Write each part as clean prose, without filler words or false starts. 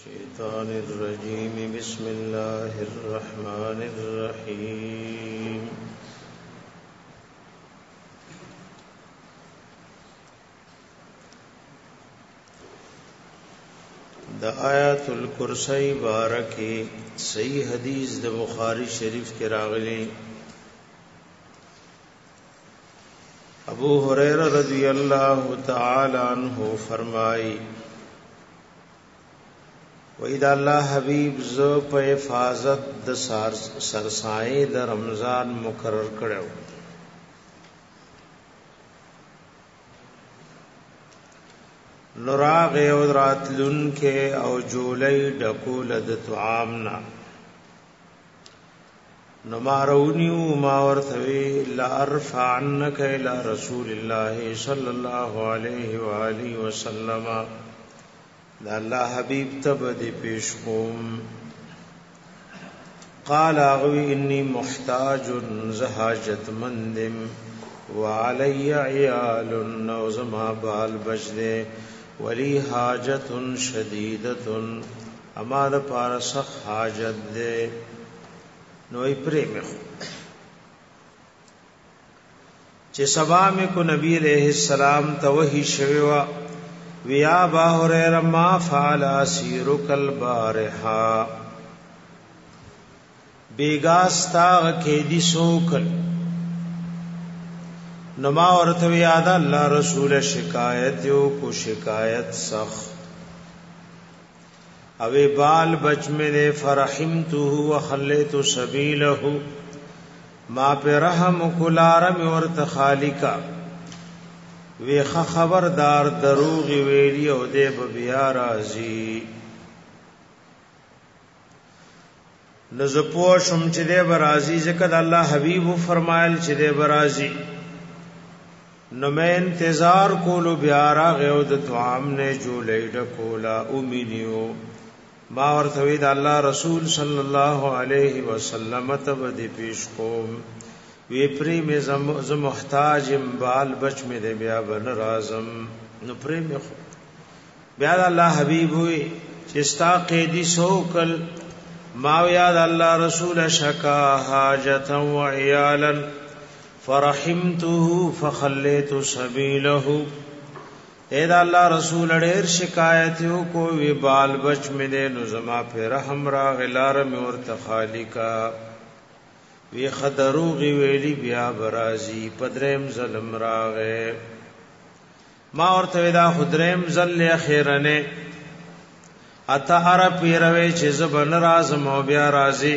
الشيطان الرجيم بسم الله الرحمن الرحيم د آیات الکرسی بارکی صحیح حدیث د بخاری شریف کې راغلی ابو هريره رضی الله تعالی عنہ فرمایي وإذا الله حبیب ز په حفاظت د سرسای د رمضان مقرر کړو نراغ او راتلن کې او جولای ډکول د طعامنا نمارونیو ما ورثوی لا ارفعنک الى رسول الله صلی الله علیه و آله وسلم دا الله حبیب تب دی پیش کوم قال اغوی انی محتاج زحاجت مندم وعلی عیال نوزما بال بجدے ولی حاجت شدیدت اما دا پارسخ حاجت دے نوی پریم خو چه سبا میں کو نبی علیہ السلام توہی شویوا ویا با هريره ما فعل اسيرك البارحا بیگاستا کې دي سوکل نما ورته یاد الله رسول شکایت یو کو شکایت سخ اوی بال بچ میں فرحمته وخليت سبيله ما پر رحم کولارم ورته خالقا ویخ خبردار دروغی ویلی او دے بیا رازی نزپوشم چه دے برازی زکد اللہ حبیب فرمائل چه دے برازی نو میں انتظار کولو بیارا غیود طعام نے جو لیڈ کولا امینیو ما ورثوید اللہ رسول صلی اللہ علیہ وسلم تبدی پیش کوم وی پری میں ز محتاج بال بچ میں دے بیا بن رازم نو پری میں بیا اللہ حبیب ہوئی چستا قیدی سوکل ما یاد اللہ رسول شکا حاجتا و عیالا فرحمته فخلیت سبیلہ اے دا اللہ رسول ډیر شکایتیو کو وی بال بچ میں دے نو زما پہ رحم را غلار میں اور تخالقا وی خدروغی ویلی بیا برازی پدریم ظلم راغے ما ورته دا خدریم ظل اخیرنے اتا ار پیروي چې زبن رازم او بیا رازی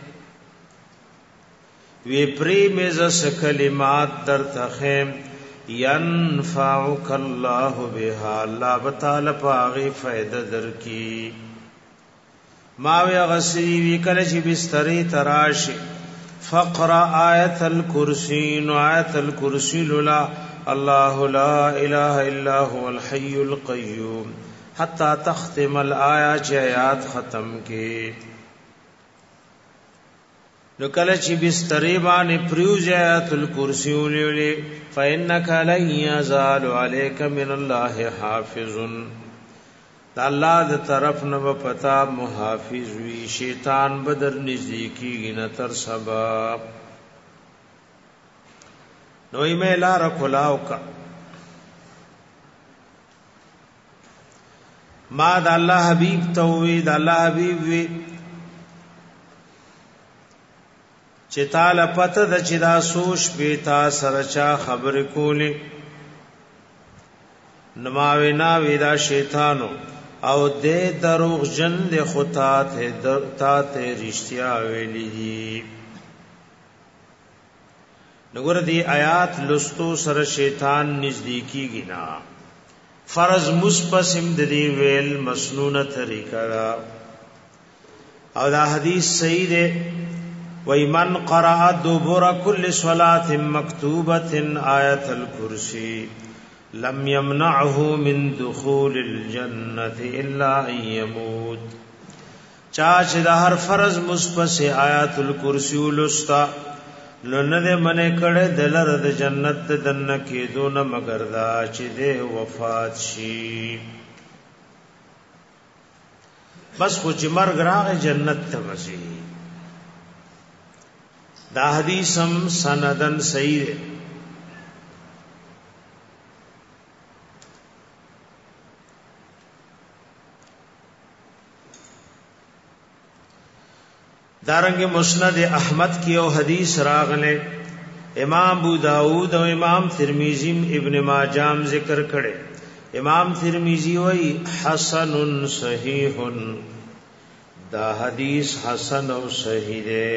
وی پری مز کلمات در تخیم ینفعک الله بها الله بتعالی پاغي فائدہ در کی ما وی غسی وی کله چې بستری تراشی فقرا آیت الکرسی نو آیت الکرسی لولا الله لا اله الا هو الحي القيوم حتى تختم الآیات آیات ختم کی نو کله چې بستری باندې پریوز آیت الکرسی ولولې فإنك لن يزال عليك من الله حافظ دا الله د طرف نه پتا محافظ وی شیطان بدر نزدیکی نه تر سبب نوې مې لار کلاو کا ما د الله حبیب توحید الله حبیب وی چې تعالی پته د چې دا سوش پیتا سرچا خبر کولی نماوینا ویدا شیطانو او دې دروغ جن دې خطا ته رښتیا ویلي دي نګور دې آیات لستو سره شیطان نزدیکی گنا فرض مصپسم دې ویل مسنونه طریقہ دا او دا حدیث صحیح ده وَمَنْ قَرَأَ دُبُرَ كُلِّ صَلَاةٍ مَكْتُوبَةٍ آیَةَ الْکُرْسِی لم يمنعه من دخول الجنة الا ان يموت چاچ دا ہر فرض مصپس آیات الکرسی ولستا لنه منه کړه دلر د جنت دن کې دون مگر دا چې ده وفات شي بس خو چې مرګ راغی جنت ته وځي. دا حدیث هم سندن صحیح ہے. دارنګ مسند احمد کی او حدیث راغله، امام ابو داود او امام ترمذی ابن ماجه ذکر کړي. امام ترمذی وی حسن صحیح، دا حدیث حسن او صحیح ہے.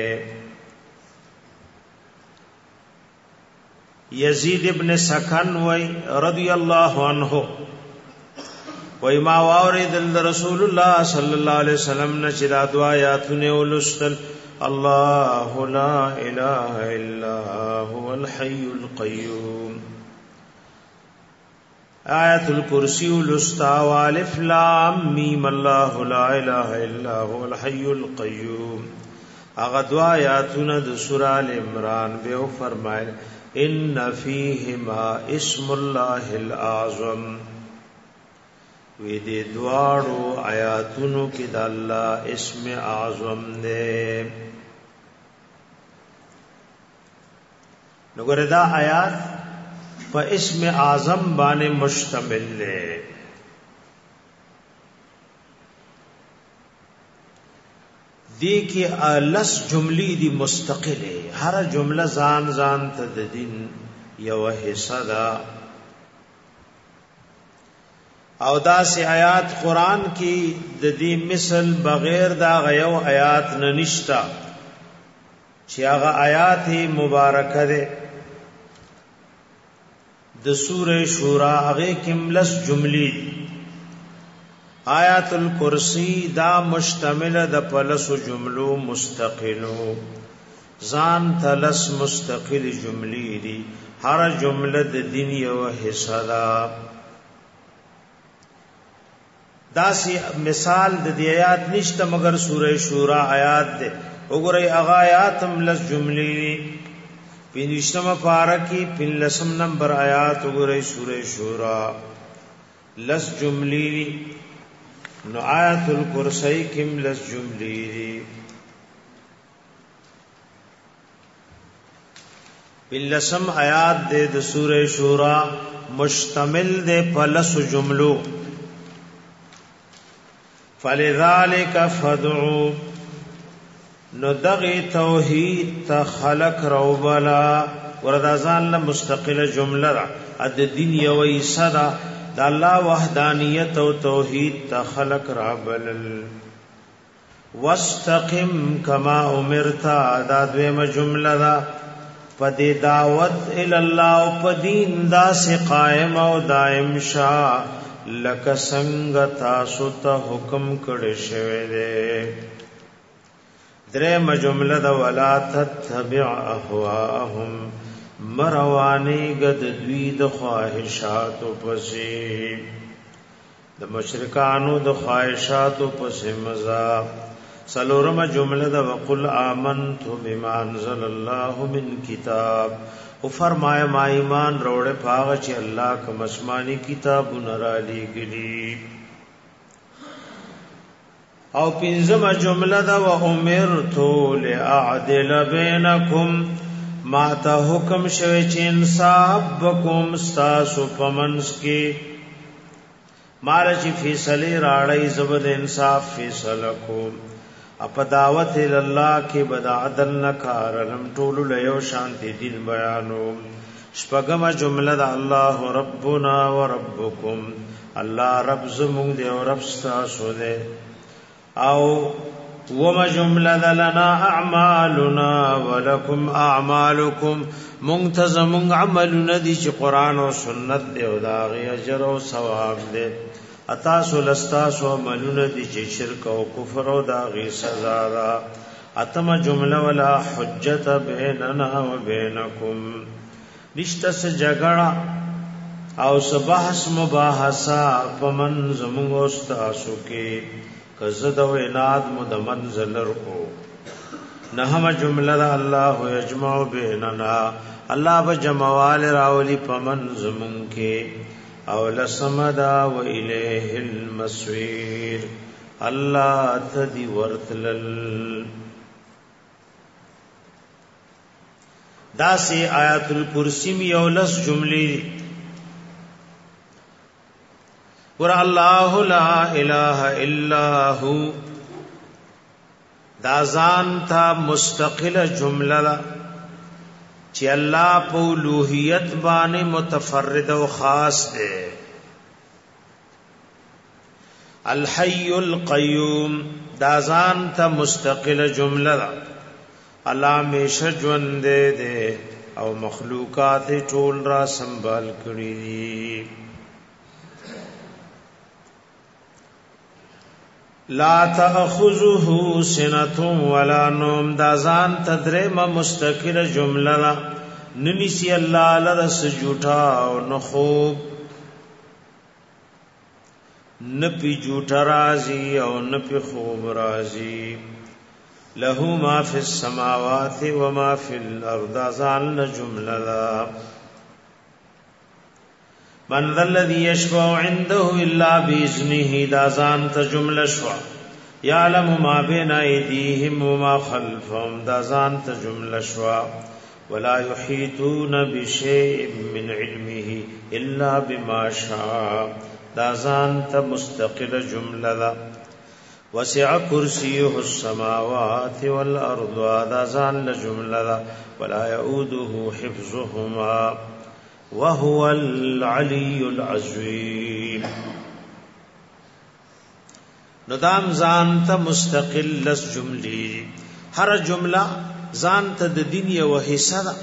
یزید ابن سکن وی رضی اللہ عنہ وی ما واردل رسول اللہ صلی اللہ علیہ وسلم نچدا دعا آیاتنے ولستل اللہ لا الہ الا هو الحی القیوم، آیت الکرسی ولستا والف لام میم اللہ لا الہ الا هو الحی القیوم. اغه دعا آیاتونه د سورہ ال عمران به فرمایل ان فیهما اسم الله الاعظم، وی دې دواړو آیاتونو کې د الله اسم اعظم دی. نګور دا آیات په اسم اعظم باندې مشتمل دی. دی کې لس جملې دی مستقله، هر جمله ځان ځان ته د دین یو حصہ ده. او دا سی آیات قرآن کی د دې مثل بغیر دا غیو آیات نه نشتا چې هغه آیات مبارکه ده د سوره شورا هغه کې لس جملې. آیات الکرسی دا مشتمل د پلس جملو مستقلو، ځان تلس مستقل جملې دي، هر جمله د دین یو حصہ ده. دا سی مثال د دې آیات نشته مگر سوره شورا آیات ده. وګورئ هغه آیات هم لس جملې دي. پنځمه پارا کې 15 نمبر آیات وګورئ سوره شورا لس جملې دي. نو آیت الکرسی کم لس جملی دی. بلسم آیات دے د سورہ شورا مشتمل دے پلس جملو. فلذالک فدعو، نو دغی توحید تا خلق روبلا وردازان لمستقل جملہ را اد دین یوی صدا دا اللہ وحدانیت و توحید تا خلق رابلل. واستقم کما امرتا دا دویم جملہ دا پدی دعوت الاللہ و پدین دا سے قائم و دائم شا لک سنگ تاسو تا حکم کڑی شوی دے. دریم جملہ دا ولا تتبع احواهم، مروانی گد دوی د خواہشات پسی، د مشرکانو د خواہشات پسی مزا. سلورم جمله د وقل آمنت بما انزل الله من کتاب، او فرمایا ما ایمان روڑے پاغ چی اللہ کم اسمانی کتاب نرالی گلی. او پنزم جمله د و امرتو لأعدل بینکم، ما تا حکم شوی چې انصاف بکوم ستاسو پمنس کې، مال چې فیصله راړی زبد انصاف فیصله کوم. اپ دعوت الله کې بد عدل نکارلم ټول له یو شانتی دین بیانو. شپږم جمله د الله ربنا وربکم، الله رب زمون دی او رب تاسو دی. او وما جمله لنا اعمالنا ولکم اعمالکم، منتظم عملنا دی چې قران او سنت دی او دا غي اجر او ثواب دی. اتاسو لستاسو عملنا دی چې شرک او کفر او دا غي سزا را. اتم جمله ولا حجت بیننا و بینکم، نشته څه جګړه او څه بحث مباحثه پمن زموږ او تاسو کې کزد و اناد مد منزلر کو. نحم جملہ دا اللہ یجمع بیننا، اللہ بجموال راولی پمن زمن کے. اول سمدا و الیہ المسویر، الله تدی ورتلل. دا سی آیات الکرسی می اولس جملی ور الله لا اله الا هو دا ځان تا مستقله جمله ده چې الله په اولوہیت باندې متفرد او خاص ده. الحي القيوم دا ځان ته مستقله جمله ده. الله همیشه ژوند ده او مخلوقات ټول را سنبال کړی دي. لا تأخذه سنة ولا نوم دا ځان تدریم مستقل جمله ننسی الله لرس جوټا او نخوب نپی جوټا رازی او نپی خوب رازی. له ما فی السماوات وما فی الارض ځان جمله. من ذا الذي يشفع عنده الا باذنه دا ځان ته جمله شوا. يعلم ما بين ايديهم وما خلفهم دا ځان ته جمله شوا. ولا يحيطون بشيء من علمه الا بما شاء دا ځان ته مستقل جمله. وسع كرسيه السماوات والارض دا ځان له جمله. ولا يؤوده حفظهما وهو العلي العظيم. ندام ځان ته مستقل لس جملې. هر جمله ځان ته د دین یو حصہ ده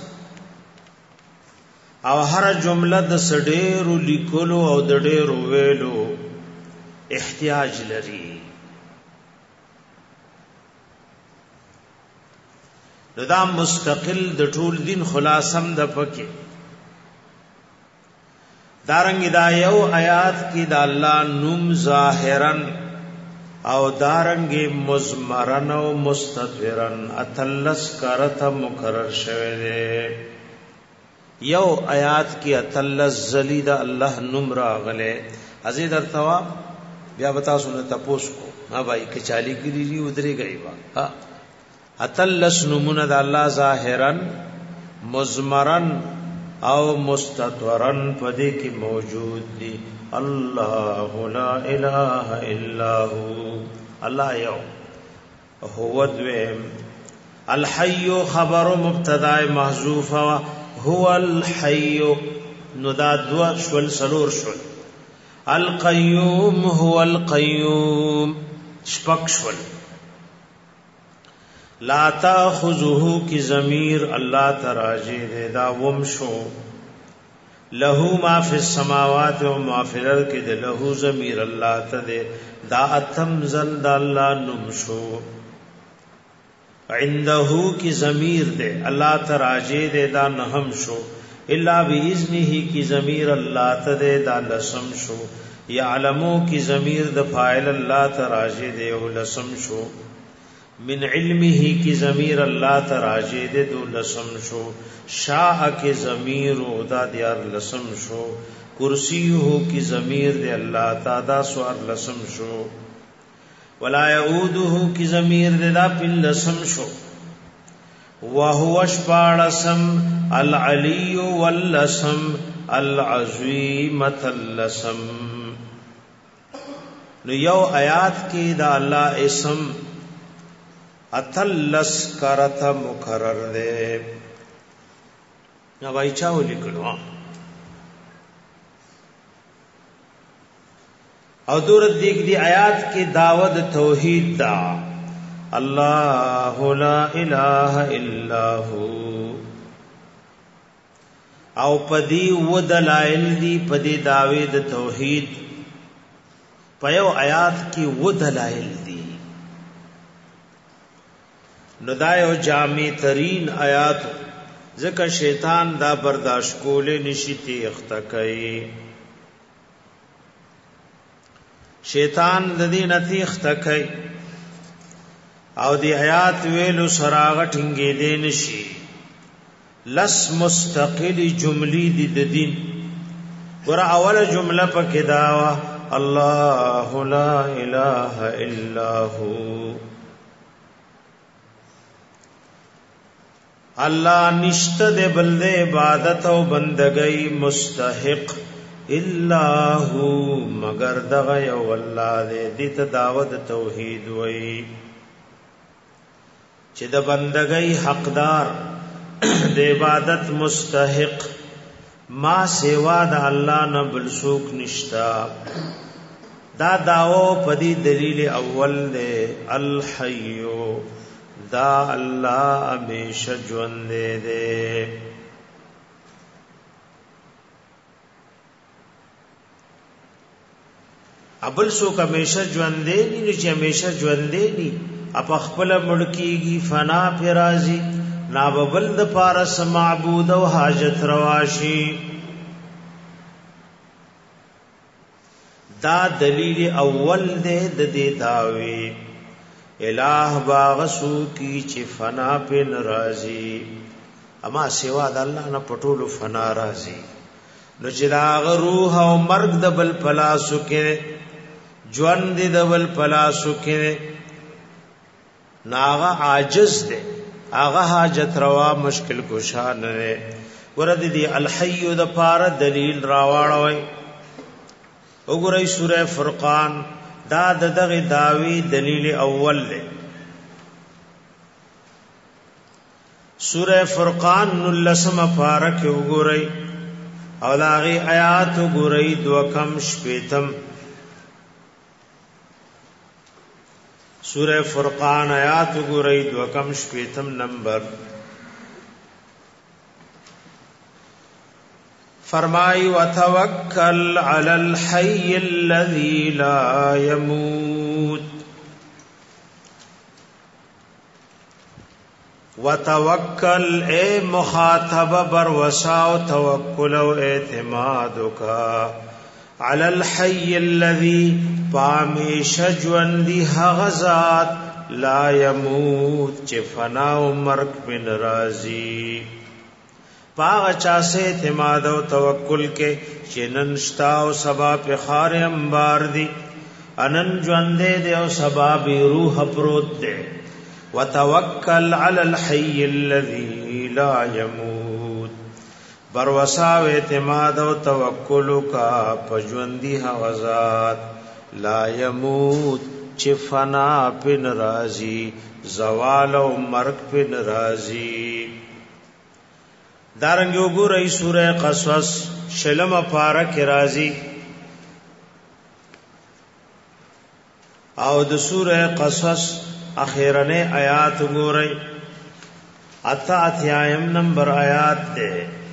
او هر جمله د سډېرو لیکلو او د ډېرو ویلو احتیاج لري. ندام مستقل د ټول دین خلاصم د پکې دارنګ دا یو آیات کې د الله نوم ظاهرن او دارنګ مزمرن او مستترن اتلس کرته مکرر شوه دی. یو آیات کې اتلس زلی د الله نوم راغله. ازي درتوا بیا بتا سن تپوس کو ها بھائی کې چالي ګری ودري گئی وا ها اتلس نمونه د الله ظاهرن مزمرن او مستتورن پدې کې موجود دي. الله لا اله الا هو الله یو هو دویم. الحي خبر مبتدا محذوف هو الحي ندا دوا شول سلور شول. القيوم هو القيوم شپک شول. لا تاخذه کی ضمیر الله تراجی دے دا ومشو. له ما فی السماوات و ما فی الارض کی دے له ضمیر الله ته دا اتم زل دا الله نمشو. عنده کی ضمیر دے الله تراجی دے دا نهم شو. الا باذنه کی ضمیر الله ته دا لسم شو. یعلمو کی ضمیر د فاعل الله تراجی دے او لسم شو. من علمه کی ضمیر اللہ تراجے دے دو لسم شو. شاء کی ضمیر دا دیار لسم شو. کرسیہ کی ضمیر دے اللہ تعالی سوار لسم شو. ولا یعودہ کی ضمیر دے دا پن لسم شو. وهو اشپاڑسم العلی واللسم العظیمت اللسم. نو یو آیات کی دا اللہ اسم اتلس کرتا مکرر دے. نا بھائی چاہو لکھنو او دورت دیکھ دی آیات کی دعوت توحید دا. اللہ لا الہ الا ہو او پدی و دلائل دی پدی دعوی دا توحید پیو آیات کی و دلائل دی. ندایو جامع ترین آیات ذکر شیطان دا برداشت کولے نشیتی اختکئی. شیطان دا دی نتی اختکئی او دی آیات ویلو سراغت انگی دے نشی. لس مستقل جملی دی دین ورا اول جملہ پا کداوا الله لا اله الا هو الله نشته د بل د عبادت او بندګۍ مستحق الا هو مگر دغه یو الله دې ته دعوت توحید وای چې د بندګۍ حقدار د عبادت مستحق ما سوا د الله نه بل څوک نشتا دا داو پدی دلیل اول دے الحیو دا اللہ ہمیشہ ژوند دے ابل څوک ہمیشہ ژوند دے نی چې ہمیشہ ژوند دے نی اپ خپل مړکیږي فنا پی راضی ناببل د پارس معبود او حاجت رواشی دا دلیل اول دے د دې داوی الہ باغسو کی چې فنا په ناراضی اما سوا د الله نه پټولو فنا راضی نو چې دا روح او مرګ د بل پلاسو کې ژوند د بل پلاسو کې ناغه عاجز دے آغا حاجت روا مشکل کشا نه ورد دی الحی د پار دلیل راواړوي وګورئ سورہ فرقان دا دغه داوی دلیل اول دی سورہ فرقان نلسم پارک وګورئ او داغي آیات وګورئ دوکم شپیتم سورہ فرقان آیات وګورئ دوکم شپیتم نمبر فرمائی وتوکل علی الحی الذی لا يموت وتوکل اے مخاطب بر وساو توکل و اعتماد کا علی الحی الذی پامیش جوندی غزات لا يموت چه فنا و مرگ بن رازی پاغ چاسے اعتماد و توکل کے چنن شتا و سبا پہ خار انبار دی انن جوندے دے و سبا بی روح پروت دے وتوکل علی الحی الذی لا يموت بروسا و اعتماد و توکل کا پجوندی غزات لا يموت چه فنا پہ نرازی زوال و مرگ پہ نرازی دارنگی وګورئ سورہ قصص شلم پارک رازی او د سورہ قصص اخیرنے آیات وګورئ اتا اتیایم نمبر آیات دے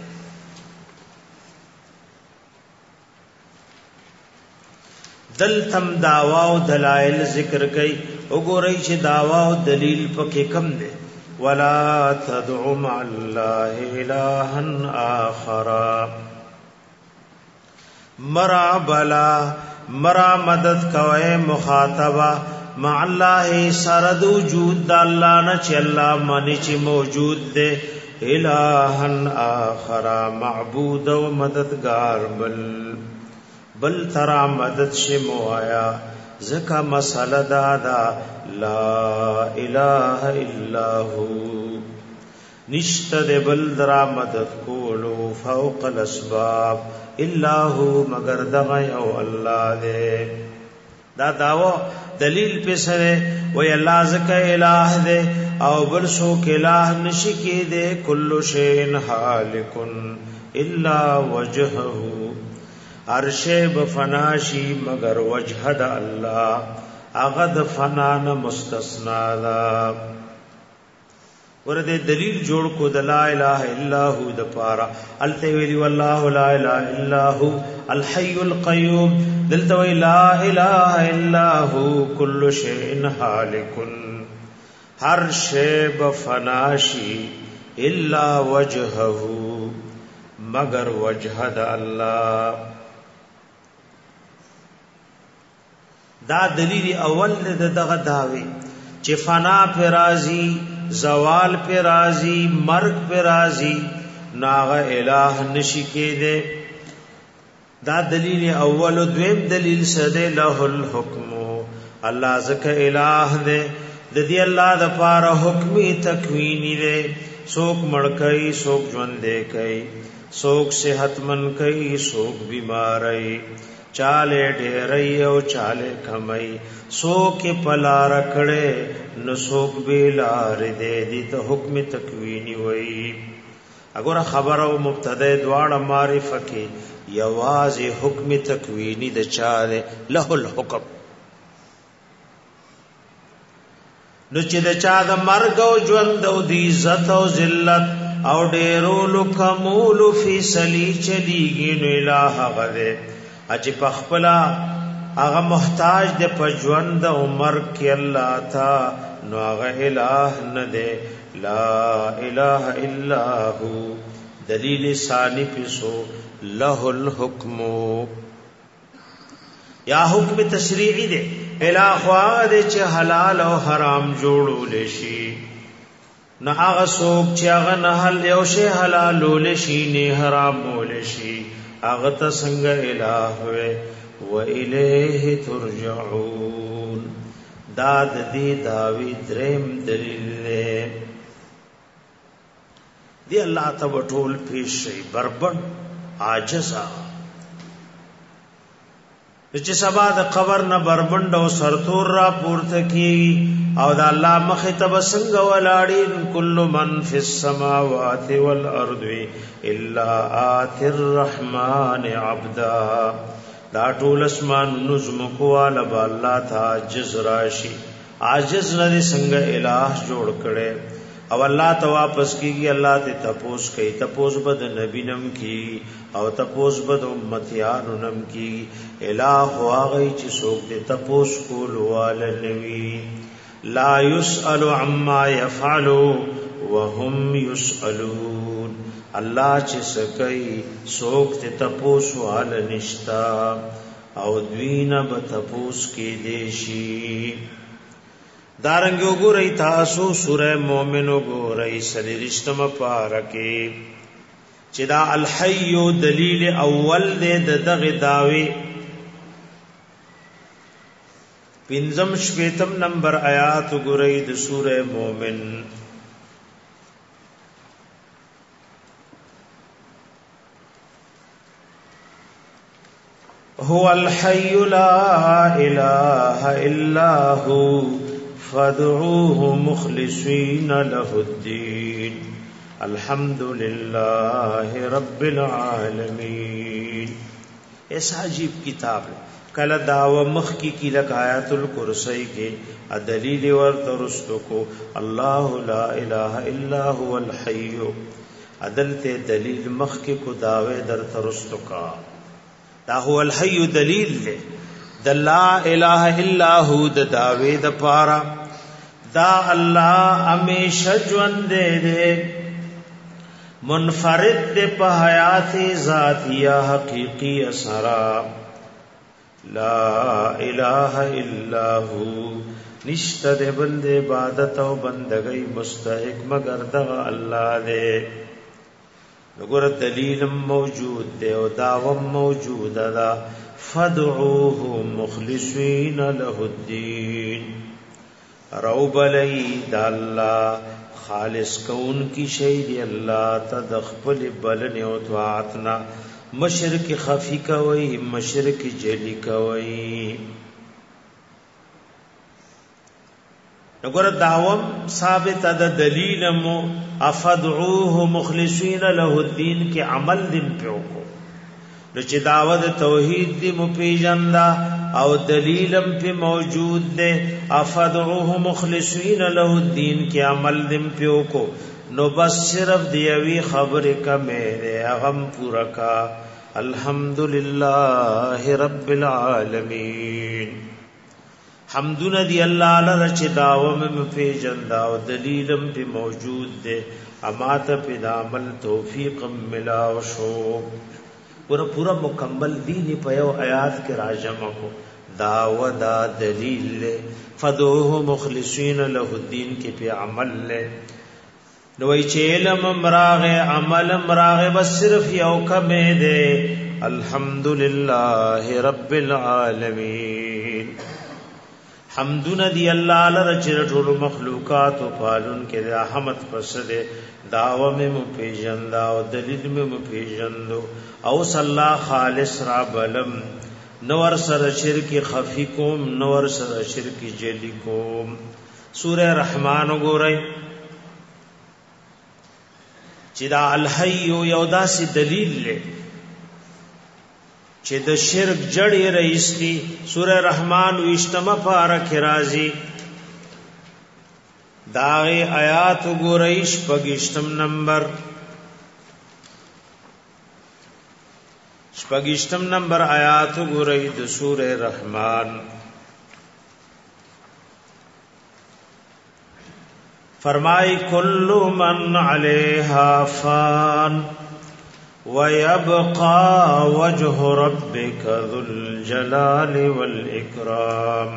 دلتم دعوا او دلائل ذکر کئ وګورئ چې دعوا او دلیل پکې کم دے ولا تدع مع الله إلها آخر مرا بلا مرا مدد کوئے مخاطبہ مع الله سرد وجود دا اللہ نا چی اللہ مانی چی موجود دے الہن آخر معبود و مددگار بل ترا مدد شمو آیا زکا مسئلہ دادا لا الہ الا ہو نشت دے بل درا مدد کولو فوق الاسباب الا ہو مگر دغی او اللہ دے دا داو دلیل پہ سرے وی اللہ زکا الہ دے او برسوک الہ نشکی دے کل شین حالکن الا وجہہو عرشے بفناشی مگر وجہ دا اللہ اغد فنان مستثنا دا ورد دلیل جوڑ کو دا لا الہ الا ہو دا پارا التویلی واللہ لا الہ الا ہو الحی القیوم دلتوی لا الہ الا ہو کل شئن حالکن ہر شے بفناشی الا وجہہ مگر وجہ دا اللہ دا دلیل اول د دغه داوی چې فنا پر راضی زوال پر راضی مرگ پر راضی ناغه الہ نشی کې دے دا دلیل اول. دویم دلیل سده له الحکم، الله زکه الہ دے، د دې الله د پاره حکمی تکوینی دے. سوک مړکای، سوک ژوندې کوي، سوک صحتمن کوي، سوک بیماری، چاله ډېرای او چاله کمای، سوک پلار کړه نو سوک بیلار دے. دې ته حکم تکوینی وای. اگر خبر او مبتدا دواړه معرفه کې یوازې حکم تکوینی د چاله له الحکم. نو چې د چا د مرګ او ژوند او د عزت او ذلت او ډېرو لکمول فیصلی چلیږي نو الہ غره چې په خپل هغه محتاج د پژوند او مرګ کې الله تا نو هغه الہ نه دی. لا الہ الا هو. دلیل ثانی پسو له الحکم، یا حکم تشریعی دے. الہ خواد چه حلال او حرام جوړول شي، نه هغه څوک چې هغه نه حل یو شی حلالول شي نه حرامول شي، هغه ته څنګه الہ وي. و الیه ترجعون. دا د دې داوی دریم دلیل دی. دی الله ته ټول پیش شي بربند عاجزا، چې سبا د قبر نه بربند او سرتور را پورته کی او د الله مخه ته بسنګ ولاړی. کل من فی السماوات والارض الا آتی الرحمن عبدا. دا ټول اسمان نظم کوال با الله ته عاجز راشي. عاجز نه څنګه الہ جوړ کړي او الله ته واپس کیږي. الله ته تپوس کوي، تپوس بد نبی نم کی او تپوس بد امتیانو نم کی. الہ واغی چې څوک دې تپوس کول وال نوی. لا يسأل عما يفعل وهم يسألون. الله چې سکي څوک دې تپوس وال نشتا او دوینه به تپوس کې دیشي. دارنګ وګورئ تاسو سورہ مومن وګورئ سلیریشتم پارکه چې دا الحی دلیل اول دې دغه داوی. پنځم شپیتم نمبر آیات وګورئ د سورہ مومن. هو الحی لا اله الا هو فادعوه مخلصین له الدین الحمد للہ رب العالمین. ایسا عجیب کتاب ہے. کل دعوی مخ کی لک آیات الکرسی کے دلیل ورترستو کو اللہ لا الہ الا هو الحی. عدلت دلیل مخ کو دعوی در ترستو کا دا هو الحی دلیل دے. د لا الہ الا هو د دعوی د پارا دا اللہ ہمیشہ ژوند دے منفرد دے په حیات ذاتیہ حقیقی اسرا. لا الہ الا هو. نشته دے بند عبادت او بندگی مستحق مگر دغه اللہ دے. وګور دلیل موجود دے او داوم موجود دا. فادعوه مخلصین له الدین. روب لئی دا اللہ خالص کون کی شید اللہ تدخپل بلن و طاعتنا. مشرک خفی کوئی مشرک جلی کوئی. نگر دعوام ثابت دا دلیلمو افدعوه مخلصین له الدین کے عمل دن پیو کو. نو چې دعوت توحید دی مپیجندا او دلیلم پہ موجود دے. افدعوه مخلصین له الدین کے عمل دم پیو کو. نو بس صرف دیوی خبر کا میرے غم پورا کا. الحمدللہ رب العالمین. حمدنا دی اللہ لرچ دعوم مپیجندا او دلیلم پہ موجود دے. امات پہ دعمل توفیق ملاو شو. پورا مکمل دین په یو آیات کې راجمع کو. داو دا دلیل لے. فدوه مخلصین له الدین کې په عمل لے. نوې چې علم مراغه عمل مراغه بس صرف یو کمه دے. الحمدللہ رب العالمین. حمدن دی اللہ لرچر ټول مخلوقات پالون کې د حمد پسده داو میں مپیجندا او دلیل میں مپیجندو او صلی خالص را بلم نور سر شرک خفی کوم نور سر شرک جلی کوم. سورہ رحمان وګورئ چې دا الحی یو داسې دلیل لري چې د شرک جړې رئیس دی. سورہ رحمان وشتمه پارک رازی داغی آیات وګورئ شپږشتم نمبر آیات وګورئ د سورہ رحمان. فرمائی کل من علیہا فان وَيَبْقَى وَجْهُ رَبِّكَ ذُو الْجَلَالِ وَالْإِكْرَامِ.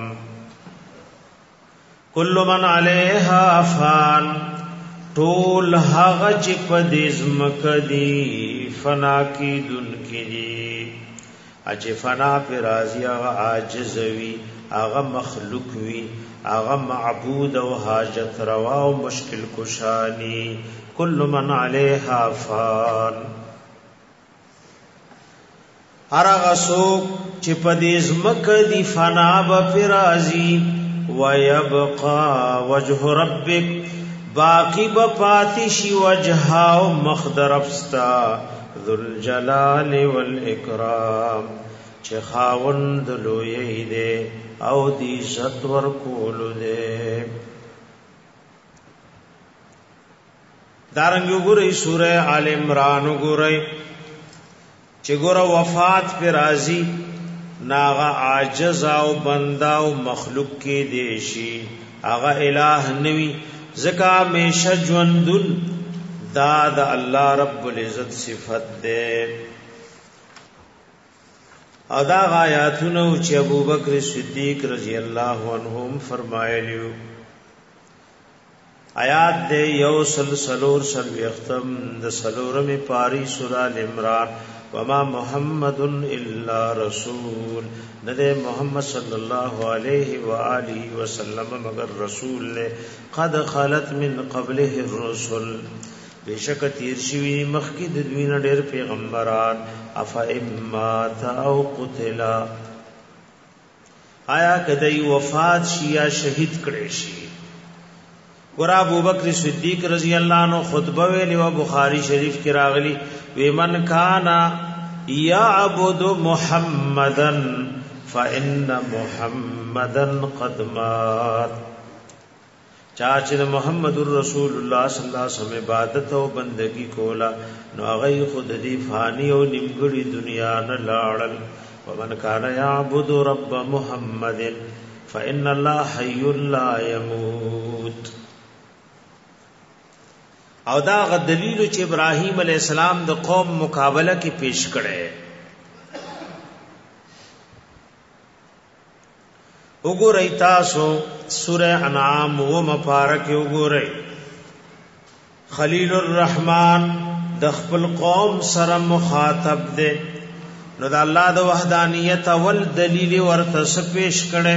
كُلُّ مَنْ عَلَيْهَا فَانٍ ټول هغه چې په دې ځمکه دي فنا کیدونکي دي. اجه فنا پر راضي هغه عاجز وي هغه مخلوق وي هغه معبود او حاجت روا او مشکل کشانی. كُلُّ مَنْ عَلَيْهَا فَانٍ هرغه سوک چې په دې ځمکه دی فنا به پرازي. ويبقى وجه ربك باقی به پاتې شي وجه او مخدرفستا ذو الجلال والاکرام چې خاوند لوی دی او دی عزت ورکول دی. دارنګ وګورئ سورہ آل عمران وګورئ چې ګوره وفات پر راضی ناغه عاجز او بندا او مخلوق کې دیشي هغه الہ نوی زکا همیشه ژوندون دا د الله رب العزت صفت ده. ادا آیاتونو چې ابوبکر صدیق رضی الله عنهم فرمایلیو آیات دے یو سلور ختم د سلورم پاری سورہ عمران. وما محمد الا رسول ندے محمد صلی اللہ علیہ وآلہ وسلم مگر رسول نے قد خلت من قبله الرسل بیشک تیر شوی مخکی د دوی نه ډېر پیغمبران. افا امات او قتلا آیا کدی وفات شي یا شهید کړي شي. ګور ابوبکر صدیق رضی اللہ عنہ خطبه ویلی او بخاری شریف کې راغلی ومن کان یعبد محمدا فإن محمدا قد مات. چاچ محمد رسول الله صلی الله علیه وسلم عبادت او بندگی کولا نو هغه خود دی فانی او نیمګړي دنیا نه لاړل. ومن کان یعبد رب محمد فإن الله حي لا يموت. او دا غ دلیل چې ابراهیم علی السلام د قوم مقابله کې پیش کړي. وګورئ تاسو سورہ انعام و مبارک وګورئ. خلیل الرحمن د خپل قوم سره مخاطب دی نو د الله د وحدانیت اول دلیل ورته پیش کړي.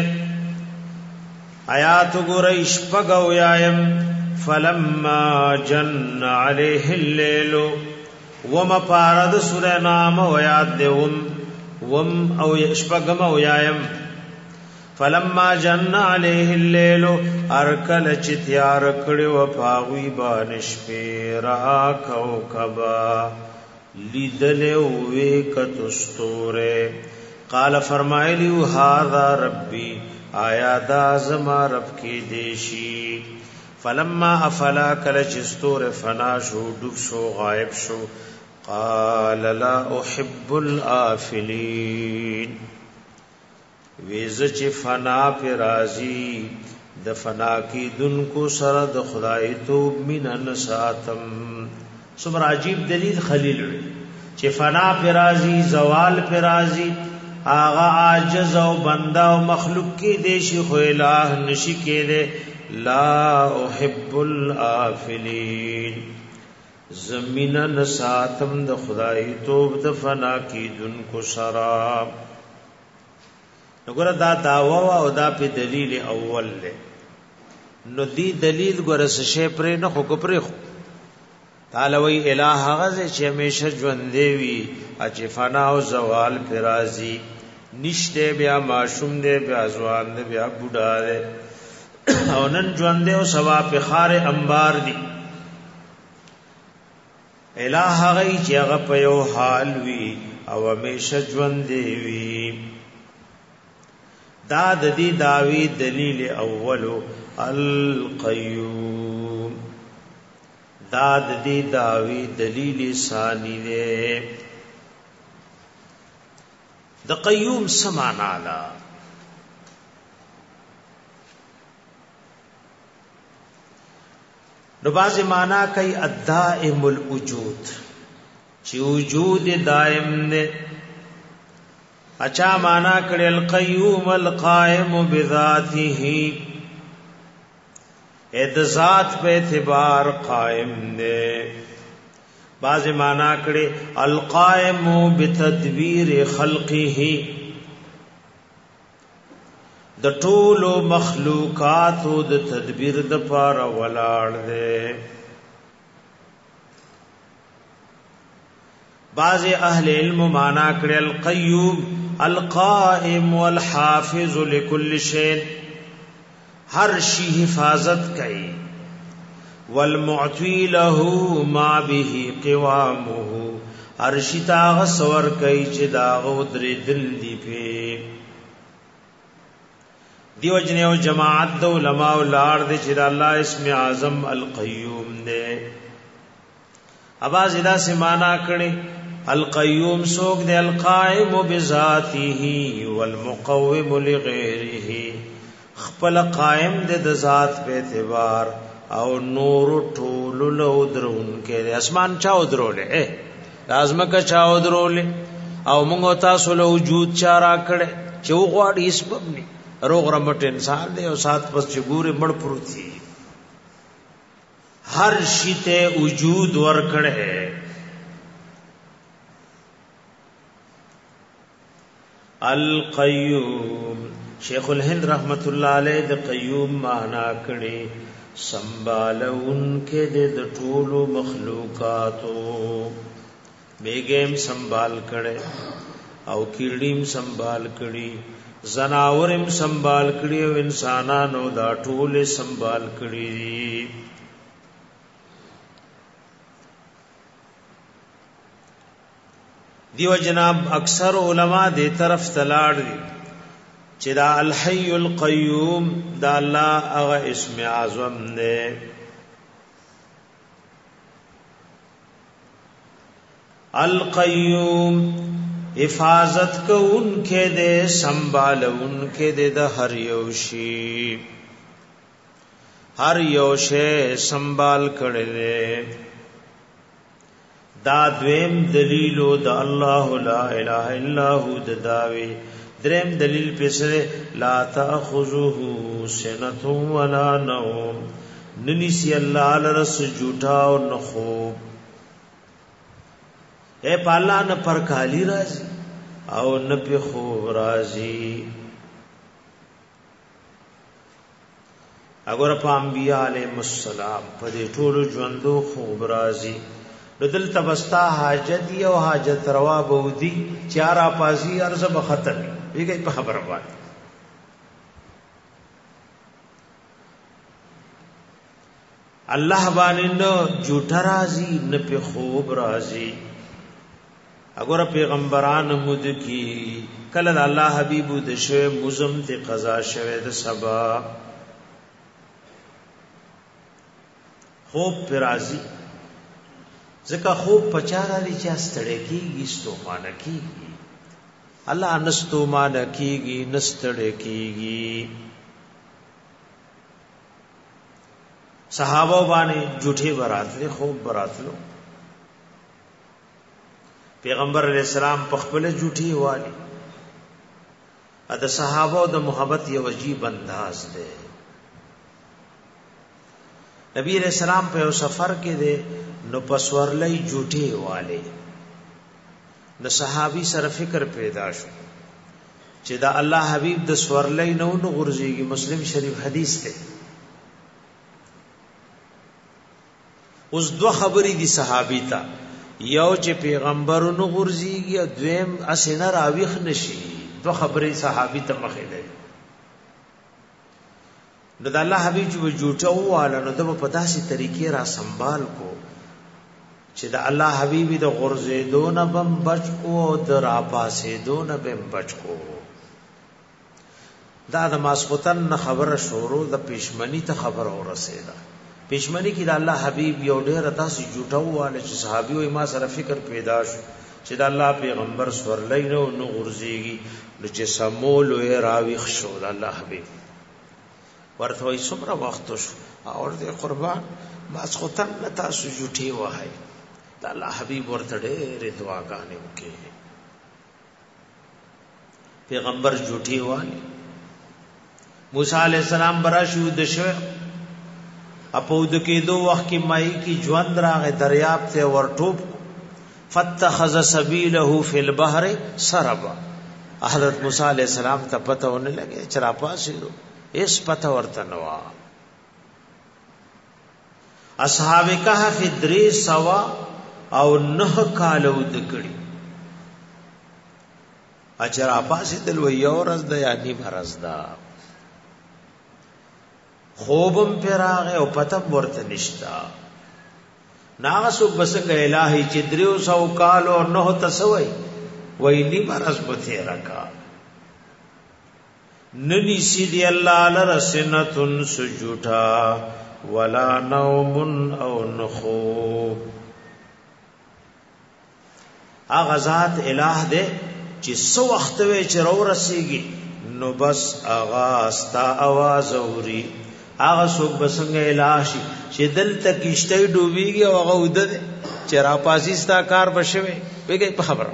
آیات وګورئ شپږ او یایم. فلما جن عليه الليل وما پارد سورہ نام و یاد دے وم او شپغم او یایم. فلما جن عليه الليل ارکل چتیار کړي و پاوی بانش پیرا کوكبا لیدل وې کتستوره. قال فرمایلی هذا ربي آیا دا زما رب کی دیشی. فلما افلا کل چستور فنا شو ډوب شو غائب شو. قال لا احب الافلین ویز چې فنا پر راضی د فنا کی دن کو سره د خدای تو من ساتم. سمر عجیب دلیل خلیل چې فنا پر راضی زوال پر راضی آغا عاجز او بندا او مخلوق کی دیشی خو الہ نشی کې دے. لا احب الافلین زمین نساتم د خدای توب د فنا کیدن کو سرا. وګوره دا داوا او دا په دلیل اول له نو دی دلیل ګوره څه پرې نه خو کو پرې خو تعالی وی الہ غز چې همیشه ژوند دی چې فنا او زوال پر راضی نشته بیا معشوم دی بیا ځوان دی بیا بوډا دی او نن ژوند دی او سوا په خار انبار دی. الہ غی چې هغه په یو حال وی او همیشه ژوند دی وی. دا د دې داوی دلیل اولو القیوم. دا د دې داوی دلیل ثانی دی. د قیوم سمانا لا نو باز معنا کوي الدائم الوجود چې وجود دائم نه. اچھا معنا کړي القیوم القائم بذاته اې د ذات په اعتبار قائم نه. بعض معنا کړي القائم بتدبیر خلقه د ټولو مخلوقات د تدبیر د پاره ولاړ دی. بعض اهل علم معنا کړي القیوم القائم والحافظ لكل شيء ہر شی حفاظت کوي والمعطي له ما به قوامه ارشتا غسور کوي چې دا غودر دل دی په دیو جنو جماعت د علماء لار دي چې الله اسم اعظم القیوم دی. اواز ادا سے معنا کړي القیوم سوک دے القائم بذاته والمقوم لغیره خپل قائم دے د ذات په اعتبار او نور ټول لو درون کې اسمان چا ودرولې لازم کا چا ودرولې او موږ تاسو له وجود چا را کړې چې وغواړي سبب نه روغ رمټ انسان دی او سات پس چې ګوره مړ پروتي هر شی ته وجود ور کړې. القیوم شیخ الہند رحمت اللہ علیہ د قیوم معنا کړي سنبالون کې د ټولو مخلوقاتو بیگم سنبال کړي او کیړیم سنبال کړي زناورم سنبال کړي او انسانانو دا ټول سنبال کړي. دیو جناب اکثر علماء دے طرف تلاړ دي چې دا الحي القيوم دا الله هغه اسم اعظم دی. القيوم حفاظت کوونکې دے سنبالونکې دے د هر یو شی سنبال کړي دے. دا دویم دلیلو دا اللہ لا الہ الا ہو داوی. دریم دلیل پیسرے لا تأخذوه سنة ولا نوم ننیسی اللہ لرس جوٹا و نخوب. اے پالا نا پر کالی رازی او نا پی خوب رازی. اگر پا انبیاء علیہ السلام پا دی طول جوندو خوب رازی نو دل تبستا حاجت او حاجت روا بودی چارا پاسی عرض بختم ویګي په خبره باندې. الله باندې نو جوټه راضی نه په خوب راضی. اگر پیغمبران مود کی کله الله حبیب د شو مزم ته قضا شوه د سبا خوب پر راضی ځکه خوب پچارا لري چې استړی کیږي ستومانه کیږي. الله نستومانه کیږي نستړی کیږي. صحابه باندې جوټي براتله خوب براتلو پیغمبر علیہ السلام په خپل جوټي والی ا د صحابه د محبت یو عجیب انداز ده. نبی علیہ السلام په سفر کې دی نو پسورلې جوټي والے د صحابي سره فکر پیدا شو چې دا الله حبيب د سورلې نو غورځيږي. مسلم شریف حدیث ته اوس دو خبرې دي صحابي ته، یو چې پیغمبرونو غورځيږي او دویم اسنه راويخ نشي. دو خبرې صحابي ته مخې ده. نو د الله حبيب چې جوټه واله نو د په داسې طریقې را سنبال کو چې د الله حبيب د غرزه دون بم بچ کو او د را پاسې دون بم بچ کو. دا د ماسختن خبره شروع د پېشمنی ته خبر اورسېده. پېشمنی کې د الله حبيب یو ډېر داسې جوټه واله چې صحابي او ما سره فکر پیدا شو چې د الله پیغمبر سورلې نو غرزيږي نو چې سمول او راويخ شو د الله حبيب ورته وي څومره وخت شو اور دې قربان ماسختن تاسو جوټي وای. د الله حبيب ورته ډېر دعاګانې وکړي. پیغمبر جوټي وای. موسی علیہ السلام برا شو د شو اپود کې دو وخت کې مای کی ژوند راغې دریاب ته ورټوب فتخذ سبيله في البحر سربا. حضرت موسی علیہ السلام ته پته ونه لګي چې را پاسې اس پته ورته نوا. اصحاب کهف درې سوا او 9 کالو دکړي اچر اباسي دل و یو ورځ د یادی مرز دا خوبم پیراغه او پتم ورته نشتا. ناغسو بسنګ الہی چې دریو سو کالو 9 تسوي وای نی مرز بته راکا ننی سیدی اللہ لرسنتن سجوٹا ولا نوم او نخوب. آغا ذات الہ دے چی سو وقتوے چی رو رسیگی نو بس آغا استا آواز اوری. آغا سوک بسنگ الہ شی چی دل تک اشتای ڈوبیگی او آغا اوده دے چی را پاسی ستا کار بشوے بگئی پا خبر.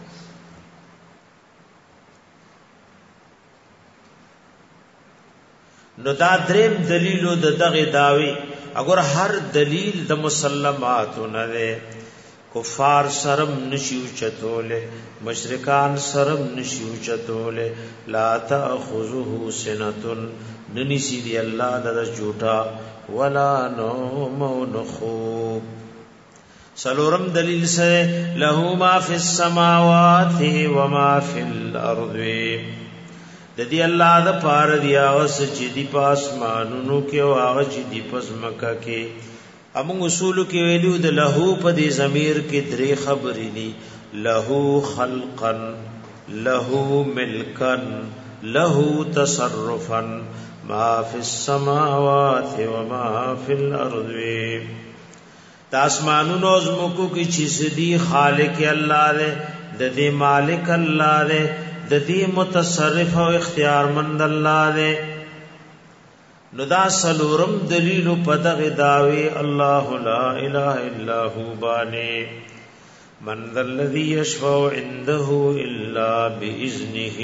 نو دا دریم دلیلو د دغه داوی اگر هر دلیل د مسلماتو نه ده. کفار سرم نشیو چتوله مشرکان سرم نشیو چتوله لا تاخذه سنتن ننسی دی الله د جوټا ولا نوم نخوب. سلورم دلیل سے له ما فی السماوات و ما فی الارض. د دې الله د پار دی اوس چې دی پاسمانونو کې او هغه چې دی پزمکه کې. امون اصول کې ویلو د له په دې ضمیر کې درې خبرې دي. له خلقا له ملکا له تصرفا ما فی السماوات و ما فی الارض. د اسمانونو زمکو کې چې دی خالق الله دی د دې مالک الله دی د دې متصرف او اختیارمند الله دی. نو دا سلورم دلیل په دغه داوی الله لا اله الا هو باندې من ذا الذي يشفع عنده الا باذنه.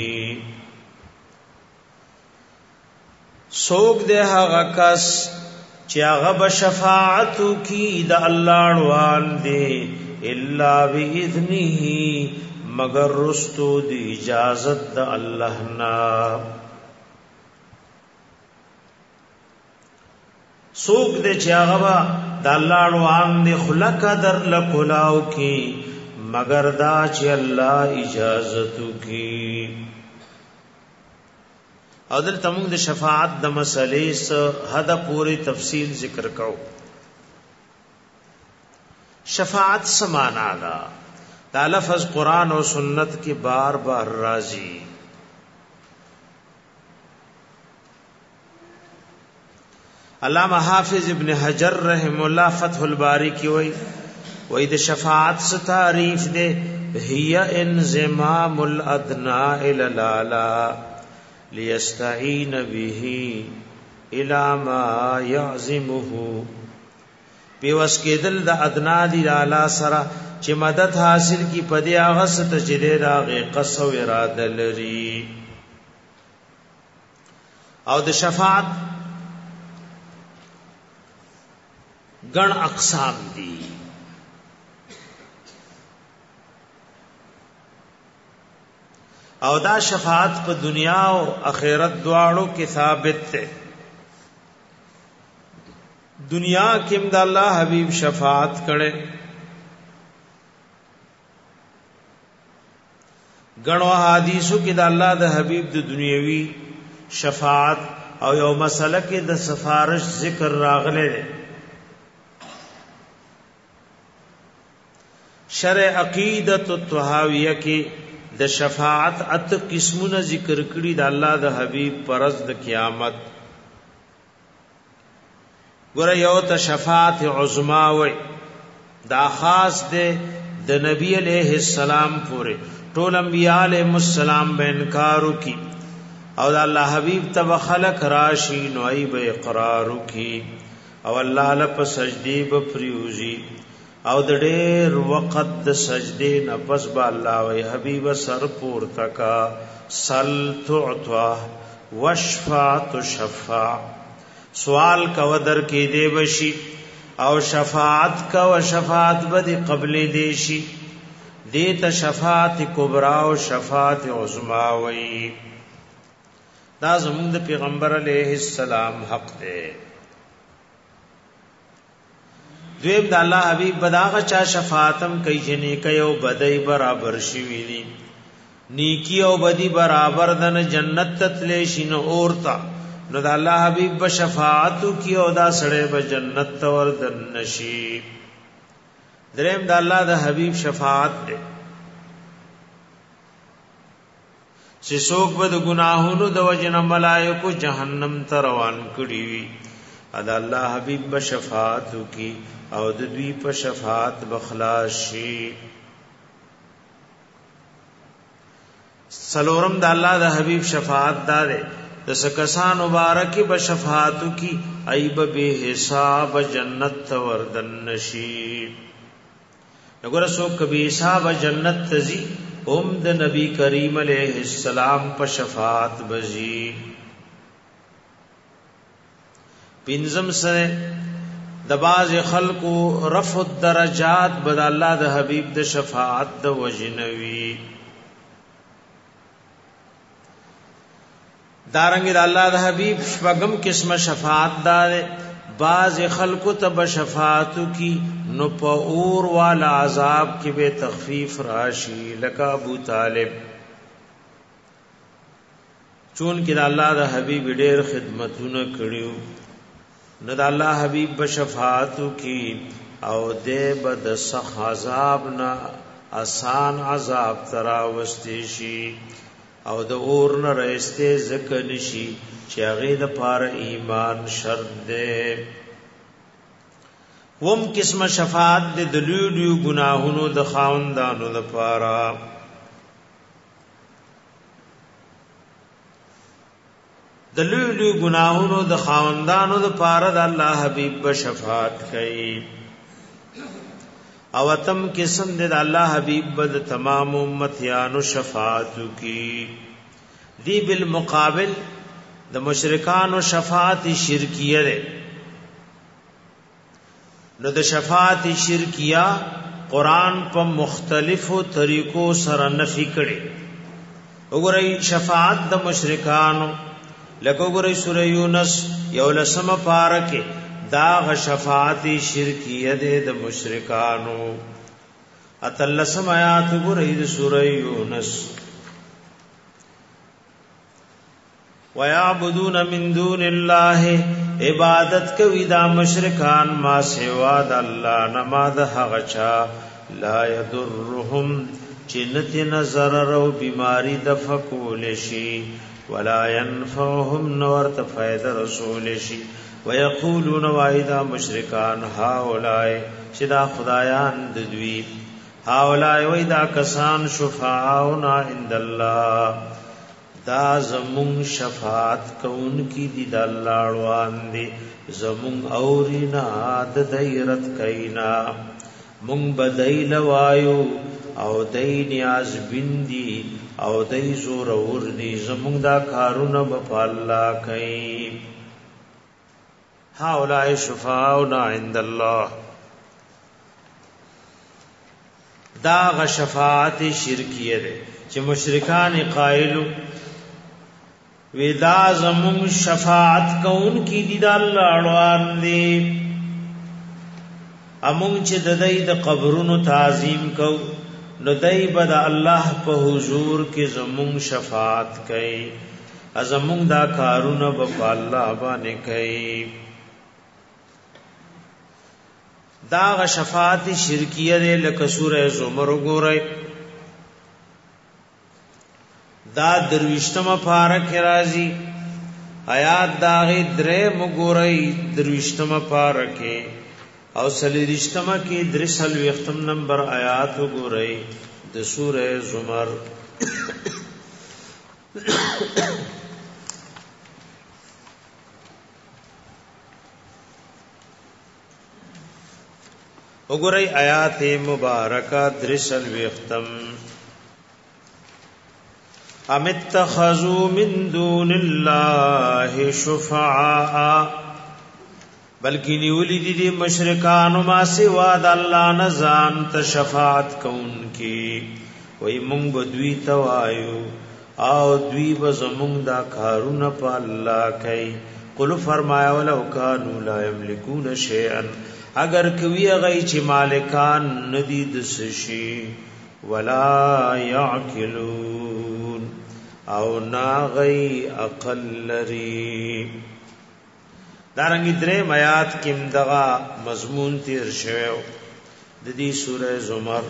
سوک دې هغه کس چې هغه بشفاعت کی د الله روان دی الا باذنه مگر رستو دی اجازت د الله نا. سوک دے چاغبا د الله روان دی خلق در لکلاو کی مگر دا چې الله اجازت کی. او دل تمون د شفاعت د مسلې سره حد پوری تفصیل ذکر کو. شفاعت سمانا دا دا لفظ قرآن و سنت کی بار بار راضی. علامہ حافظ ابن حجر رحم اللہ فتح الباری کی وی د شفاعت سے تعریف دے ہی انضمام الادنا الی الاعلی لیستعین به الی ما یعظمه. پیوس کېدل د ادنا دی اعلی سره چې مدد حاصل کی پدې هغه ست چې دغه قصو اراده لري. او د شفاعت ګڼ اقسام دي. او دا شفاعت په دنیا او آخرت دواړو کې ثابت ده. دنیا کې د الله حبیب شفاعت کړي، غنو حدیثو کې د الله د حبیب د دنیوي شفاعت او یو مسله کې د سفارش ذکر راغله ده. شرع عقیدۃ الطحاویہ کې د شفاعت ات قسمونه ذکر کړي د الله د حبیب پرز د قیامت. ګوره یو ته شفاعت عظما وای، دا خاص ده د نبی علیہ السلام پورې. ټول انبیاء علیهم السلام به انکار وکي او د الله حبیب تب خلق راشي نو ای به اقرار وکي او الله له په سجدي به پریوزي او د ډېر وخت د سجدي نه پس به الله وی حبیب سر پور تکا سل تعطا وشفع تشفع. سوال کو در کې دی بشي او شفاعت کو شفاعت به قبل دی شي. دیتا شفاعت کبرا و شفاعت عظما وی. دا زمون د پیغمبر علیہ السلام حق دے. دویم دا اللہ حبیب بداغا چا شفاعتم کئی جنی کئی او بدئی برابر شوی دی. نیکی او بدی برابر دن جنت تتلیشی نو اورتا نو دا اللہ حبیب بشفاعتو کی او دا سڑے بجنت توردن نشیب. دریم دا الله د حبیب شفاعت ده چې څوک به د ګناهونو د وجنه ملائکه جهنم ته روان کړي وي، دا الله حبیب به شفاعت وکي او د دوی په شفاعت بخلاص شي. سلورم د الله د حبیب شفاعت داره د سکسان مبارک به شفاعت وکي ایب به حساب جنت وردن نشي. اگر سو کبھی صاحب جنت تزی ام د نبی کریم علیہ السلام په شفاعت بزی. پنځم سره د باز خلقو رفع الدرجات بد الله د حبیب د شفاعت د وجنوی. دارنګ د الله د حبیب شپږم قسمه شفاعت دار باز خلقو تب شفاعتو کی نو په اور والا عذاب کې به تخفیف راشي لکه ابو طالب. چون کې د الله د حبیب ډېر خدمتونه کړیو نو د الله حبیب په شفاعتو کی او دې بد سخ عذاب نه آسان عذاب ترا وستې شي او د اور نه رسته ذکر نشي چې هغه د پاره ایمان شرط ده. وم قسم شفاعت د دلیلو گناهونو د خاوندانو لپاره. دلیلو گناهونو د خاوندانو لپاره د الله حبیب به شفاعت کوي. او تم قسم د الله حبیب بد تمام امتیانو شفاعت کی. دی بالمقابل د مشرکانو شفاعت شرکیه ده. نو د شفاعت شرکیه قرآن په مختلفو طریقو سره نفی کړي. وګورئ شفاعت د مشرکانو لکه وګورئ سورہ یونس یولسمه پارکه دا شفاعت شرکیه ده د مشرکانو. اتلسم آیات وګورئ د سورہ یونس. وَيَعْبُدُونَ مِن دُونِ اللَّهِ عبادت کوي دا مشرکان ما سوا د الله نه ما د هغه چا لا يضرهم چنت نظر او بیماری د فکول شي ولا ينفعهم نور تفید رسول شي. ويقولون وایدا مشرکان هؤلاء شدا خدایان د دوی هؤلاء وایدا کسان شفاعنا عند الله دا زمون شفاعت کون کی دی د الله روان دي زمون اورینا د دایرت کینا مون بدایل وایو او دای نیاز بندي او دای زور اور دي زمون دا کارونه په الله کوي. هؤلاء شفاعنا عند الله. دا غ شفاعت شرکیه ده چې مشرکان قائلو ودا زمون شفاعت کون کی دي د الله اړوان دي امون چې د دې د قبرونو تعظیم کو نو دای بد الله په حضور کې زمون شفاعت کوي ازمون دا کارونه په الله باندې کوي. دا غ شفاعت شرکیه ده لکه سوره زمر وګورئ دا درویشتمه پارک راځي آیات داغه درې مګورئ درویشتمه پارک او سلیریشتمه کې درسل وختم نمبر آیات وګورئ د سوره زمر. وګورئ آیات مبارکه درسل وختم. ام اتخذوا من دون الله شفعاء بلکې نیولې دي مشرکان ما سوا د الله نه ځان ته شفاعت کوونکي وای مونږ بدوی توایو او دوی به زمونږ دا کارونه په الله کوي. قل فرمایا ولو کانوا لا یملکون شیئا اگر کوي غي چې مالکان ندي د سشي ولا يعقلون او ناغی عقل لري. دارنګ درې آیات کې دغه مضمون تیر شوی د دې سوره زمر.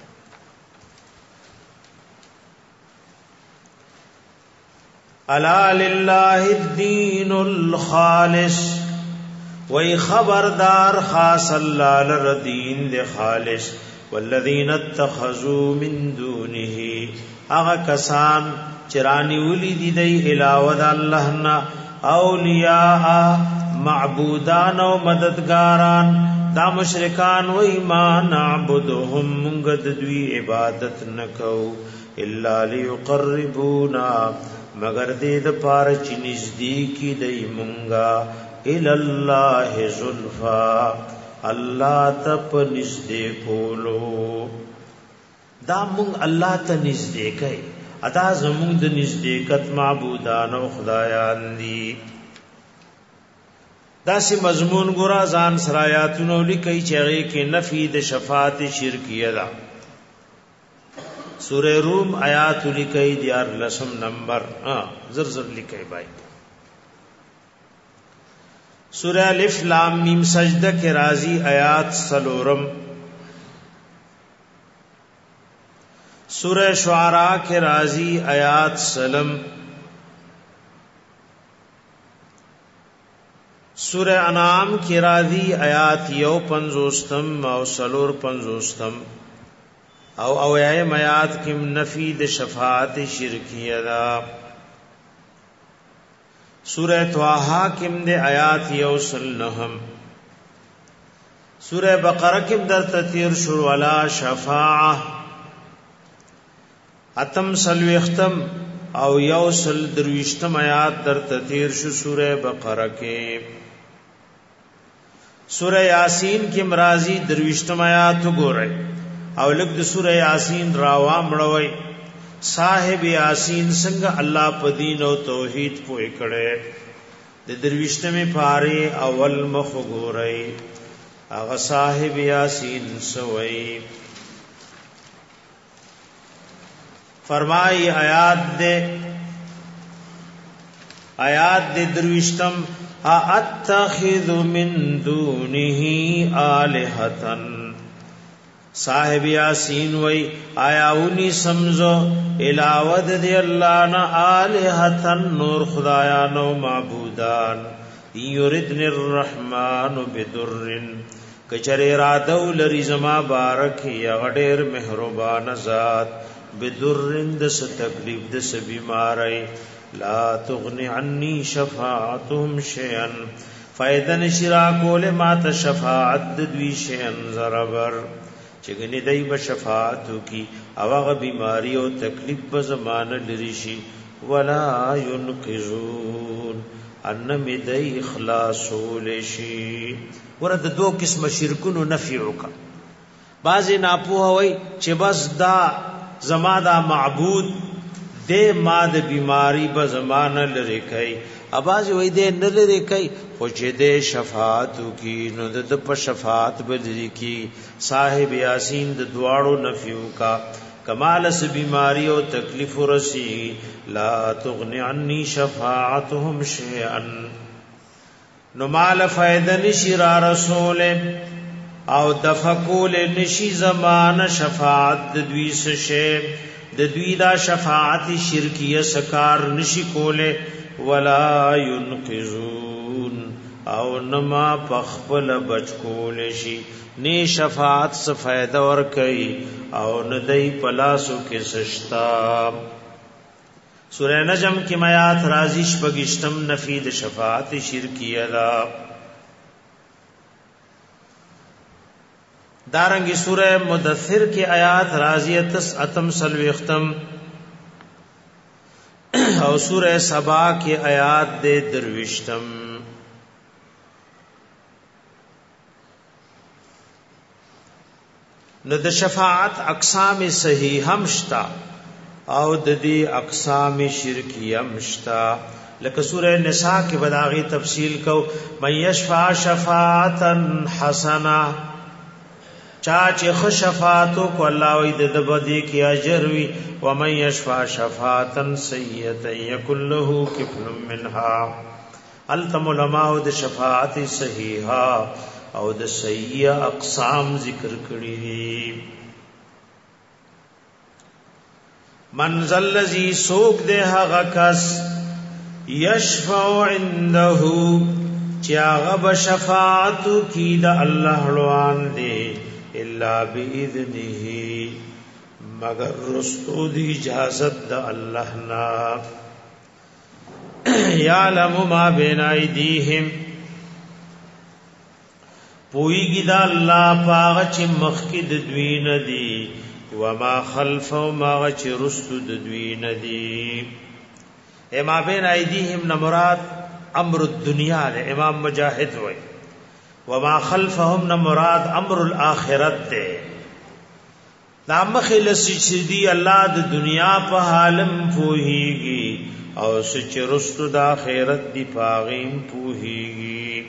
الا لله الدين الخالص وای خبردار خاص الله للدین له خالص والذین اتخذوا من دونه هغه کسان چرانی ولی دی دی علاوه د الله نا اولیاء معبودان او مددگاران دا مشرکان و ایمان نعبدهم منګ د دوی عبادت نکو الا ليقربونا مگر دې د پاره چې نزدیکی دی مونږه الى الله زلفا الله تپ نزدې کولو دا مونږ الله ته نزدې کوي ادا زمون د نزدېکت معبودان او خدایان دي. داسې مضمون ګورا ځان سرایاتونو لیکي چې هغه کې نفي د شفاعت شرکیه ده. سوره روم آیات لیکي د 14 نمبر زر لیکي بای. سوره الف لام میم سجده کې راځي آیات سلورم. سورہ شعراء کے راضی آیات سلم. سورہ انعام کے راضی آیات یو پنزوستم او سلور پنزوستم او اویایم آیات کم نفید شفاعت شرکیہ دا. سورہ طٰہٰ کم دے آیات یو سلنہم. سورہ بقرہ کم در تطیر شروع علا شفاعہ اتم سلوی اختم او یو سل درویشتم آیات در تطیر شو سورہ بقرہ کے. سورہ یاسین کی مرازی درویشتم آیات گو رہے او لگ د سورہ یاسین راوا مڑوئی صاحب یاسین سنگ اللہ پا دین و توحید پوئے کڑے د درویشتم پارے اول مخ گو رہے اغا صاحب یاسین سوئی. فرمائی آیات دے درویشتم اتخذ من دونه آلہتن. صاحب یاسین وی آیاونی سمزو علاوہ دے اللہ نا آلہتن نور خدایان و معبودان یردن الرحمن بدرن کچر ارادو لری زما بارک یا غدیر مہربان ذات بدرن دس تکلیف دس بیماری لا تغنی عنی شفاعتهم شیئا فائدن شراکول ما تشفاعت دوی شیئا ضربر چگنی دی بشفاعتو کی اواغ بیماری و تکلیف بزمان لرشی ولا ينقذون ان می د اخلاصول شي. ورته دو قسم شرکونو نفي وکا. بعضی ناپوه وای چې بس دا زما دا معبود دې ما د بیماری به زمانه لری کوي، اباځي وای دې نه لری کوي خو چې دې شفاعت کی نو د په شفاعت بدلی کی. صاحب یاسین د دواړو نفیو کا کمال س بیماری او تکلیف رسی لا تغنی عنی شفاعتهم شیئا. نو مال فائدہ نشی را رسول او دفقول نشی زمان شفاعت د دوی سشه د دوی دا شفاعت شرکیه سکار نشی کوله ولا ينقذون او نما پخپل بچ کول شي نی شفاعت څه فائدہ ور کوي او ندی پلاسو کې سشتا. سورہ نجم کی آیات رازش پگشتم نفید شفاعت شرکیه دا. دارنگی سورہ مدثر کی آیات رازیت اتم سلوختم اور سورہ سبا کی آیات دے دروشتم. نو د شفاعت اقسام صحیح همشتا او د دې اقسام شرکی همشتا. لکه سورہ نساء کی بداغی تفصیل کو من یشفع شفاعتا حسنہ چاچ خشفاتو کو اللہ وید دبدی کی اجر وی ومن یشفع شفاعتا سیئتا یکن له کفل منها. التم علماء د شفاعت صحیحہ او د سیئ اقسام ذکر کړي. من ذا الذی سوق ده هغه کس یشفع عنده چې هغه بشفاعت کی د الله روان دی الا باذنه مگر رستو دی اجازت د الله نا. یعلم ما بین ایدیهم پویږي دا الله پاغه چې مخکې د دوی نه دی وما خلفه ما چې رستو د دوی نه دی. ما بین ایدیهم نه مراد امر الدنیا ده. امام مجاهد وای وما خلفهم نه مراد امر الاخرت ده. دا مخل سچدي الله د دنیا په حالم پوهیږي او سچ رستو د اخرت دی پاغیم پوهیږي.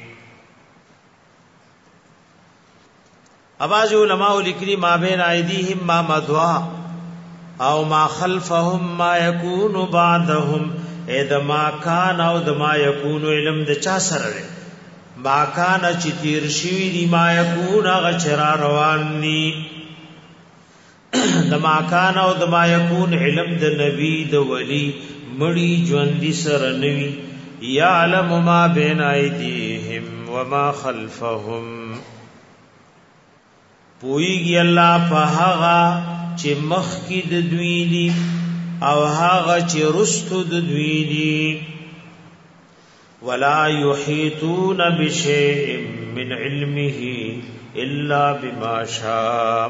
اواز علماء لیکلی ما بین ایدیهم ما مدوا او ما خلفهم ما یکون بعدهم اذا ما کان او د ما یکون علم د چا سره ده. ما کان چې تیر شوی دی ما یکون غچرا روان نی د ما کان او د ما یکون علم د نبی د ولی مړی ژوندۍ سره نوی. یعلم ما بین ایدیهم وما خلفهم پویږي الله په هغه چې مخکې د دوی دی او هغه چې رستو د دوی دی. ولا يحيطون بشيء من علمه الا بما شاء.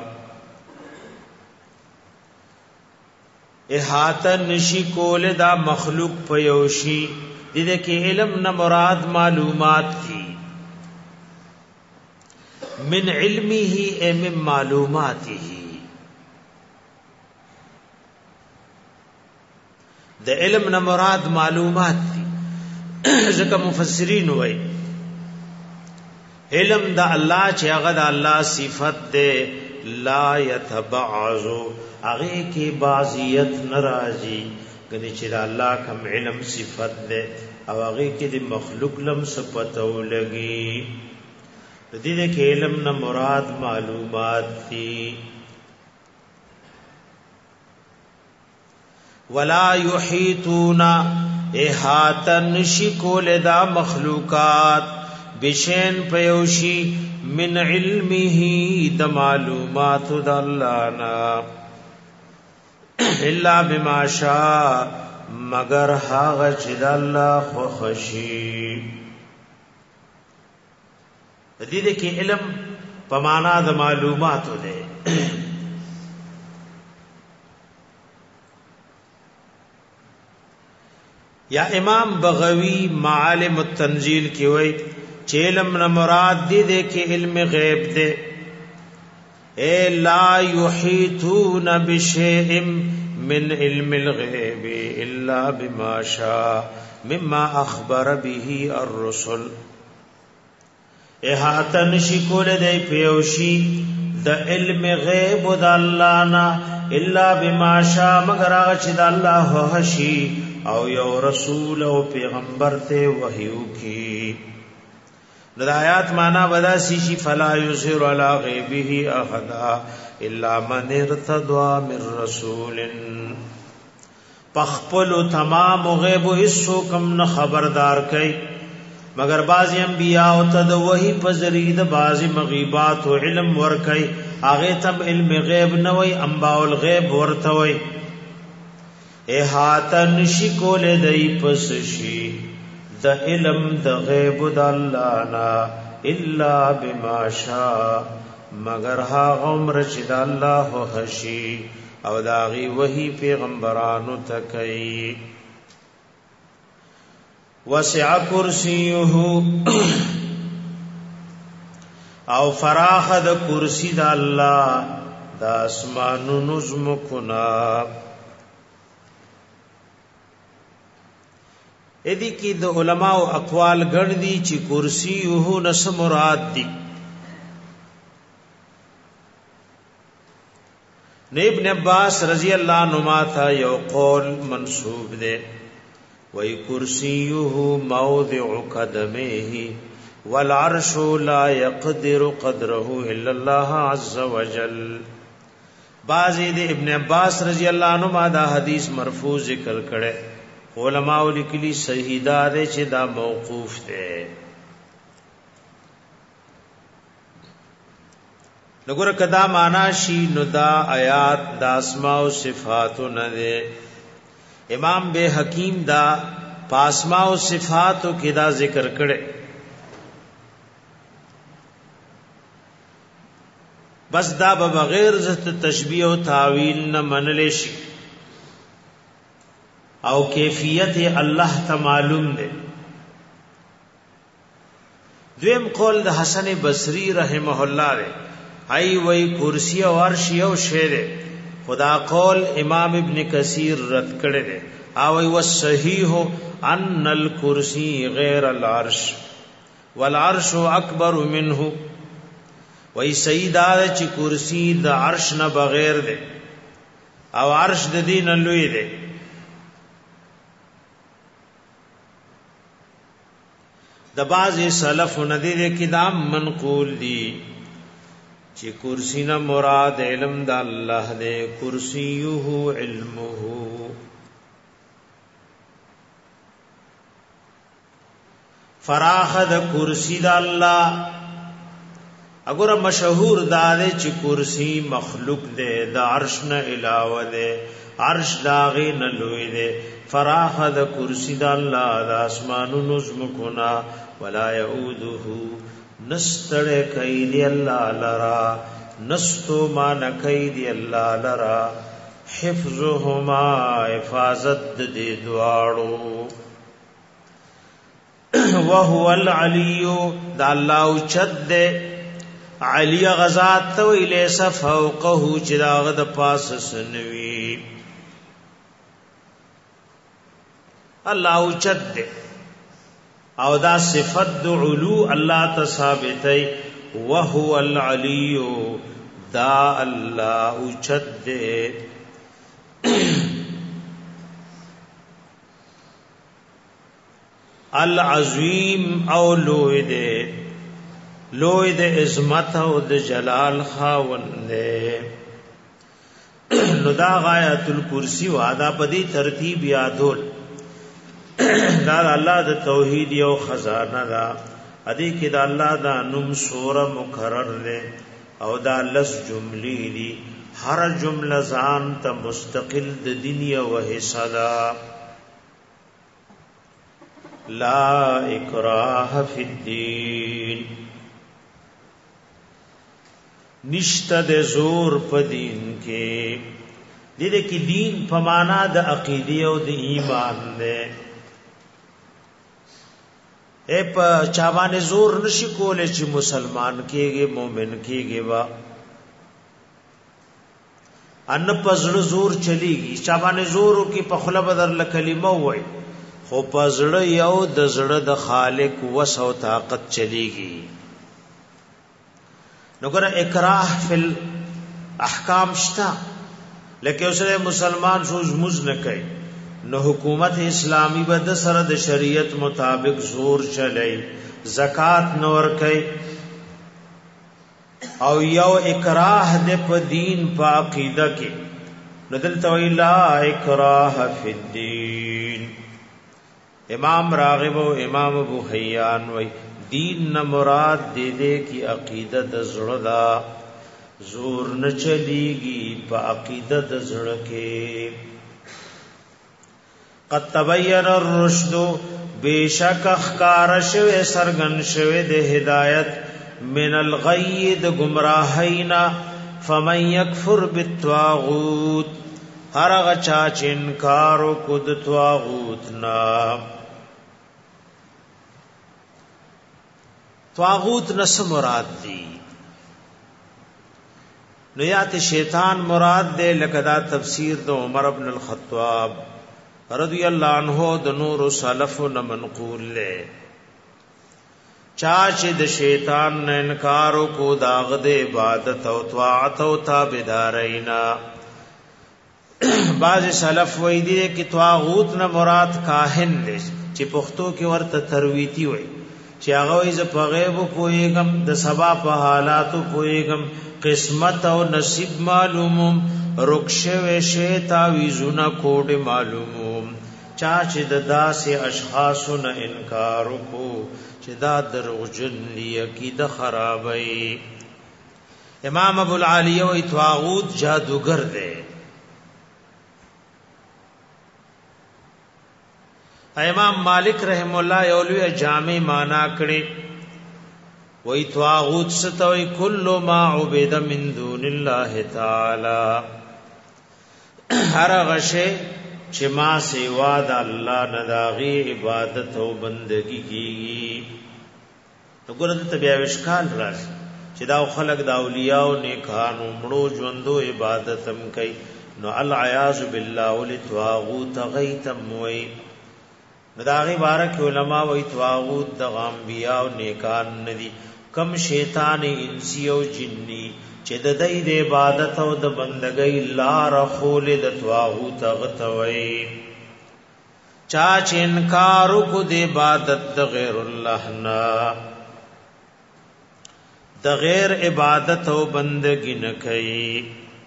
احاطه نشی کول دا مخلوق په یوشي دې کې علم نه مراد معلومات دي. من علمه ای من معلوماته د علم نه مراد معلومات دي. ځکه مفسرین وای علم د الله چې هغه د الله صفت ده لا يتبعض هغه کې بعضیت ناراضي کني چې د الله کوم علم صفت ده او هغه کې د مخلوق لم صفته لګي. د دې کې علم نه مراد معلومات دي. ولا يحيطون احاطن شکول دا مخلوقات بشین پیوشی من علمه د معلومات د الله نا الا بما شاء مگر هغه چې د الله خو خشي. دې کې علم په معنا د معلوماتو ده. یا امام بغوی معالم التنزیل کی وای چې علم نه مراد دې کې علم غیب دې اے لا یحیطون بشیء من علم الغیب الا بما شاء مما اخبر به الرسل احاطه نشي کول دی پیوشي د علم غیب د الله نه الا بما شاء مگر هغه چې د الله هشي او یو رسول او پیغمبر ته وحی وکي د آیات معنا ودا شي فلا یظهر علی غیبه احد الا من ارتضى من رسول پخپل تمام غیب هیڅ کم نه خبردار کئ مگر بعض انبیاء او تد وحی پذری د بعض مغیبات او علم ور کئ هغه تم علم غیب نه وای انباء الغیب ورته وای احاطه نشی کول دی پس شي د علم د غیب د الله نا الا بما شاء مگر ها عمر چې د الله هشي او داغي وحی پیغمبرانو تکي وسع کرسیه او فراخ د کرسی د الله د اسمانونو زمکنا ادي کی د علماء اقوال ګڼ دي چې کرسیه نس مراد دي ابن عباس رضی اللہ عنہما تھا یو قول منسوب دے وی کرسیه موضع قدمه والعرش لا يقدر قدره الا الله عز وجل بعضی دے ابن عباس رضی اللہ عنہما دا حدیث مرفوع ذکر کرے علماء لکلی صحیح دا دے چھ دا موقوف دے نګور کدا معنا شي نو دا آیات د اسماء او صفات نه ده امام بے حکیم دا پاسماء او صفات کې دا ذکر کړي بس دا بغیر ذات تشبیه او تعویل نه منل شي او کیفیت الله ته معلوم ده دویم قول د حسن بصری رحمه الله ده ای وی کرسی او عرش یو شی ده خدا قول امام ابن کثیر رد کړي ده او وی والصحیح ان الکرسی غیر العرش والعرش اکبر منه وی سیدا چې کرسی د عرش نه بغیر ده او عرش د دین لوی ده د بعض سلف ندی ده کدام منقول دي چې کرسی نه مراد علم د الله دې کرسیه علمه فراخ د کرسی د الله اگر مشهور دا دې چې کرسی مخلوق دې د عرش نه علاوه دې عرش داغه نه لوی دې فراخ د کرسی د الله د اسمانونو زمکنا ولا يعوده نستړ کید الله لرا نستو مان کید الله لرا حفظهما حفاظت دې دواړو وهو العلی د الله چد علی غزاد تو الیس فوقه چراغ د پاس سنوی الله چد او دا صفت د علو الله ثابتای وهو العلی دا الله چد العظیم او لوی دے عظمت او د جلال خاوند نو دا غایت الکرسی وادا پدی ترتیب یادول دا الله د توحید یو خزانه دا ادي کې دا الله دا نوم سوره مکرر له او دا لس جملې دي هر جمله ځان ته مستقل د دنیا او حصہ دا لا اکراه فی الدین نشته د زور په دین کې دې کې دین په معنا د عقیده او د ایمان نه اے په چا باندې زور نشي کولای چې مسلمان کېږي مؤمن کېږي وا ان پزړه زور چلیږي چا باندې زور کی په خله بدر کلمه وای خو پزړه یو د زړه د خالق وسو طاقت چلیږي نو ګره اکراه فل احکام شتا لکه اوسه مسلمان سوز مز نه کوي نو حکومت اسلامی به د سره د شریعت مطابق زور چلای زکات نور کوي او یو اکراه د په دین په عقیده کې ندل تو لا اکراه فی الدین امام راغب او امام ابو حیان وای دین نہ مراد دے دے کی عقیدہ د زړه دا زور نه چلیږي په عقیدہ د زړه کې قد تبین الرشد بیشک اخکار شوه سرغن شوه د هدایت من الغی د گمراهینا فمن یکفر بالطاغوت هر هغه چا چې انکار وکړ د طاغوت نه طاغوت نس مراد دی نو یات شیطان مراد دے لکدا تفسیر دو عمر ابن الخطاب رضی اللہ عنہ د نور سلف نہ منقول لے چاچ د شیطان نے انکار کو داغ دے عبادت او طاعت او تابعدارینا بعض سلف وی دی کہ طاغوت نہ مراد کاہن دے چې پښتو کې ورته ترویتی وای چې هغه ز په غیب پویګم د سبا په حالاتو پویګم قسمت او نصیب معلومم رخصه وشه تعویذونه کوډ معلومم چا چې د داسې اشخاصو نه انکار کو چې دا دروغجن لیکي د خرابای امام ابو العالیه او طاغوت جادوگر دی امام مالک رحم الله یولوی جامع معنا کړي وای طاغوت ستوي کل ما عبد من دون الله تعالی هر غشه چې ما سیوا د الله نه داغي عبادت او بندگی کیږي وګوره ته بیا وشکال راځي چې دا خلق د اولیاء او نیکانو مړو ژوندو عبادت هم کوي نو العیاذ بالله ولطاغوت غیتم وای نداغی بارک علماء و طاغوت د انبیاء او نیکان ندی کم شیطان انسی او جنی چې د دې د عبادت او د بندګۍ لار خول د طاغوت غتوي چا چې انکار کو د عبادت د غیر الله نه د غیر عبادت او بندګۍ نه کوي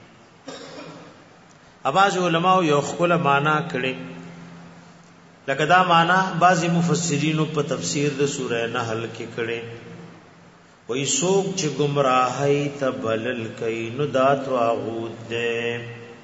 اواز علماء یو خپل معنا کړي لکه دا معنا بعضی مفسرین په تفسیر د سوره نحل کې کړي وای څوک چې گمراهی ته بلل کوي نو دا طاغوت دی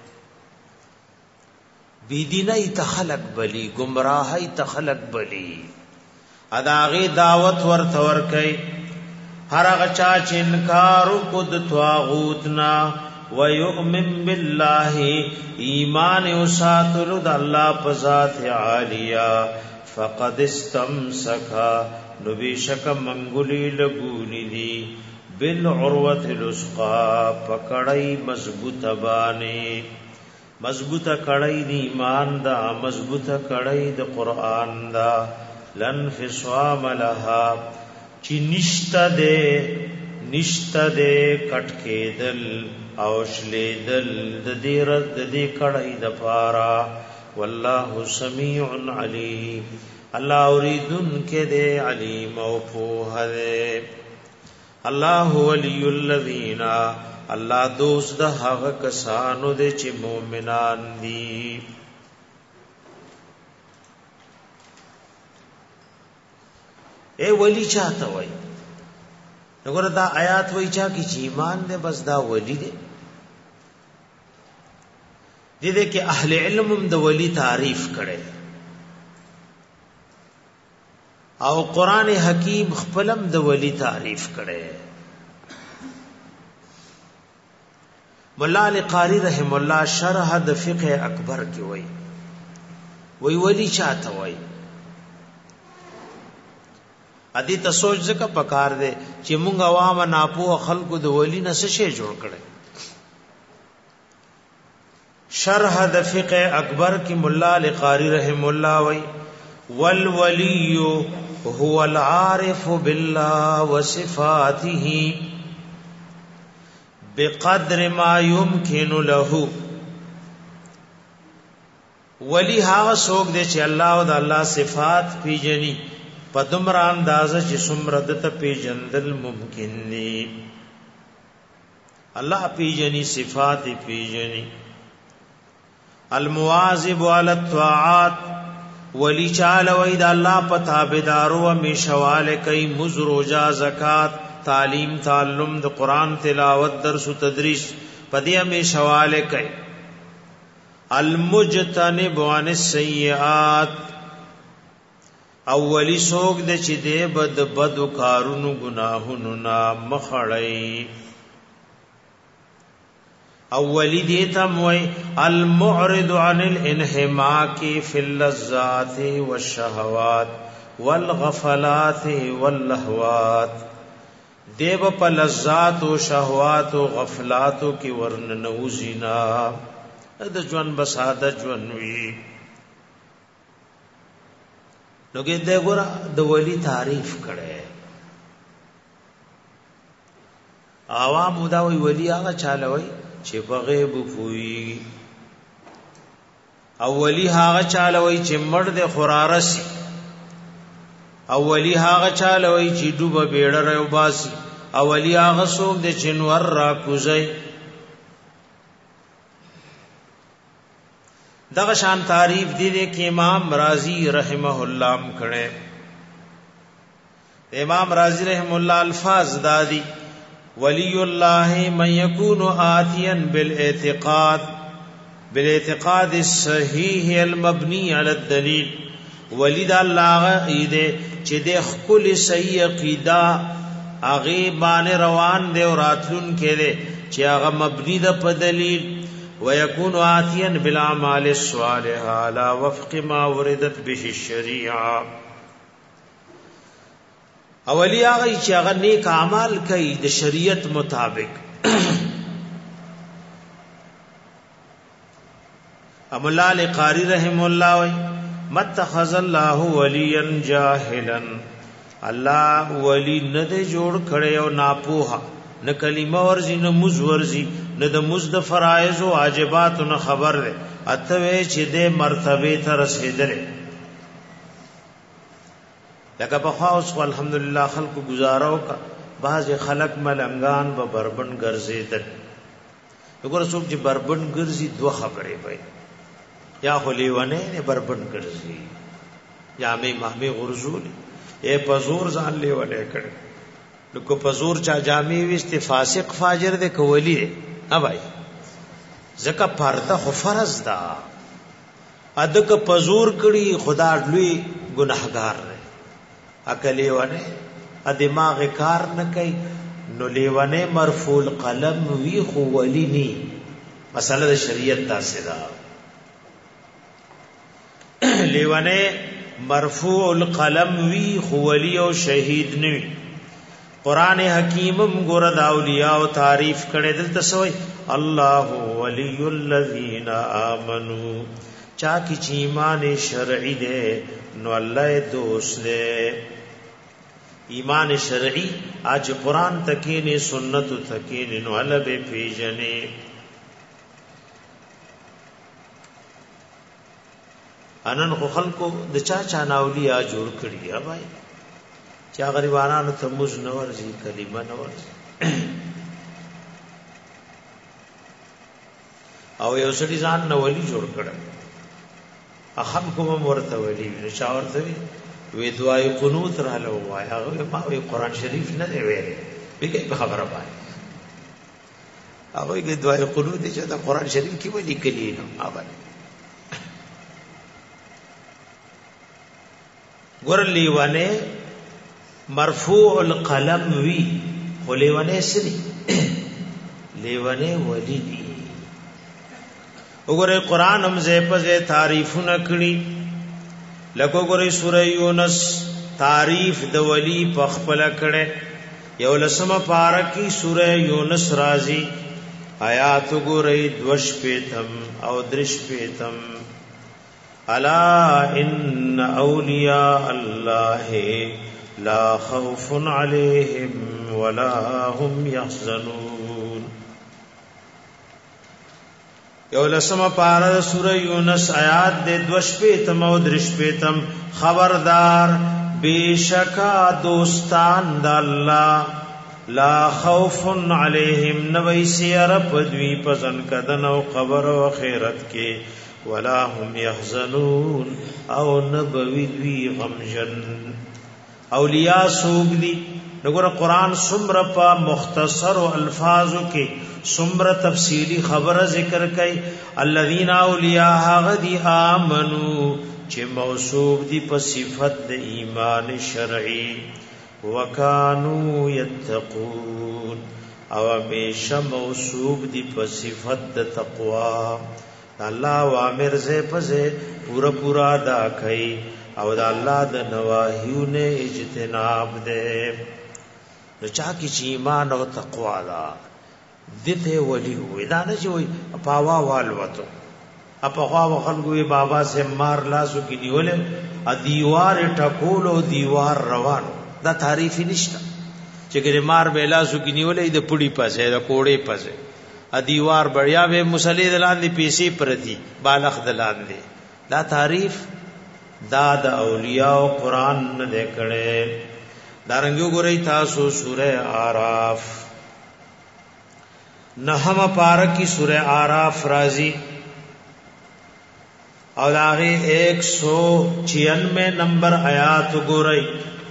بيدینای ته خلق بلی گمراهی ته خلق بلی اداغه دعوت ورته ور کوي هر هغه چا چې انکار کو د طاغوت نا ويؤمن بالله ایمان او ساتلو د الله په ذات عالیا فقد استمسك نو بشک منګلی لګونی دی بالعروه الوثقا پکړی مضبوطه باندې مضبوطه کړی دی ایمان دا مضبوطه کړی د قران دا لن فصام لها چې نشته دے کټ کېدل او شلیدل د دې رد د دې کړای د پارا والله سمیع علیم الله اوریدن کې دې علیم او په هده الله ولی الذین الله دوست د هغه کسانو دې چې مؤمنان دي اے ولی چاته وای وګوره دا آیات وای چا کی چې ایمان دې بس دا ولی دې دې کې اهل علم د ولی تعریف کړي او قران حکیم خپلم د ولی تعریف کړي مولا علی قاری رحم الله شرح د فقه اکبر کې وای ولی چاته وای ادي ته سوچ ځکه پکار دی چې مونږ عوام ناپوه خلکو د ولی نه څه شی جوړ کړي. شرح د فقه اکبر کی مولا علی قاری رحم الله وی والولی هو العارف بالله وصفاته بقدر ما يمكن له. ولی هغه څوک دی چې الله او د الله صفات پیژني په دومره اندازه چې څومره د ته پیژندل ممکن دي. الله پیژني، صفات پیژني. المواظب على الطاعات ولی چاله وای د الله په تابعدارو همیشواله کوي، مز روزه زکات تعلیم تعلم د قران تلاوت درس او تدریس پدې همیشواله کوي. المجتنب عن السیئات اولی سوک د چې دې بد کارونو گناهونو نا مخړی. اولی دیتا موی المعرض عن الانحماک فی اللذات والشہوات والغفلات واللہوات. دیب پا لذات و شہوات و غفلات کی ورن نوزینا دا جوان بسادہ جوانوی. نوگی دے گورا دا ولی تعریف کرے. عوام داوی ولی آغا چالوی چې په غیب پوي. اولی هاغه چاله وای چې مړ د خرارسي. اولی هاغه چاله وای چې ډوب بیړه راو باسي. اولی هاغه څوک د چنور را کوزي. دغه شان تعریف دي کې امام رازی رحمه الله م کړه. امام رازی رحم الله الفاظ دادی ولی اللہ من یکون آتیا بالاعتقاد الصحیح المبنی علی الدلیل. ولی دا اللہ عیدے چی دے خکل صحیح عقیدہ آغی بان روان دے اور آتلون کے دے چی آغا مبنی دا پا دلیل. ویکون آتیا بالعمال الصالحہ علی وفق ما وردت به الشریعہ. اولی آغای چې هغه نیک اعمال کوي د شریعت مطابق. مولا علی قاری رحم الله وی متخذ الله ولیا جاهلا. الله ولی نه د جوړ کړي او ناپوها، نه کلمه ورزي نه مز ورزي نه د مز د فرایض او واجبات نه خبر ده. اته چې د مرتبه ته رسیدل لکه په خاص الحمدلله خلق گزارو کا. بعض خلق ملنګان به بربند ګرځیدل. وګوره څوک چې بربند ګرځي دوه خبرې وي، یا خلیونه نه بربند ګرځي یا مې غرزول اے پزور ځان لیونه کړ. نو کو پزور چا جامې وست فاسق فاجر دې کولی ها بھائی زکه پرده خو فرض ده. ادک پزور کړي خدا لوی ګناهګار اکلیونه ا دماغ کار نه کوي. نو لیونه مرفوع القلم وی خو ولی ني. مسله د شریعت داسې ده. لیونه مرفوع القلم وی خو ولی او شهید نوي. قران حکیمم ګور د اولیاء او تعریف کړي دلته سوې الله ولی الذین آمنو. چا کی چې ایمان شرعی ده نو الله دوست ده. ایمان شرعی اج قرآن تکینی سنت تکینی نو الله به پیژنې. انن خو خلکو د چا ناولیا جوړ کړی یا بھائی چا غریبانو ته موز نه ورزي کلمه نه ورزي. او یو سړي ځان نه ولی جوړ کړی. اخم کوم ورته ولی نشا ورته وی دعای قنوت را له وای هغه ما وی قران شریف نه دی ویل به خبره باندې هغه یې دعای قنوت چې دا قران شریف کې ولی کلی نو اوبه ګور لیوانه مرفوع القلم وی خو لیوانه سری لیوانه ولی دی. وګوره قران هم زه په تعریفونه کړی. لکه ګورې سورہ یونس تعریف د ولی په خپل کړه یو لسمه پارکی سوره یونس رازی آیات ګورئ دوش پیتم او درش پیتم الا ان اولیاء الله لا خوف عليهم ولا هم يحزنون یو لسمه پارا سوره یونس آیات د دوش پیتم او درش پیتم خبردار بیشکا دوستان د الله لا خوف علیہم نوی سیر پدوی پزن کدن او قبر و خیرت کے ولا هم یحزنون او نبوی دوی غمجن اولیاء سوگ دی نگور قرآن سمر پا مختصر و الفاظو کے سمر تفصیلی خبر ذکر کئی الذین اولیاء غدی آمنو چه موصوف دی پا صفت دی ایمان شرعی وکانو یتقون او همیشه موصوف دی په صفت د تقوا الله وامر زه پزه پورا ادا کړي او د الله د نواهیونه اجتناب ده نو چا کی چې ایمان او تقوا دا دته ولی وې دا نه چې وې پاوا والوته اپا خوا خلقوی بابا سے مار لاسو کی نیولے دیوار ټکولو دیوار روانو دا تعریفی نشتا چکر مار بے لاسو کی نیولے دا پڑی پسے دا کوڑے پسے دیوار بڑیا بے مسلی دلان دی پیسی پردی بالخ دلان دی دا تعریف دا دا اولیاء و قرآن ندے کڑے دارنگیو گو رئی تاسو سورہ آراف نحم پارکی سورہ آراف رازی اور آگے 196 نمبر آیات گو رئی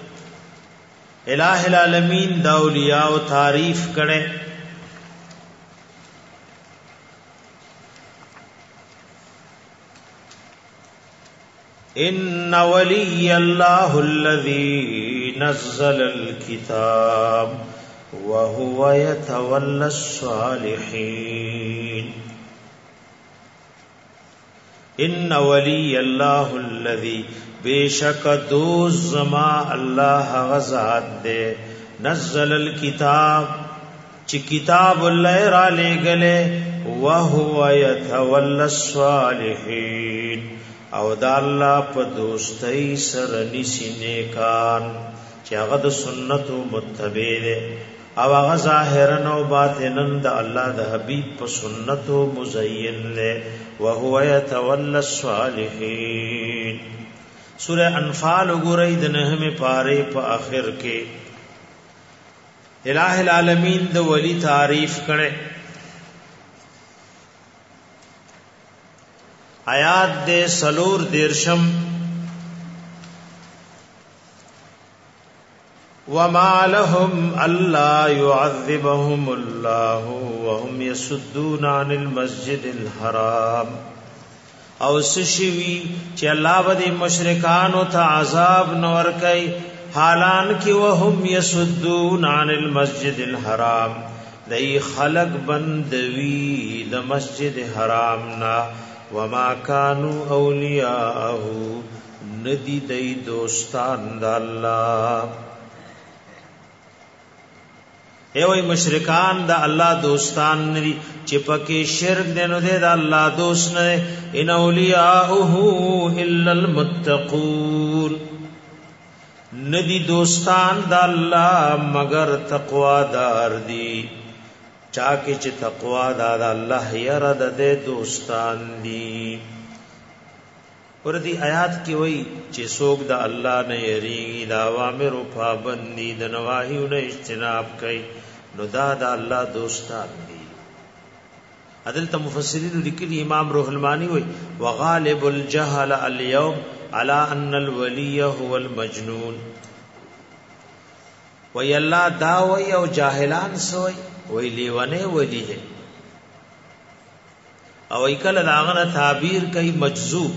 الہ العالمین دا اولیاء و تعریف کرے ان ولی اللہ الذی نزل الكتاب وهو يتولى الصالحین ان ولی اللہ الذی بیشک دوز زما اللہ غزاد دے نزل الكتاب چی کتاب اللہ را لے گلے وهو يتولى الصالحین او دا اللہ پا دوستی سر نسی نیکان چی اغد سنت و متبع دے او اغا ظاہرن و باطنن دا اللہ دا حبیب پا سنت و مزین دے وهو يتولى الصالحین سورہ انفال گورئی دنہم پارے پا آخر کے الہ العالمین دا ولی تعریف کرے آیات دے سلور دیرشم وما لهم الا يعذبهم الله وهم يصدون عن المسجد الحرام او سشوی چې الله باندې مشرکانو ته عذاب نور کوي حالان کې وهم يصدون عن المسجد الحرام دای خلق بندوی د مسجد حرام نا وما كانوا اولیاءه ندی دای دوستان د الله ایوی مشرکان دا اللہ دوستان ندی چپکی شرک دینو دے دا اللہ دوست ندے ان اولیاؤہو الا المتقون ندی دوستان دا اللہ مگر تقوی دار دی چاکی چی تقوی دا اللہ یرد دے دوستان دی اور دی آیات کی وئی چی سوک دا اللہ نے یریگی دا وامر و پابندی دا نواہیو نے اجتناب کئی نو دا اللہ دوستان دی عدلتا مفسرین لکلی امام روح المانی ہوئی وغالب الجہل اليوم علا ان الولی هو المجنون وی اللہ داوئی او جاہلان سوئی وی لیوانے ولی ہے او اکل داغنا تعبیر کئی مجذوب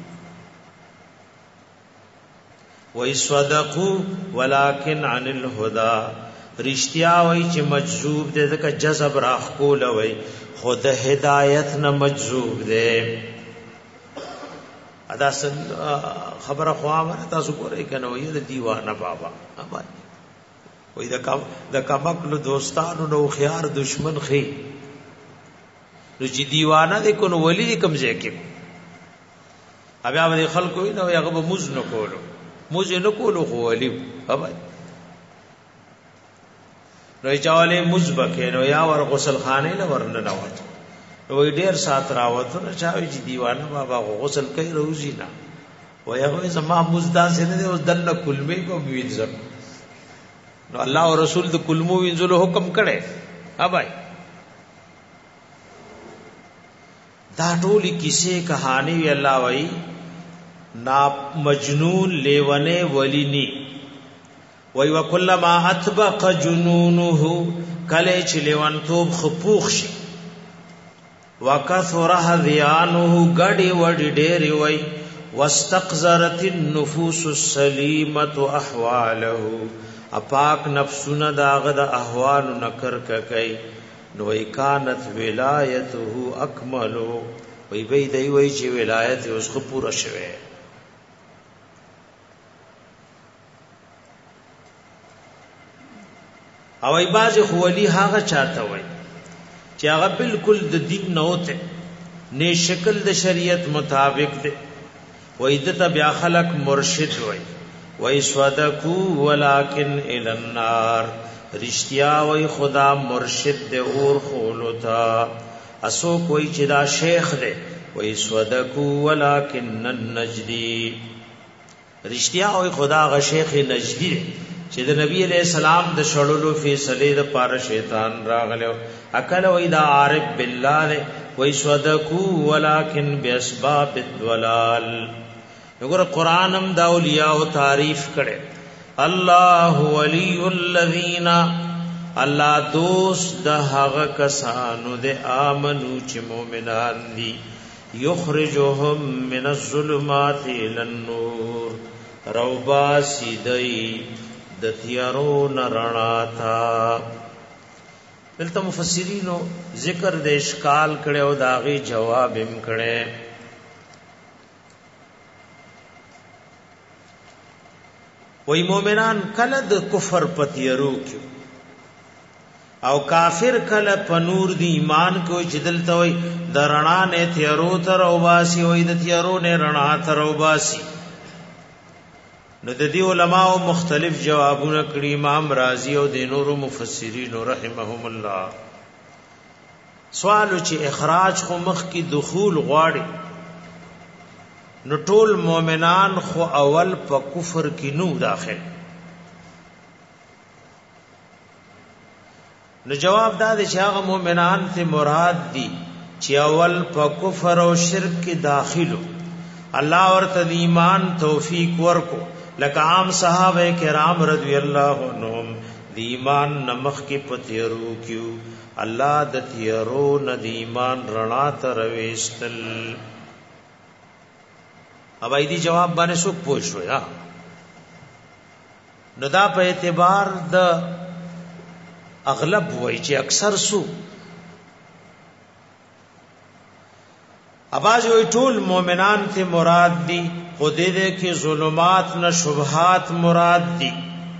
وی صدقو ولیکن عن الہدا رشتیا وی چی مجذوب دے دکا جذب راخ کولا وی خود ہدایت نہ مجذوب دے ادا خبره خو امر تاسو ګورئ کنه وې د دیوانه بابا اما وې د کمکلو دوستانو نو خيار دشمن خي نو چې دیوانه دې کو نو ولی دې کمزې کې بیا به خلکو نو هغه به موز نه کولو موز نه کولو خو ولی هبا نو چاله موز بکې نو یا ور غسل خانه نه ورنه نوت وې ډیر سات راوته نو چا وی دیوانه بابا غسل کوي روزي نه وې هغه زما موز دا سره دې اوس دنه کلمې کو وینځم نو الله او رسول د کلمو وینځلو حکم کړي هبا دا ټولي کیسه کہانی وی الله وای نا مجنون لیونے ولینی وای وکلما اتبق جنونه کله چې لیوان توب خپوخ شي وکثر هذیانه غډي وډي ډېری وای واستقذرت النفوس السلیمه احواله اپاک نفسونه داغه د احوال نکر کای نو کانت ولایته اکملو وی به دی وی چې ولایت اوس خو پورا شوه او ای باز خو ولی هغه چاته وای چې هغه بالکل د دین نه وته نه شکل د شریعت مطابق دی وای د بیا خلق مرشد وای وای صدقو ولکن الی النار رشتیا وای خدا مرشد دے اور خولتا اسو کوئی چې دا شیخ دے وای صدقو ولکن النجدی رشتیا وای خدا غ شیخ نجدی چې د نبی علیہ السلام د شړلو فیصله د پاره شیطان راغلو اکل وای دا عارف بالله وای صدقو ولکن باسباب الضلال وګوره قران هم دا اولیاء او تعریف کړي الله ولی الذین الله دوست د هغه کسانو د امنو چې مؤمنان دي یخرجهم من الظلمات الى النور روبا سیدای د تیارو نرنا تا دلته مفسرینو ذکر د اشکال کړي او داغي جواب هم کړي وی مومنان کله د کفر پتیرو کیو او کافر کله پنور دی ایمان کو جدلته وی د رڼا نه تیرو تر او باسی وی د تیرو نه رڼا تر او باسی نو د دې علماء مختلف جوابونه کړي امام رازی او د نورو مفسرین رحمهم الله سوال چې اخراج خو مخ کی دخول غواړي نو ټول مومنان خو اول په کفر کې نو داخل نو جواب دا دی چې هغه مومنان ته مراد دي چې اول په کفر او شرک کې داخلو الله ورته ایمان توفیق ورکو لکه عام صحابه کرام رضی الله عنهم دی ایمان نمخ کې پتیرو کیو الله د تیرو ند ایمان رڼا ته رويستل اب ایدی جواب باندې څوک پوښوي ها نو دا په اعتبار د اغلب وای چې اکثر سو اباز وی ټول مؤمنان ته مراد دي خو دې کې ظلمات نه شبهات مراد دي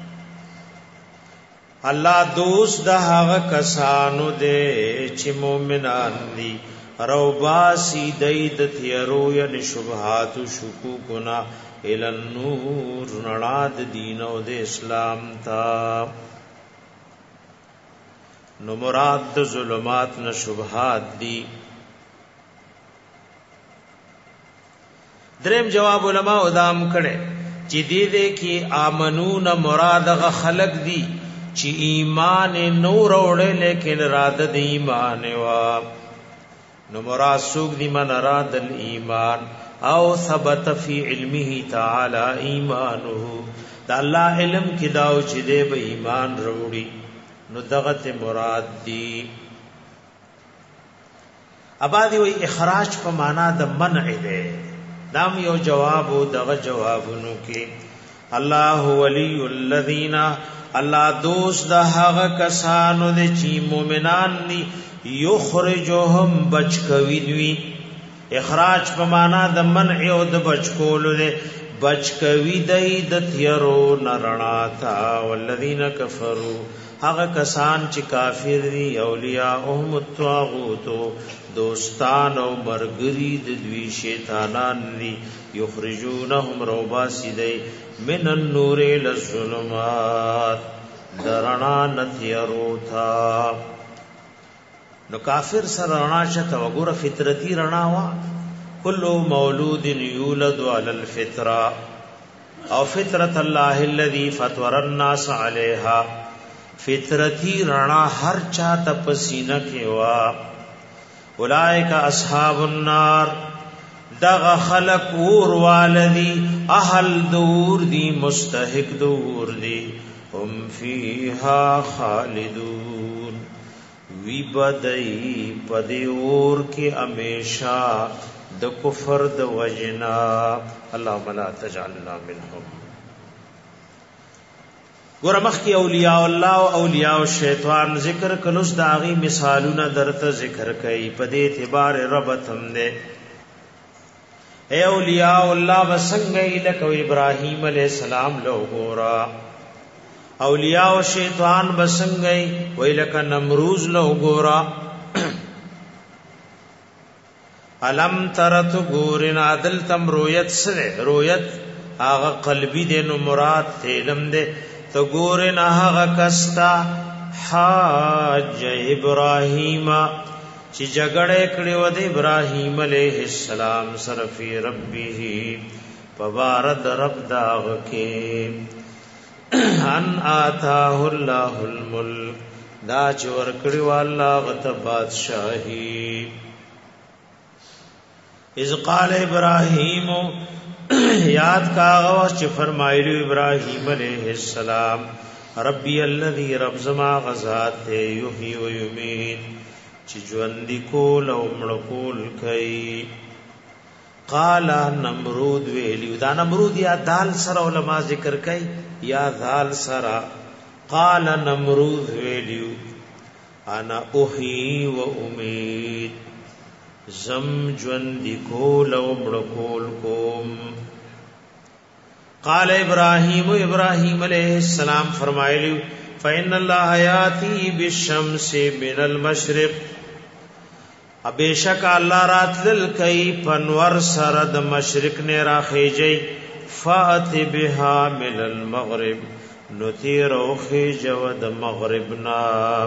الله دوست د هغه کسانو دې چې مؤمنان دي روباسی دید تیرو یعنی شبهات و شکوکنا الى النور نڑاد دین و د اسلام تا نو مراد د ظلمات نه شبهات دی دریم جواب علماء ادام کړي چې دې کې امنون مراد غ خلق دی چې ایمان نو وروړي لیکن راد د ایمان وا نو مراد سوق دی من اراد الایمان او ثبت فی علمه تعالی ایمانه دا الله علم کې داو چې دې به ایمان وروړي نو دغه مراد دی ابادی وی اخراج په معنا د منع دی دام یو جواب دغه جوابونو کې الله ولی الذین الله دوست د هغه کسانو د چې مؤمنان دي یخرجهم بچ کوي دوی اخراج په معنا د منع او د بچ کولو ده، بچ کوي د تیرو نرنا تا. والذین کفروا هغه کسان چې کافر دي، اولیاءهم الطاغوت دوستان او مرګری د دوی شیطانان دي، یخرجونهم روباسی دی من النور الى الظلمات درنا نتیرو تا. نو کافر سره رڼا شته وګوره فطرتی رڼا وا، کل مولود یولد علی الفطره او فطرت الله الذی فطر الناس علیها. فطرتی رڼا هر چا ته پسینه کې وا. اولئک اصحاب النار دغ خلق اور والدی اهل دور دی مستحق دور دی، هم فیها خالدون وی بدئی پدی اور کی امیشا د کفر د وجنا. اللهم لا تجعلنا منهم. ګورمخ کی اولیاء الله او اولیاء الشیطان ذکر کلوس داغي مثالونه درته ذکر کئ په دې اعتبار ربط هم ده. اے اولیاء الله وسنګ لک ابراهیم علیہ السلام لو ګورا، اولیاء او شیطان وسنګ ویلک نمروز لو ګورا. علم ترت ګورن عدل تم رویت سره رویت هغه قلبی دې نو مراد علم دې تو ګورن هغه کستا حاج ابراهیم چې جګړه کړي و د ابراهیم علیه السلام سره فی ربه فبارد رب داغ کې ان آتاه الله الملک دا چې ور کړي و الله غت بادشاہی. اذ قال ابراهیم یاد کاغه چې فرمایلی ابراهیم علیہ السلام ربی الذی رب زما غزاد یحیی و یمیت چې ژوند کول او مړ کول کوي. قال نمرود ویلی دا نمرود یا دال سره علما ذکر کوي یا دال سره. قال نمرود ویلی انا احیی و امید زم ژوند کول او مړ کول کوم. قال ابراهیم ابراهیم علیہ السلام فرمایلی فإن الله یاتی بالشمس من المشرق ابیشک الله راتل کای پنور سره د مشرق نه راخیږي. فات بها من المغرب نثیر او خیجو د مغربنا.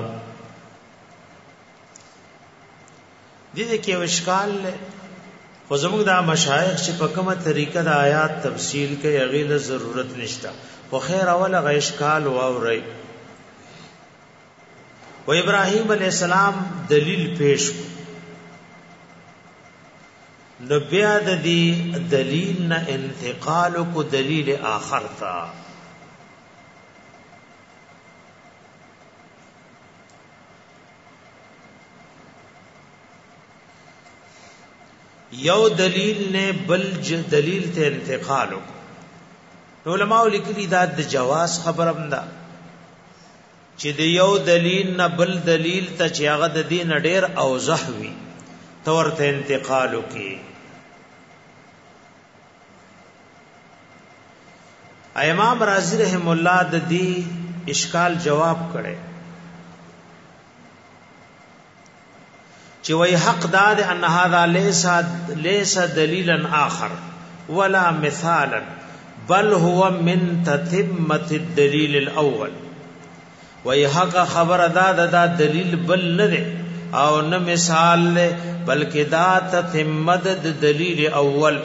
دې کې وشکال خو زموږ د مشایخ چې په کومه طریقه د آیات تفصیل کوي هغه له ضرورت نشته، خو خیر اوله غ اشکال واوري. و ابراهیم علیہ السلام دلیل پیش نو بیا د دې دلیل نه انتقال کو دلیل آخر تا. یو دلیل نے بل دلیل ته انتقال کو. علماء لیکلي دا د جواز خبرم ده چې د یو دلیل نه بل دلیل ته چې هغه د دین ډیر اوضح وي تور ته انتقال کی. امام رازی رحم الله د دې اشکال جواب کړي چې وای حق داد ان هذا ليس دلیلا آخر ولا مثالا بل هو من تتمه الدلیل الاول. وای حق خبر داد دا دلیل بل نه ده او نه مثال له بلکې دا تتمه د دلیل اول.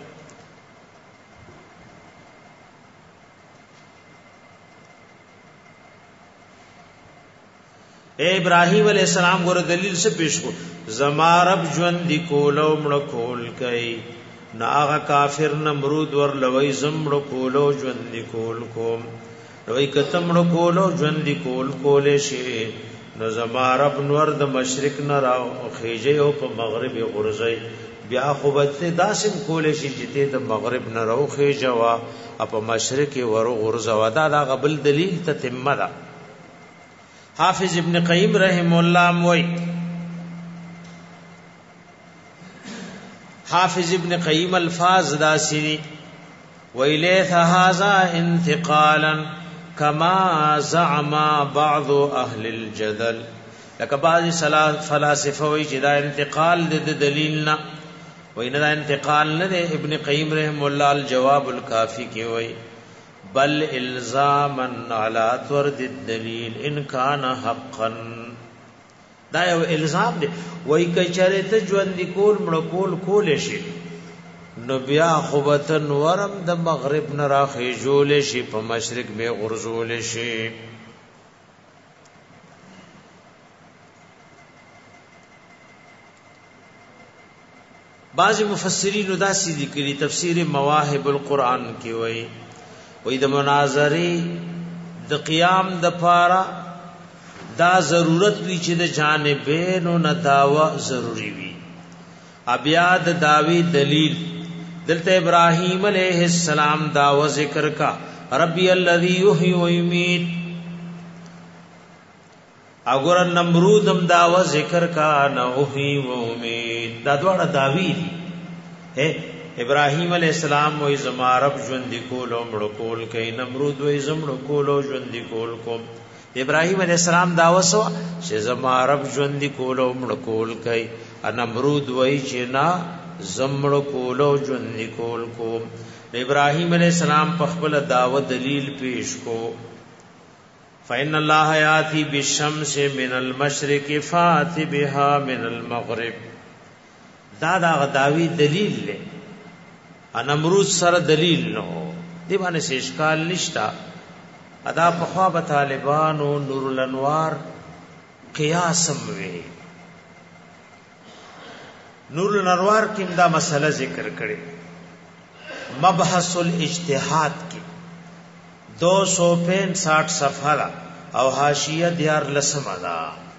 اے ابراہیم علیہ السلام ګور دلیل سے پیش کو زما رب ژوند دی کولو مړ کول کوي. ناغه کافر نمرود ور لوی زم مړ کولو ژوند دی کول کوم. لوی کتم مړ کولو ژوند دی کول کولې شي. نو زما رب نور د مشرق نه را خېجه او په مغرب غورځي. بیا خو به داسم کولې شي چې د مغرب نه را خېجه وا په مشرق ور غورځوا. دا غبل دلیل تتمه ده. حافظ ابن قیم رحم الله موي حافظ ابن قیم الفاظ داسری ویلیث هذا انتقالا کما زعم بعض اهل الجدل، لکه بعض فلاسفه وی چې دا انتقال د دلیلنا وینا دا انتقال نه ده. ابن قیم رحم الله الجواب الکافی کې وی بل الزاما على طرد الدلیل ان کان حقا، دا یو الزام دی. وای کچره ته ژوند کول مړ کول کول شي نو بیا خوبتن ورم د مغرب نه راخې جوړ شي په مشرق به غرزول شي. بعض مفسرین دا سی ذکری تفسیر مواهب القرآن کې وای د مناظره د قیام د پارا دا ضرورت وی چې د جانبینو نه داوا ضروری وی. بیا د داوی دلیل دلته ابراهیم علیہ السلام داوا ذکر کا ربی الذی یحیی و یمیت، اگر نمرود هم داوا ذکر کا نہ احیی و امیت، دا دوړه داوی دی. ابراهیم علیہ السلام وای زما رب ژوند کول او مړ کول کوي، نمرود وای زمړ کول او ژوند کول کوم. ابراهیم علیہ السلام داوا سو چې زما رب ژوند کول او مړ کول کوي، نمرود وای چې نا زمړ کول او ژوند کول کوم. ابراهیم علیہ السلام په خپل داوا دلیل پیش کو فإن الله یاتی بالشمس من المشرق فات بها من المغرب، دا داوی دلیل له نمرود سره دلیل نو دی باندې څه اشکال نشتا. ادا په خوا به طالبانو نور الانوار قیاسم وی، نور الانوار کې دا مسله ذکر کړي مبحث الاجتهاد کې 265 صفحه او حاشیه دیار لسمه دا.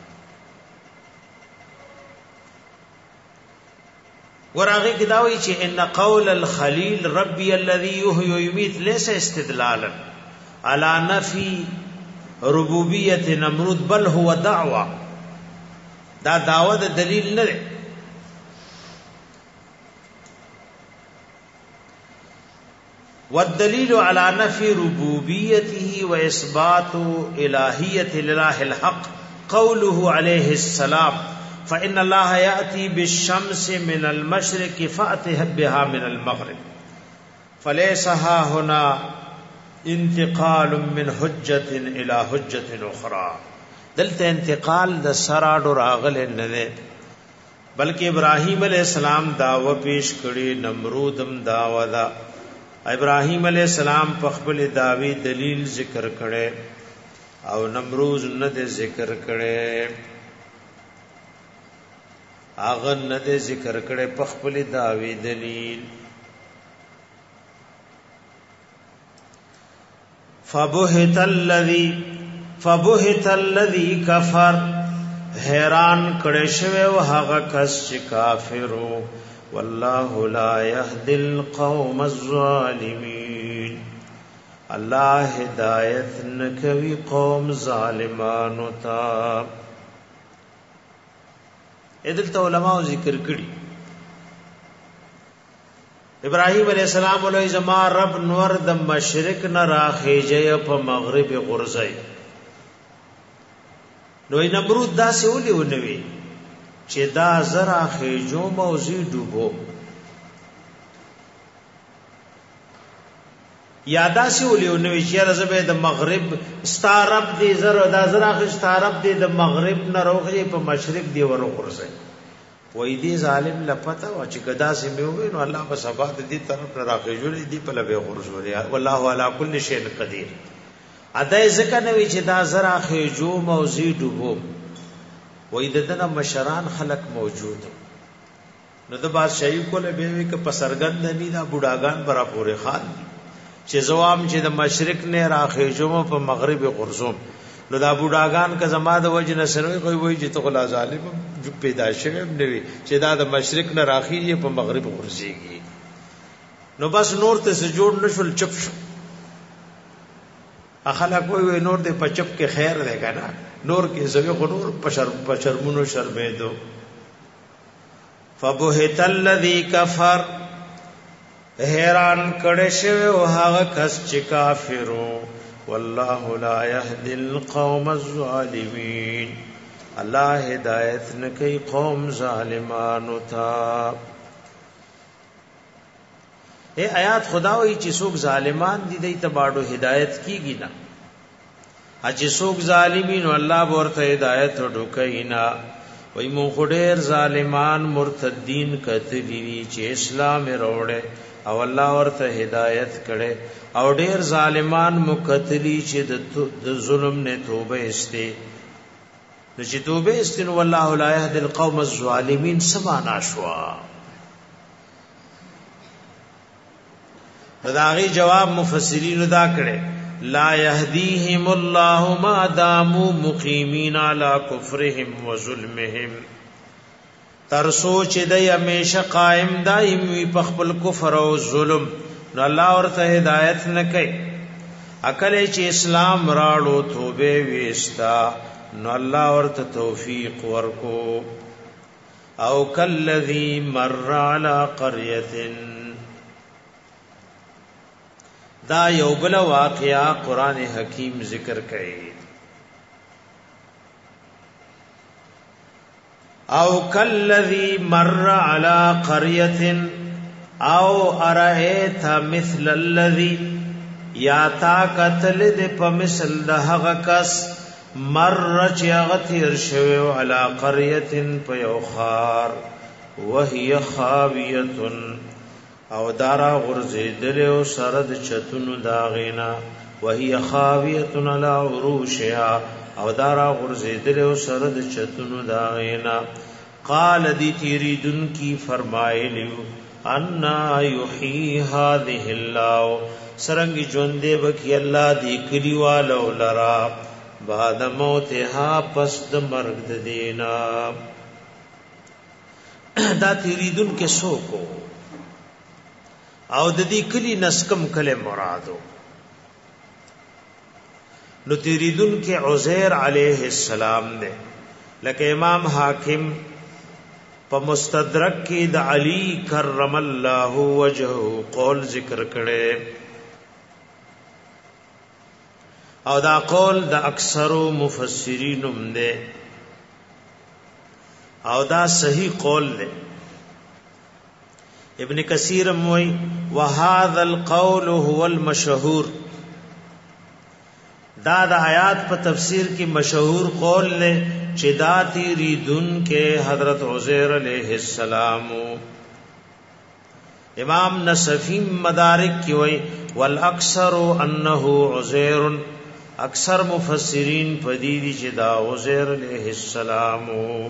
وراغه کې دا وی چې ان قول الخلیل ربي الذي يحيي ويميت ليس استدلالا على نفي ربوبيه نمرود بل هو دعوه، دا دعوه د دلیل نه ده. والدليل على نفي ربوبيته واثبات الهيه لله الحق قوله عليه السلام فإن الله يأتي بالشمس من المشرق فأتي بها من المغرب، فليس ها هنا انتقال من حجة إلى حجة أخرى. دلته انتقال د سراډو راغله نه ده، بلکې ابراهیم علیہ السلام داوا پیش کړي، نمرودم داوا دا. ابراهیم علیہ السلام په خپل داوی دلیل ذکر کړي او نمرود نه ده ذکر کړي، اغه نه ده ذکر کړي په خپل داوی دلیل. فبهت الذی کفر، حیران کړي شوی او هغه کس چې کافرو. والله لا يهدي القوم الظالمين، الله هدایت نکوي قوم ظالمانو ته. ادلته علماء ذکر کړي ابراهيم عليه السلام ولې زما رب نور د مشرق نه راخېږي په مغرب غورځي. نو نمرود داسې ولې ونوي چې دا زرا خېجو موزي ډوبو، یادا سی ولېونوي چې رزبه د مغرب ستارب دي زرا دا زرا خې ستارب دي د مغرب نه روغې په مشرق دی ورو ورسي. وې دې ظالم لپته او چې کدا سي میوي نو الله په سبا دې طرف نه راخېجولې دي په لبه غرزولې. والله علی کل شیء قدیر. ادا ځکه نوې چې دا زرا خېجو موزي ډوبو، وې ددنه مشران خلق موجود نو د بادشاہي کوله به وي ک پسرګند نه دا بوډاګان برا پورې خان چې زوام چې د مشرق نه راخې جمع په مغرب غرزوم نو دا بوډاګان ک زما د وجه نه سره کوئی وای چې تو خلا ظالم جو پیدا شوم نوي چې دا د مشرق نه راخې په مغرب غرزيږي. نو بس نور ته سے جوړ نشول چپ شو. اخلا کوئی نور دې پچپ کې خیر دی کنه، نور کې زوی خو نور پشرمونو شرمېدو. فبهت الذي كفر حیران کړه شوی او هغه کس چې کافرو والله لا يهدي القوم الظالمين الله هدایت نه کوي قوم ظالمانو ته اے آیات خدا وی چې څوک ظالمان دي دای ته باډو هدایت کیږي نه چې څوک ظالمین الله ورته هدایت ډوکینا وای مون خډیر ظالمان مرتدین کتلی چې اسلام وروړي او الله ورته هدایت کړي او ډیر ظالمان مکتلی چې د ظلم نه توبه استه نو چې توبه استن والله لا يهدي القوم الظالمين سمانا شوا داغي جواب مفسرین دا کړي لا يهديهم الله ما داموا مقيمين على كفرهم وظلمهم تر سوچ دی همیشه قائم دائم وي په خپل کفر او ظلم نو الله ورته هدایت نه کوي عقل چې اسلام راړو توبه وستا نو الله ورته توفیق ورکو او کلذي مر على قريه دا یو بل واقعا قران حکیم ذکر کوي او کلذي مر على قريه او ارایت مثل الذي یا تا قتل د په مثل د هغه کس مر چې هغه تیر شوی علی قريه په یو خار وهي خاويه او دارا غرزیدل او سرد چتونو داغینا وهي خاويه علی عروشها او دارا غرزیدل او سرد چتونو داغینا قال دی تیریدن کی فرمایلیو انا یحیی هذه الله سرنګ ژوندې وکي الله دی کلیوالو لرا بعد موتها پس د مرګ د دینا دا تیریدن کې سوکو او د دې کلی نسکم کله مرادو نو تیریدن کې عزیر علیہ السلام دے لکه امام حاکم په مستدرک کې د علی کرم الله وجهه قول ذکر کړي او دا قول د اکثرو مفسرین هم ده او دا صحیح قول ده ابن کثیر موي وهذا القول هو المشهور دا د آیات په تفسیر کې مشهور قول له چې دا تیریدن کې حضرت عزیر علیہ السلام امام نصفی مدارک کی وای والاکثر انه عزیر اکثر مفسرین پدیدی چې دا عزیر علیہ السلام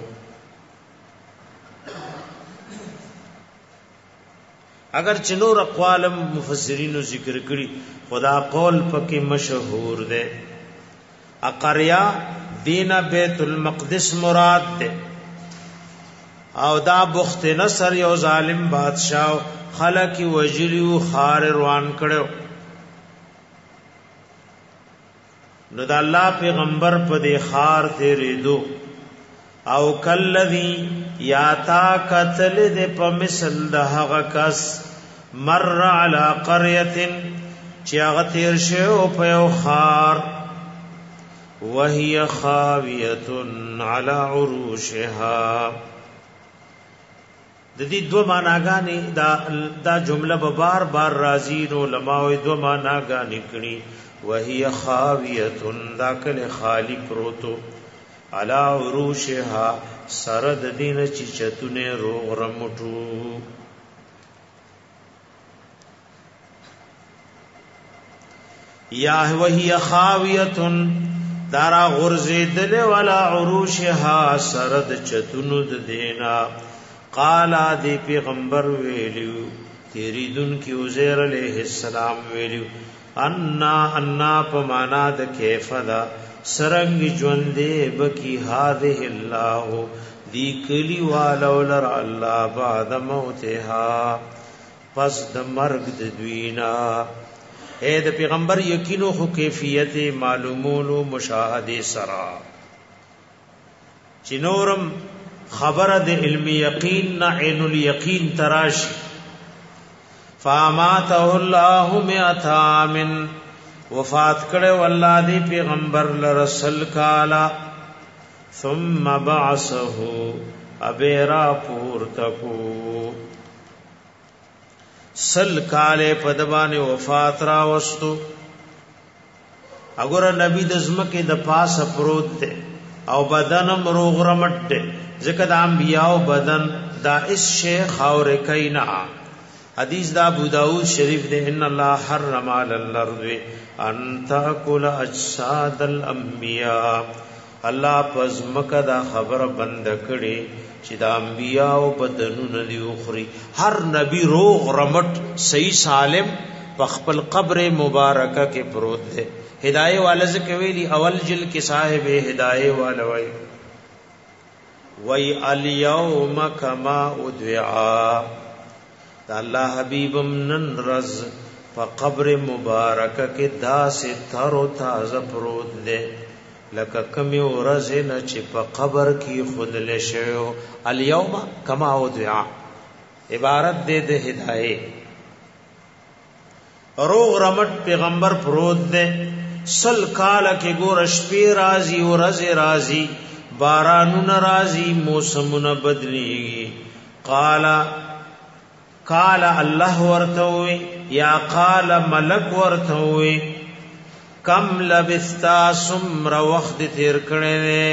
اگر چنور اقوال مفسرین ذکر کړي خدا قول پکې مشهور ده اقریا دین بیت المقدس مراد ده او دا بخت نصر یو ظالم بادشاہ خلق وجلیو خار روان کړو نو د الله پیغمبر په دې خار تیریدو او کلذي یا تا قتل دې په مثل د هغه کس مر علی قريه چې هغه تیر شو په یو خار وهي خاويه على عروشها د دې دوه معناګانې دا جمله به بار بار راځي نو علماء دوه معناګانې کړي وهي خاويه دا کله خالی پروتو علا عروشها سرد دین چی چتونه روغ رمټو یا وهي خاویه دارا غرزیدل ولا عروشها سرد چتونو د دینا قالا دی پیغمبر ویلیو تیریدن کی عزیر علیہ السلام ویلیو انا پمانا د کیفدا سرنگ ژوندې بکی هذه الله دی کلی والو لر الله بعد موتها پس د مرګ د دوینا اے د پیغمبر یقینو خو کیفیت معلومولو مشاهده سرا چنورم خبر د علم یقین نا عین الیقین تراش فاماته الله 100 عام وفات کړه والله دی پیغمبر لرسل کالا ثم بعثه ابیرا پورتکو سل کاله پدبانه وفات را وستو اگر نبی د زمکه د پاس پروت ته او بدنم روغ رمټ ته ذکر د انبیاء بدن دا اس شیخ اور کینا حدیث دا ابو داؤد شریف دے ان اللہ حرم علی الارض ان تاکل اجساد الانبیاء اللہ پزمکه دا خبر بند کړي چې دا انبیاء او بدنونه دی اخري هر نبی روغ رمټ صحیح سالم په خپل قبر مبارکه کې پروت دی ہدایه والا ذکر ویلی اول جل کې صاحب ہدایه والا وی الیوم کما ادعا دا الله حبیبم نن رز په قبر مبارکه کې داسې تر او تازه پروت دی لکه کمی ورځ نه چې په قبر کې خود لشو الیوم کما ودعا عبارت دے د ہدایه روغ رمټ پیغمبر پروت دے سل کال کې ګور شپې رازي ورځ رازي بارانون رازي موسمونه بدليږي قال الله ورتوي یا قال ملک ورتوي کم لبستا سمر وخت تیر کړي نه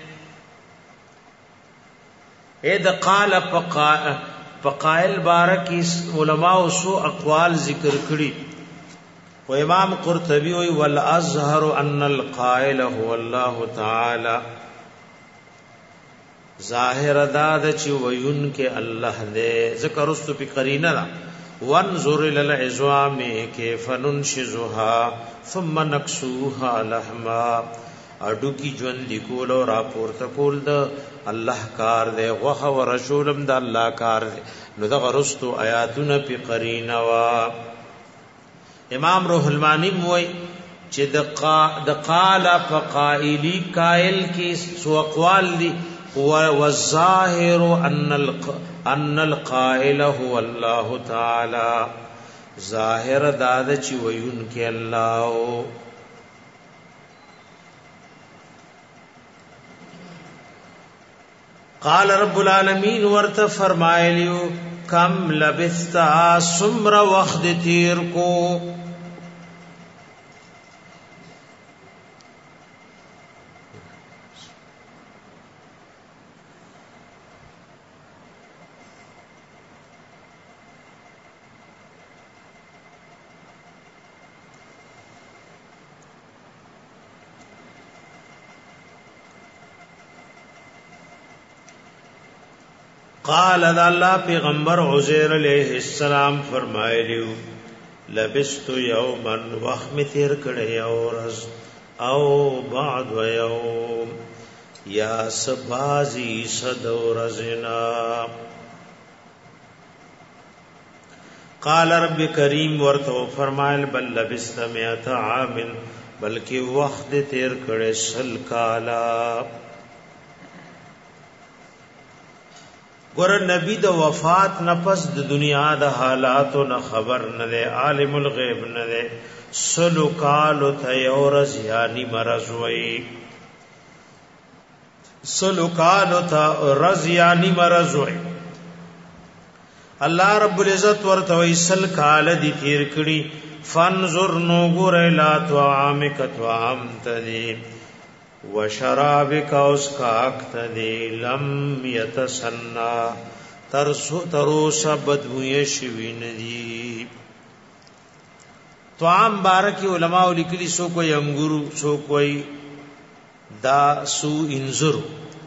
اې د قال فقائل بارکی علماء سو اقوال ذکر کړي و امام قرطبی وی والازهر ان القائل هو الله تعالی ظاهر داد چې وین کې الله دې ذکر است په قرینه دا وانظر الى العظام كيف ننشزها ثم نكسوها لحما اډو کی ژوند دی کول او راپورته کول د الله کار دی وه او رسولم د الله کار دی نو د غرستو آیاتونه په قرینه وا امام روح المانی موي چې د قال فقائلی قائل کی سو اقوال دی والظاهر ان القائل هو الله تعالی ظاهر داد چې ویون کې الله قال رب العالمین ورته فرمایلیو کم لبثتا سمر وخت تیر کو قال الله پیغمبر عزیر علیہ السلام فرمایلیو لبست یوما وخم تیر کړه اورز او بعد یوم یا سبازی صدورزنا قال رب کریم ورته فرمایل بل لبست 100 عام بلکې وخت تیر کړه سل کالا ګور نبی د وفات نفس د دنیا د حالاتو نه خبر نه دی عالم الغیب نه دی سلو کال ته یورز یعنی مرز وی سلو کال ته رز یعنی مرز وی الله رب العزت ورته وی سل کال دی تیر کړي فانظر نو ګور لا طعامک طعام تدی وشرابک اسکاک تدی لم یتسنا تروس بدبوی شوی ندی طعام بارکی علماء لیکلی سو کوئی انگورو سو کوئی دا سو انزرو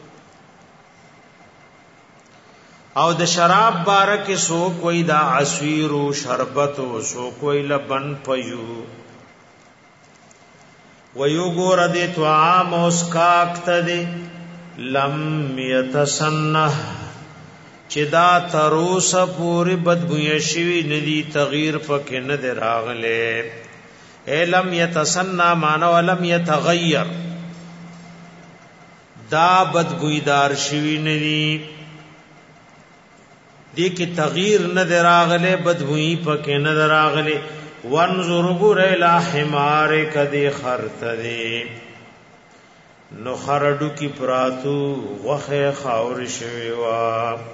او د شراب بارکی سو کوئی دا عصیرو شربتو سو کوئی لبن پیو ویو گور دی طعام اسکاک تدی لم یتسنح چدا تروس پوری بدبوی شوی ندی تغییر پک ند راغلے اے لم یتسنح مانا ولم یتغیر دا بدبویدار شوی ندی دی کی تغییر نه دراغله بدبوئی پکې نه دراغله وانظر غور الى حمار کدی خرتدی نو خرډو کی پراتو وخه خاور شوی وا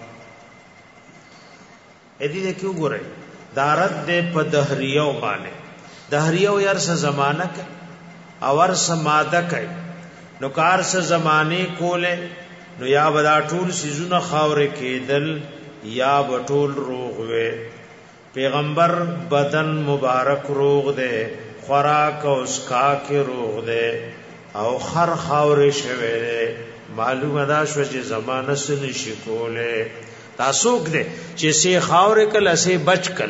ادي دې کیو ګورای دارت دې په دهریو باندې دهریو یار څه زمانہ کې اور سماده کوي نو کار څه زمانه کوله نو یا ودا ټول سيزونه خاور کېدل یا بټول روغ وې پیغمبر بدن مبارک روغ دے خوراک او اسکا کې روغ دے او خر خاور شوه دے معلومه دا شو چې زمانه سن شي کوله تاسو دې چې سي خاور کله سي بچ کل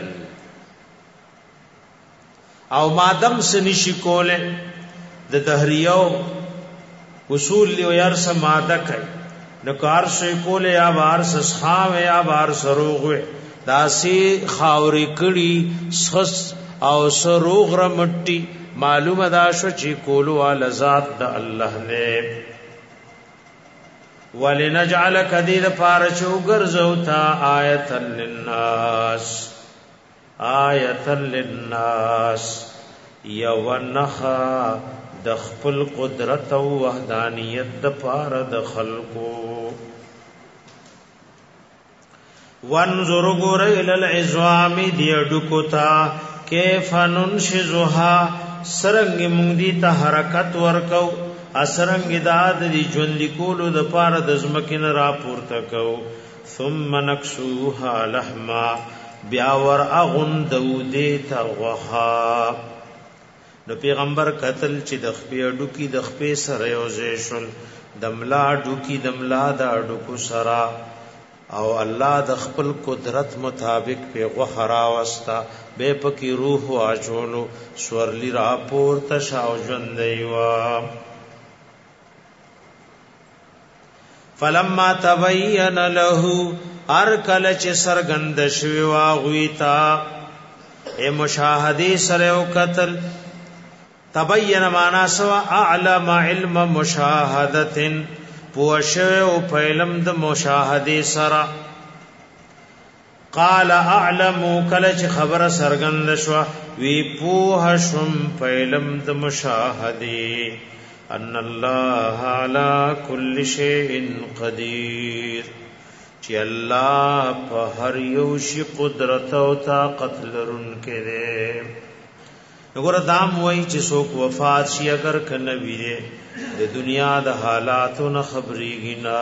او مادم سن شي کوله د دهریو اصول له یار سماده کوي نو کار شي کوله یا بار سخاو یا بار سروغ داسی خاوري کړي سخص او سروغ را مټي معلومه دا شو چې کولو ال ذات د الله نه ولنجعل کدید پارچو ګرځو تا آیتا للناس یونخا د خپل قدرت او وحدانیت د پار د خلقو وانظر غور الى العظام دیډکوتا کیف ننشزها سرنګ مونږ دي ته حرکت ورکو اسرنګ داد دی ژوند کولو د پاره د زمکین را پورته کو ثم نکسوها لحما بیا ور اغندو دیتا وها نو پیغمبر قتل چې د خپې ډوکی د خپې سره یوځې شول دملا ډوکی دملا دا ډوکو سرا او الله د خپل قدرت مطابق په غخرا واسطا به پکې روح واچولو سورلی را پورته شاو ژوندې وا فلما تبين له ارکل چې سرګند شوی واغویتا اے مشاهدی سره او قتل تبین معنا سوا اعلم علم مشاهدتن پوښه او علم د مشاهده سره قال اعلم کله چې خبره سرګند شو وی پوه شم علم د مشاهده ان الله على كل شيء قدير چې الله په هر یو شی قدرت او طاقت لرونکی دی وګوره دام وای چې څوک وفات شي اگر کنه ویره د دنیا د حالاتو نه خبرېږي نه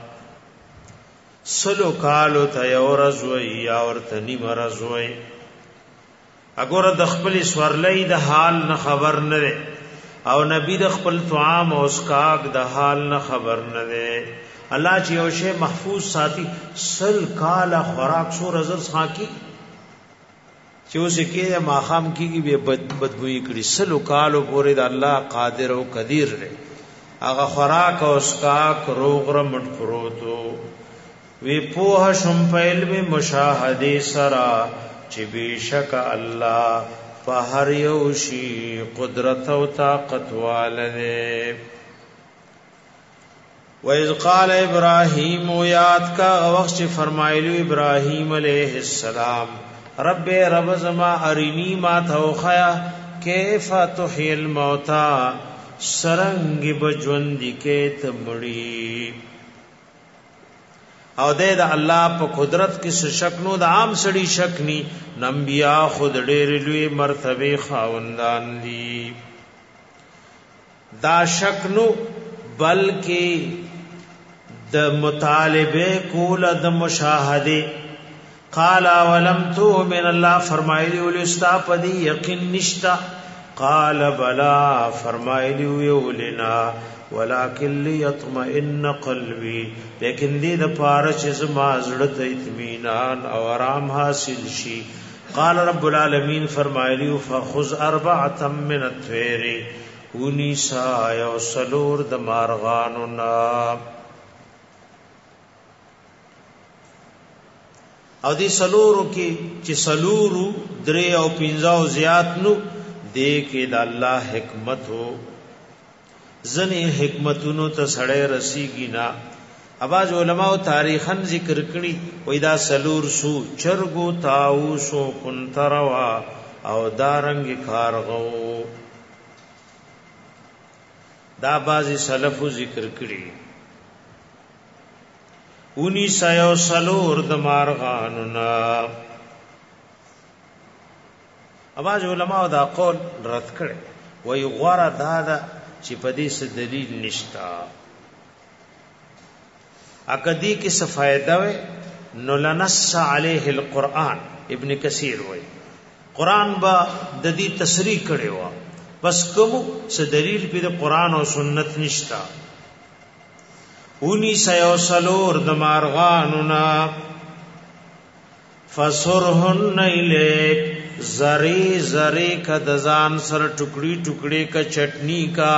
سلو کالو ته یو ورځ وای یا ورته نیمه ورځ وای وګوره د خپل سورلې د حال نه خبر نه دی او نبی د خپل طعام او اسکاک د حال نه خبر نه دی الله چې یو شی محفوظ ساتي سل کال خوراک شو رزق ساکي چې اوس کې ماخام کېږي به بدبوئی کړي سلو کالو پورې د الله قادر او قدیر دی هغه خوراک او اسکاک روغ رمټ پروتو وی پوه شم په علم مشاهده سرا چې بشک الله په هر یو شی قدرت او طاقت والده وَإِذْ قَالَ إِبْرَاهِيمُ یاد کا وخت چې فرمایلی ابراهیم علیہ السلام رب زما ارینی ما توخیا کیف تحیی الموتى سرنگ بجوندی کې تمړي او د الله په قدرت کې څه شک نو د عام سړي شک ني نبیا خود ډېر لوی مرتبه خاوندان دي دا شک نو بلکې د مطالبه کول د مشاهده قال ولم تؤمن الله فرمایلی ولستا پدی یقین نشتا قال بلا فرمایلی ولنا ولكن ليطمئن قلبي لیکن دې د پاره چې زما زړه ته اطمینان او آرام حاصل شي قال رب العالمین فرمایلی فخذ اربعه من الطير ونسا یو سلور د مارغانو نا او دی سلورو کې چې سلورو درې او پنځه او زیات نو دې کې د الله حکمت هو ځنې حکمتونو ته سړی رسیږي نه. اباظ علماء تاریخن ذکر کړي وای دا سلور سو چرګو تاوسو کنتروا او دارنګ کارغو، دا بازي سلفو ذکر کړي. 1900 د مارغانو نا. اباظ علماء دا قول رد کړي وای غوړه دا چې په دې څه دلیل نشتا. اکدی کی څه فائدہ وې نو لنص علیه القرآن. ابن کثیر وای قرآن با د دې تصریح کړي وا بس کوم څه دلیل په قرآن او سنت نشتا. 1900 د مارغانونا فسرهن الیک زری زری کا دزان سر ٹکڑی ٹکڑی کا چٹنی کا.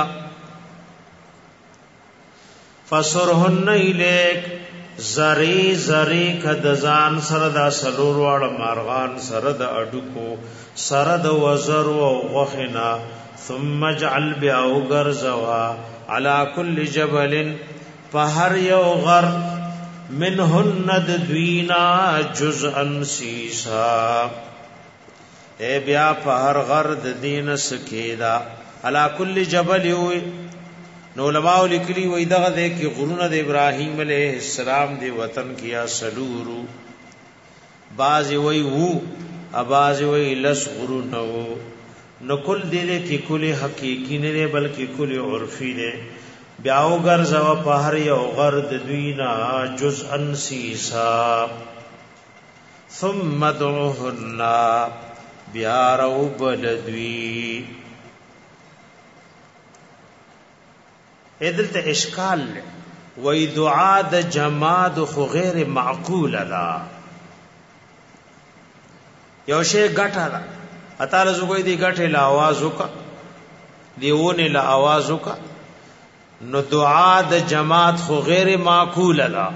فسرهن الیک زری زری کا دزان سر دا سلور واړ مارغان سر د اډکو سر د وزر او غخنا. ثم اجعل بیاو غرزوا علی کل جبل فهر یو غر منهن دوینا جزءا سیسا. اے بیا په هر غر د دین سکیدا علا کل جبل یو. نو علماء لیکلی وای دغه د کی غرونه د ابراهیم علیه السلام دی وطن کیا سلورو. باز وای وو اباز وای لس غرونه وو. نو کل دې کی کل حقیقی نه بلکې کل عرفی دی. بیا وګرځوا په هر یو غر د دوینا جزءا سیسا. ثم دعوهن بیا رو بلدوی. ادلت اشکال وی دعا د جماد خو غیر معقول لا. یو شی غټه لا اتاله زګوی دی غټه لا आवाज وکا دیونه لا आवाज وکا. نو دعا د جماد خو غیر معقول لا.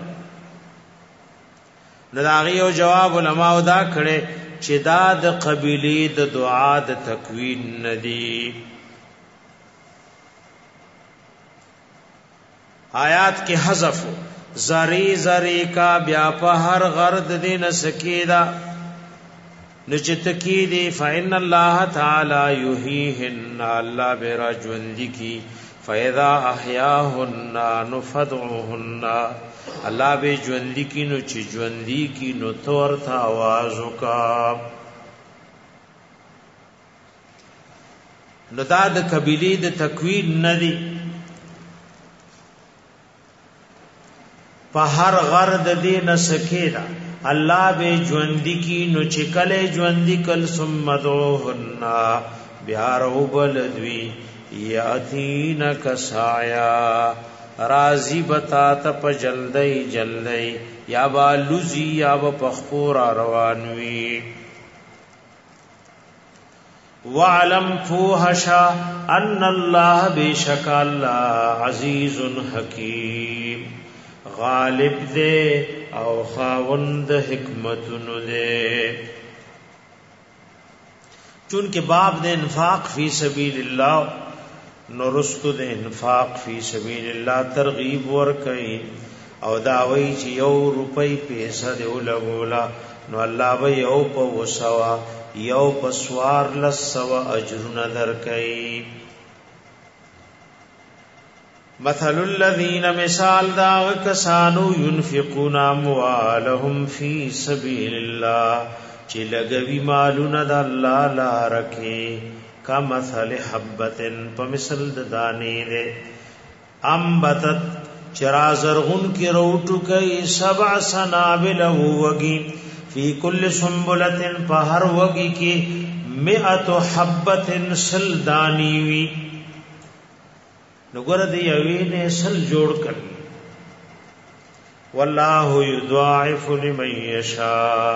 نو داغي یو جواب علماء دا کړي چې دا د قبیله د دعا د تکوین ندی. آیات کې حذف زری زری کا بیا په هر غرد دین سکیدا نو چې تکیدی فإن الله تعالی یحییهن الله برا ژوند کی فاذا احیاهن نفدعهن الله به ژوند کی نو چې ژوند کی نو تور تھا आवाज وکا. نو دا د قبیله د تکوین ندی. په هر غرد دین سکیدا الله به ژوند کی نو چې کله ژوند کل ثم دوهن بیا رو بلدوی یاتین کسایا رازی بتا تپ جلدی جلدی یا با لوزی یا با پخپور روانوی. وعلم فوحشا ان اللہ بیشک اللہ عزیز حکیم غالب دے او خاوند حکمتن دے. چونکہ باب دے انفاق فی سبیل اللہ نورست دے انفاق فی سبیل اللہ ترغیب ورکئی او داوی چې یو روپۍ پیسہ دے لګولا نو الله به یو په وسوا یو په سوار لسوا اجرنا درکئی. مثل الذین مثال دا کسانو ينفقون اموالهم فی سبیل اللہ چې لګوي مالونه د الله لپاره کې کمثل حبتن په مثل د دانې ده انبتت چرا زرغن کی روټو کوي 7 سنابل وږي فی کل سنبلتن په هر وږي کې 100 حبتن سل دانی وی. نګور دی یوینه سل جوړ کړي. والله یضاعف لمن یشاء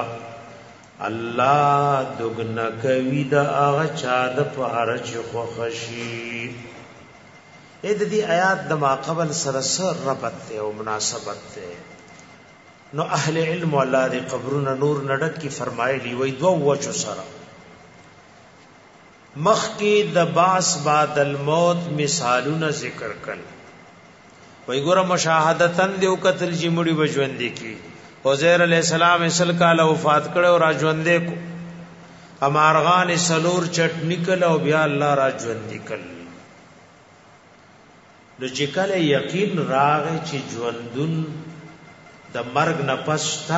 الله دغنا کوي دا هغه چا د پاره چې خو خشي. اې د دې آیات د ما قبل سره سر ربط ته او مناسبت ته. نو اهل علم الله دې قبرونه نور نډک کی فرمایلی وای دو وچو سره مخکی د باس بعد الموت مثالونه ذکر کړل وای ګوره مشاهدتن دیو قتل جی مړي بجوند کی عزیر علیہ السلام اسل کال وفات کړه او راجوندې کو امارغان سلور چټ نکل او بیا الله راجوند کړ نو چې کله یقین راغی چې ژوندون د مرګ نه پس تا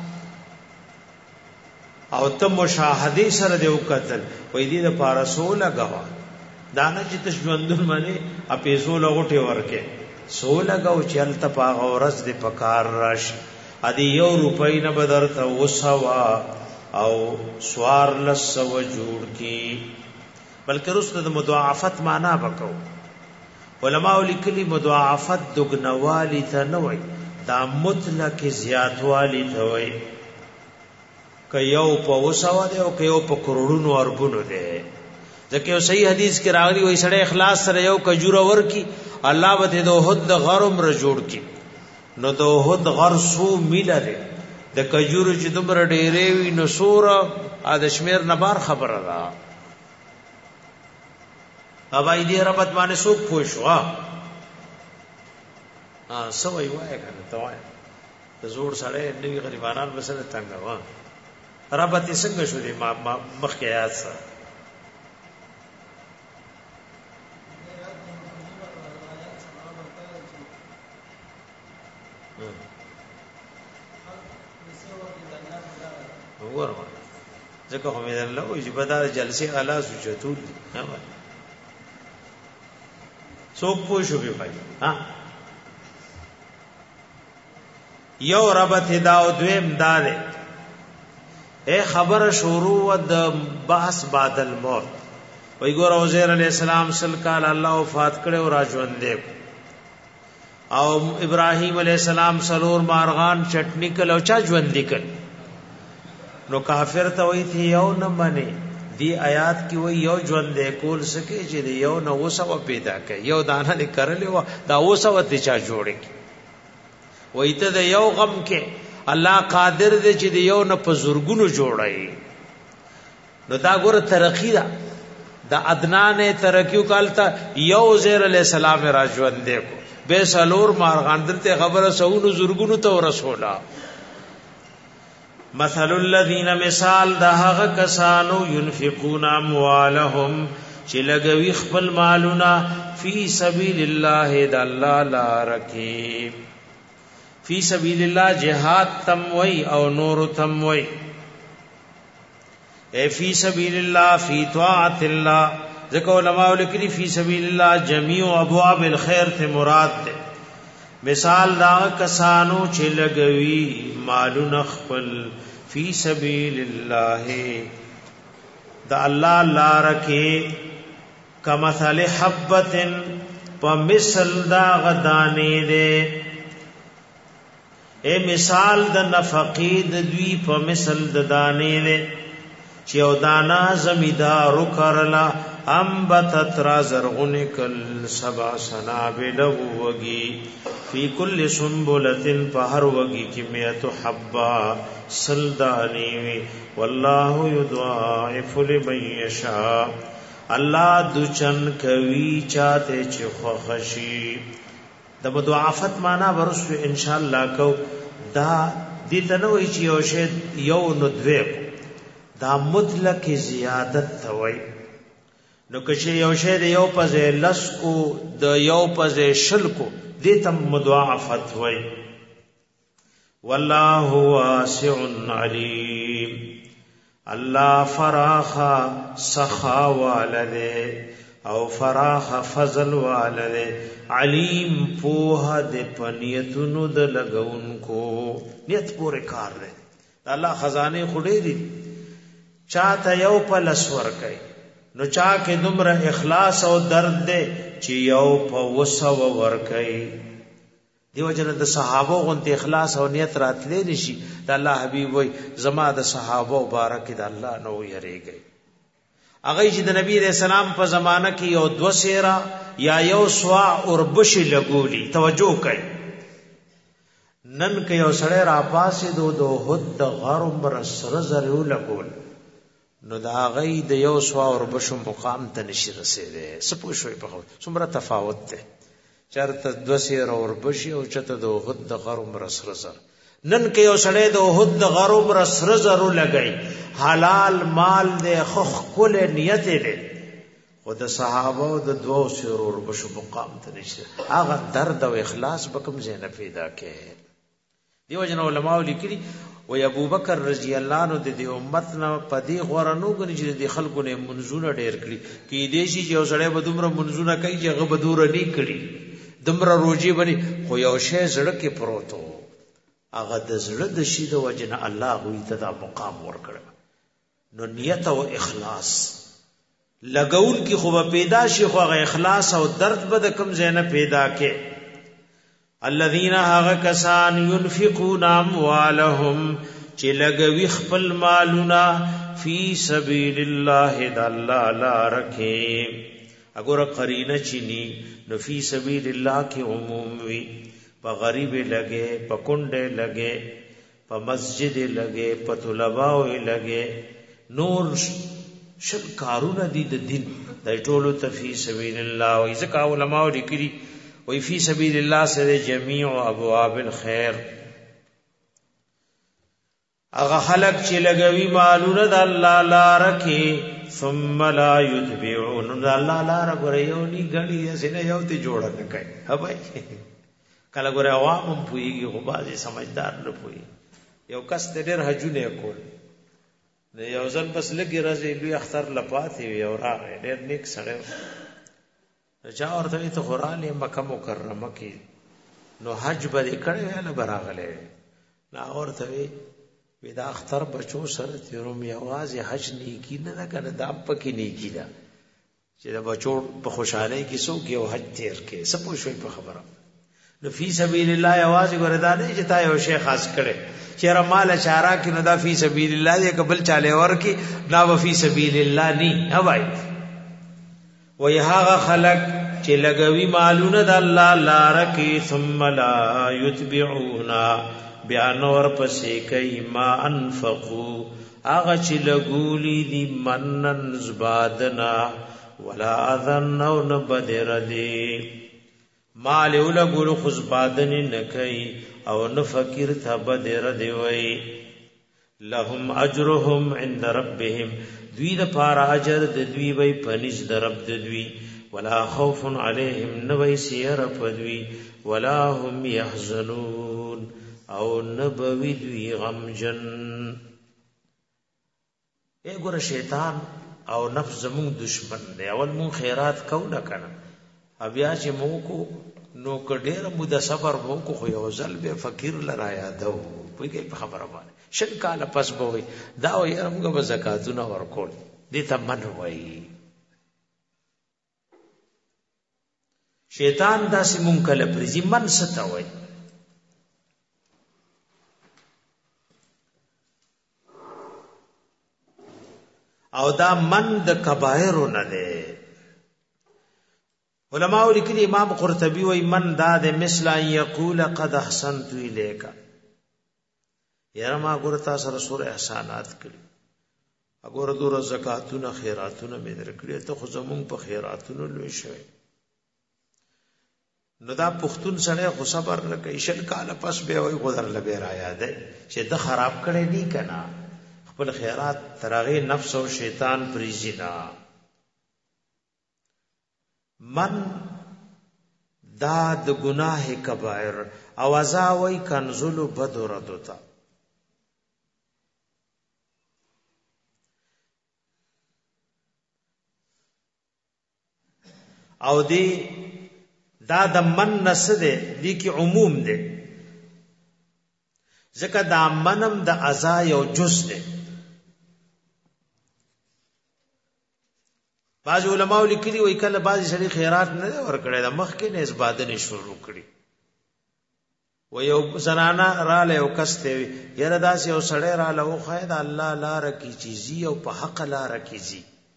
او ته مشاهده سره دیو قتل وای دې د پارسو لګوا دانه چې ژوندون باندې اپیسو لغټي ورکه سو لګاو چې الته پاغ اورز دې پکار راشي ادي یو روپۍ نه بدرته وسوا او سوار لسو جوړ کی بلکې رسل د مضاعفت معنا وکاو علماء لیکلي مضاعفت دغنوالی ته نه وای دا مطلق زیاتوالی ته وای ک یو په وسوا دی او ک یو په کروڑونو اربونو دی ځکه یو صحیح حدیث کې راغلی وای سړی اخلاص سره یو کجوره ورکی الله به د احد غرم ر جوړ کی نو د احد غر سو میلره د کجورو چې دومره ډېرې وي نو سوره ا د شمیر نبار خبره را اوبای دې ربط باندې سو پوښوا سوې وای کنه ته وای د زوړ سره نوی غریبانان مسله څنګه وا ربط څنګه شو دې ما مخکې یاد سره ورما ځکه هم دې الله او جبدار جلسه اعلی سوچتول نه وای څوک پوښو به پای ها یو ربط دا او دویم دار اے خبر شروع د بحث بعد الموت وای ګور عزیر علیہ السلام سل کال الله وفات کړي او راجوندې او ابراهیم علیہ السلام سلور مارغان چټنی کلو چا ژوند کړ نو کافر ته وی تھی یو نه منی دی آیات کی وی یو ژوند کول سکے چې یو نه وسو پیدا کړي یو دانه نکرلې و دا وسو ته چا جوړي وی ته د یو غم کې الله قادر دی چې یو نه په زورګونو جوړای نو دا ګوره ترقی دا د ادنان ترقیو کالتا یو زیر علیہ السلام راجوند کو بے سلور مارغان دلته خبره سونو زورګونو ته رسولا مثل الذين مثال د هغه کسانو ينفقون اموالهم چې لګوي خپل مالونه فی سبیل الله د الله لار کې فی سبیل الله جهاد تم وی او نور تم وی اے فی سبیل الله فی طاعت الله ذکر علماء لیکلی فی سبیل الله جميع ابواب الخير ته مراد ده مثال دا کسانو چې لګوي مالونه خپل فی سبیل الله دا الله لار کې کمثل حبتن پمثل دا غدانې ده اے مثال د نفقې د دوی په مثل د دانې ده چې او دانا زمیدار کرلا انبتت را زرغن کل سبع سنابل وگی فی کل سنبلتن پہر وگی کی میت حبا سلدانی واللہ یضاعف لمن یشاء اللہ دچن کوي چاته چې خوښي د مضاعفت معنا ورسو ان شاء الله کو دا دې تنوي چې یو شی یو نو دوی دا مطلق زیادت توي نو کښې یو شی د یو پځه لس کو د یو پځه شل کو دې تم مضاعفت وای والله واسع علیم الله فراخ سخا والده او فراخ فضل والده علیم پوها د پنیتونو د لګونکو نیت پورې کار دی الله خزانه خړې دي چاته یو پلس ور کوي نو چا کې دومره اخلاص او درد دی چې یو په وسو ور کوي دیو جن د صحابه غونته اخلاص او نیت راتلې نشي د الله حبيب وای زما د صحابه مبارک د الله نو یریږي هغه چې د نبی رسول الله په زمانہ کې یو دو سیرا یا یو سوا اور بشي لګولي توجه کوي نن کې یو سړی را پاسې دو حد غرم سر زرو لګول نو دا غي د یو سوا اور بشو مقام ته نشي رسیدي سپو شوي په څومره تفاوت ده چرته 200 اور بشي او چته د غد د غرم رسرزر نن کې یو سړی د غد د غرم رسرزر لګي حلال مال د خخ کل نیت دی خود صحابه او د 200 اور بشو مقام ته نشي هغه درد او اخلاص بکم زینه پیدا کې دیو جن علماء لیکلي و ابو بکر رضی الله عنه د دې امت نه پدی غورنو غني چې د خلکو نه منزونه ډېر کړی کې دې شي چې اوسړې به دومره منزونه کوي چې هغه به دور نه کړی دومره روزي بني خو یو شی زړه کې پروتو هغه د زړه د شي د وجنه الله غوي ته دا مقام ورکړ نو نیت او اخلاص لګون کی خو پیدا شي خو هغه اخلاص او درد به د کم زینه پیدا کې الذين هاغ کسان ينفقون اموالهم چې لګوي خپل مالونه فی سبیل الله د الله لارکه اگر قرینه چینی نو فی سبیل الله کې عموم وی په غریب لګي په کونډه لګي په مسجد لګي په طلباو لګي نور شل کارونه دي د دین د ټولو ته فی سبیل الله او ځکه علماء لیکلي وی فی سبیل الله سره جميع ابواب الخير اغه خلق چې لګوي مالونه د الله لار کې ثم لا يتبعون د الله لار غوړیونی غړي اسنه یو ته جوړ نه کوي هبای کله ګوره عوام هم پويږي خو بازي سمجھدار نه پوي یو کس د ډېر حجونه کول نه یو ځل بس لګي راځي لوی اختر لپاتې وي او راغی ډېر نیک سره چا ورته ته قرآن مکه مکرمه کې نو حج به کړه نه براغله لا ورته وی دا اختر بچو سره تیروم یوازې حج نیکی نه کنه دا پکې نیکی دا چې دا بچو په خوشاله کې سو کې او حج تیر کې سپو شوي په خبره نو فی سبیل الله یوازې ګوردا نه چې تا یو شی خاص کړي چې را مال چارا کې نه دا فی سبیل الله دې قبل چاله ور کې نا و فی سبیل الله ني هواي وی هاغه خلق چې لګوي مالونه د الله لار کې ثم لا يتبعونا بیان ور پسې کوي ما انفقوا هغه چې لګولي دي منن زبادنا ولا اذن او نبدر دي مال ولګول خو زبادن نه کوي او نه فقیر ته بدر دی وي لهم اجرهم عند ربهم دوی د پار اجر د دوی وی پنځ د رب د دوی ولا خوف علیهم نوی سیر پدوی ولا هم يحزنون او نبوی دوی غمجن اے ګور شیطان او نفس زمون دشمن دی اول مون خیرات کو نه کنه بیا چې مو کو نو کډیر مو د صبر مو کو خو یو ځل به فقیر لرا یادو پویږي په خبره باندې شل کال پس بوي دا یې موږ به زکاتونه ورکول دې ته من وای شیطان داسې مونږ کله پرځي من ستو وای او دا من د کبائر نه ده علماء لیکلي امام قرطبي وای من دا د مثل یقول قد احسنت الیک یاره ما ګورتا سره سور احسانات کړی اګور دور زکاتونه خیراتونه مې درکړي ته خو زمون په خیراتونو لوي شوی نو دا پختون سره خو صبر نه کوي شل کال پس به وای غذر لبه را یاد چې د خراب کړي نه کنا خپل خیرات ترغه نفس او شیطان پریزینا من دا د گناه کبائر او ازاوی کنزل بدردتا او دی دا د من نسده دی کی عموم دی ځکه دا منم د ازا یو جز دی بعض علماء لیکلي وای کله بعضی سړي خیرات نه ورکړي د مخ کې نه اسبادنه شروع کړي و یو زنانا را له او کسته یره داس یو سړی را له او خید الله لار کی چیزی او په حق لار کیږي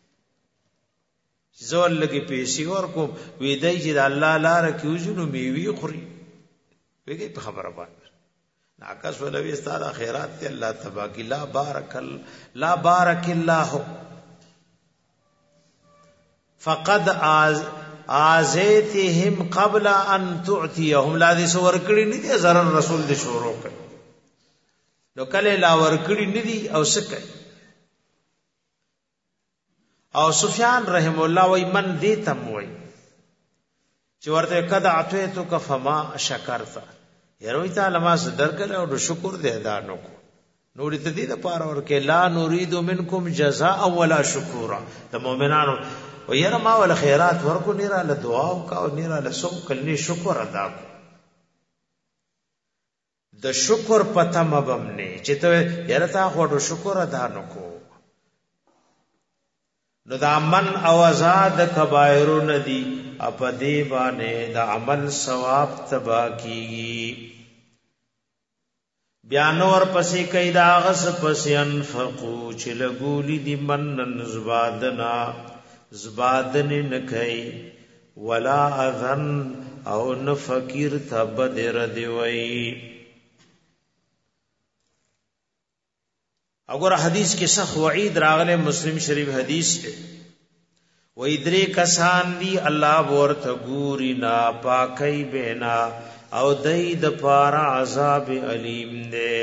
زول لګي پیسې ورکو وې دای چې د الله لار کیږي نو میوي خوري ویږي په خبره باندې ناقص ولوی استاد خیرات ته الله تبارک لا بارک الله فقد آزیتهم قبل ان تعطيهم لا دي سور کړي نه دي zarar رسول دي شروع کړي نو کله لا ور کړي نه دي او سکه او سفیان رحم الله وای من دې تم وای چې ورته قد اعطيتك فما شکرت یروي تعالی ما صدر کړه او شکر دې ادا نکو نورې ته دې د پاره ورکه لا نريد منکم جزاء ولا شکورا د مؤمنانو و یره ما ول خیرات ورکو نیرا له دعا او کا نیرا له سو کلنی شکر ادا کو د شکر پته مبمنه چې ته یره تا خو شکر ادا نکو نو دا من او آزاد کبائر ندی اپدی باندې د عمل ثواب تبا کیږي بیان اور پسې کای دا غس پسې انفقو چې لګولی دی منن زبادن نکای ولا اذن او نفکر تبدر دی وای اگر حدیث کې سخت وعید راغله مسلم شریف حدیث ته وې درې کسان دی الله ورته ګوري نا پاکي بنا او دای د پارا عذاب علیم دے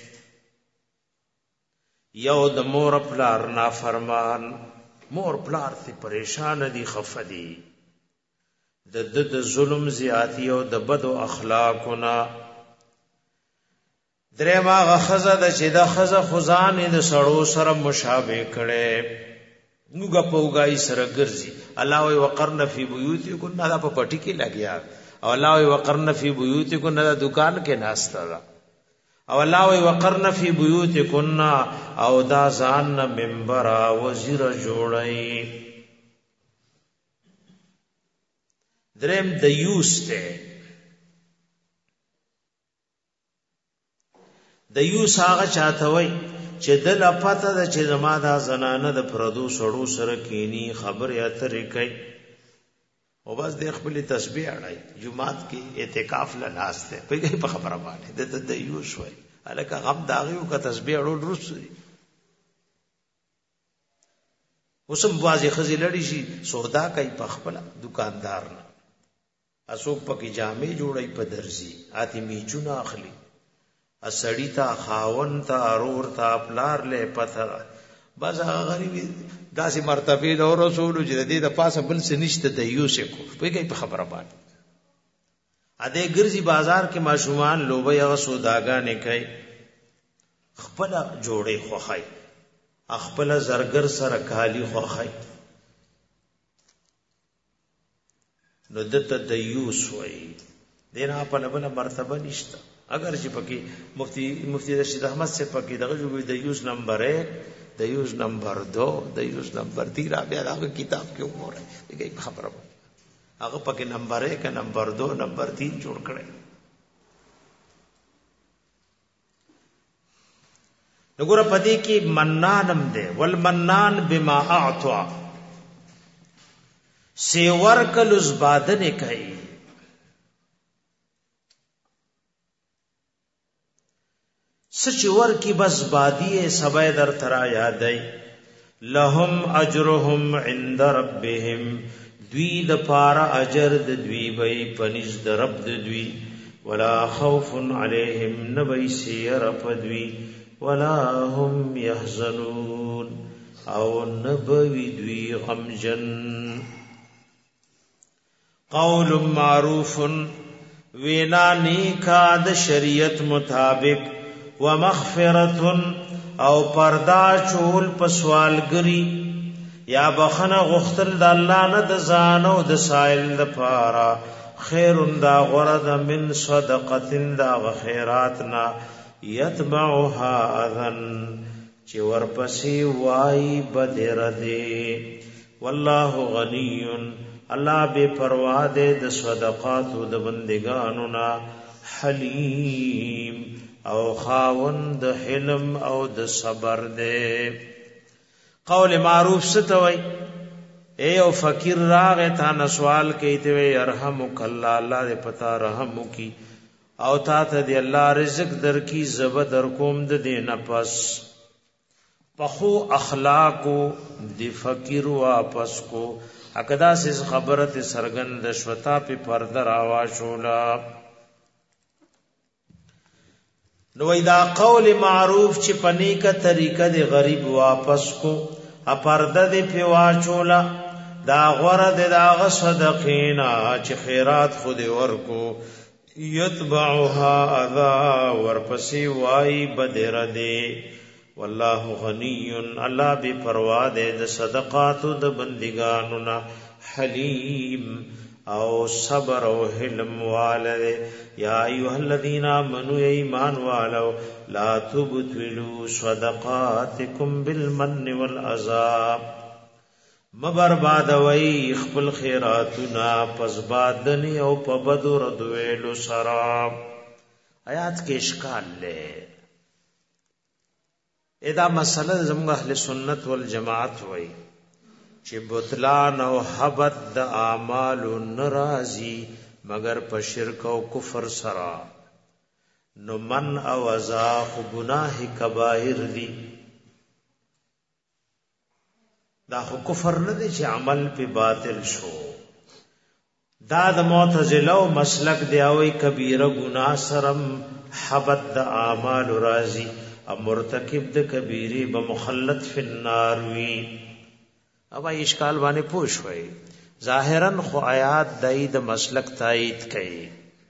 یو د مور پلار نا فرمان مور پلار ته پریشان دي خفدي د ظلم زیاتی او د بد اخلاقنا درې ما غخزه د چې د خزه خزان د سړو سره مشابه کړي نوګه پوګای سره ګرځي الله وی وقرن فی بیوتکن دا په پټی کې لګیا او الله وی وقرن فی بیوتکن دا دکان کې ناشتا دا او الله وی وقرن فی بیوتکن او دا ځان منبر وزیر جوړای دریم د یوسته د یوس هغه چاته وای چې د لپته د چې زما دا زنانه د پردو سړو سره کینی خبر یا ترې کوي او بس د خپل تسبیح اړای جمعات کې اعتکاف لناسته په خبره باندې د یوس وای الکه غم داغیو کا تسبیح اړول رسوي اوسم بازي خزي لړی شي سودا کوي په خپل دکاندار نه اسوک پکې جامې جوړي په درزي آتی میچونه اخلي اسړی تا خاون تا ارور تا پلار له پته بس هغه غریب داسې مرتبه د رسول چې د دې د پاسه بل څه نشته د یوسف کو په خبره باندې اده ګرځي بازار کې ماشومان لوبي او سوداګانې کوي خپل جوړې خوخای خپل زرګر سره کالی خوخای نو دته د یوسف وای دینه په بل مرتبه نشته اگر چې پکې مفتی رشید احمد سے پکې دغه جوړې د یوز نمبر 1 د یوز نمبر 2 د یوز نمبر 3 را بیا هغه کتاب کې وګوره دغه خبره هغه پکې نمبر 1 نمبر 2 نمبر 3 جوړ کړي وګوره پدې کې منانم ده والمنان بما اعطى سی ورکل زبادن کوي سچ ور کی بس بادی سبا در ترا یادای لهم اجرهم عند ربهم دوی د پارا اجر د دوی وای پنځ د رب د دوی ولا خوف علیهم نبی سیر پدوی ولا هم يحزنون او نبوی دوی غمجن قول معروف وینا نیکا د شریعت مطابق ومغفرت او پردا چول پسوالګری یا بخنه غختل د الله نه د ځان او د سائل د پارا خیر دا غرد من صدقه دا خیراتنا یتبعها اذن چې ورپسې وای بدر دی والله غنی الله بے پروا دے د صدقات د بندگانو نا حلیم او خاوند حلم او د صبر دے قول معروف ستوي اے او فقیر راغه تا نسوال کیته وی يرحمک الله الله دې پتا رحم کی او تا ته دی الله رزق در کی زب در کوم د دین پس پخو اخلاقو دی فقیر واپس کو اکدا سے خبرت سرگند شوتا پی پردر آواشولا نو دا قول معروف چی پنی کا طریقہ دی غریب واپس کو اپرده دی پی واچولا دا غورد دا غصدقینا چی خیرات خود ورکو یتبعها اذا ورپسی وائی بدر دی والله غنی اللہ بی پروا دے د صدقاتو د بندگانونا حلیم او صبر او حلم والے یا ایها الذین آمنوا ایمان والو لا تبطلوا صدقاتکم بالمن والاذى مبرباد وی خپل خیراتنا پس بادنی او په بدر دویلو سرا آیات کې اشکال لے ادا مسله زموږ اهل سنت والجماعت وای چې بطلان او حبط د اعمال ناراضي مگر په شرک او کفر سره نو من او ازا خو گناه کبائر دي دا خو کفر نه دي چې عمل په باطل شو دا د معتزله او مسلک دی او کبیره گناه سرم حبط د اعمال راضي اب مرتکب د کبیره بمخلد فی النار وی اب اشکال باندې پوښ وای ظاهرا خو آیات دای د مسلک تایید کړي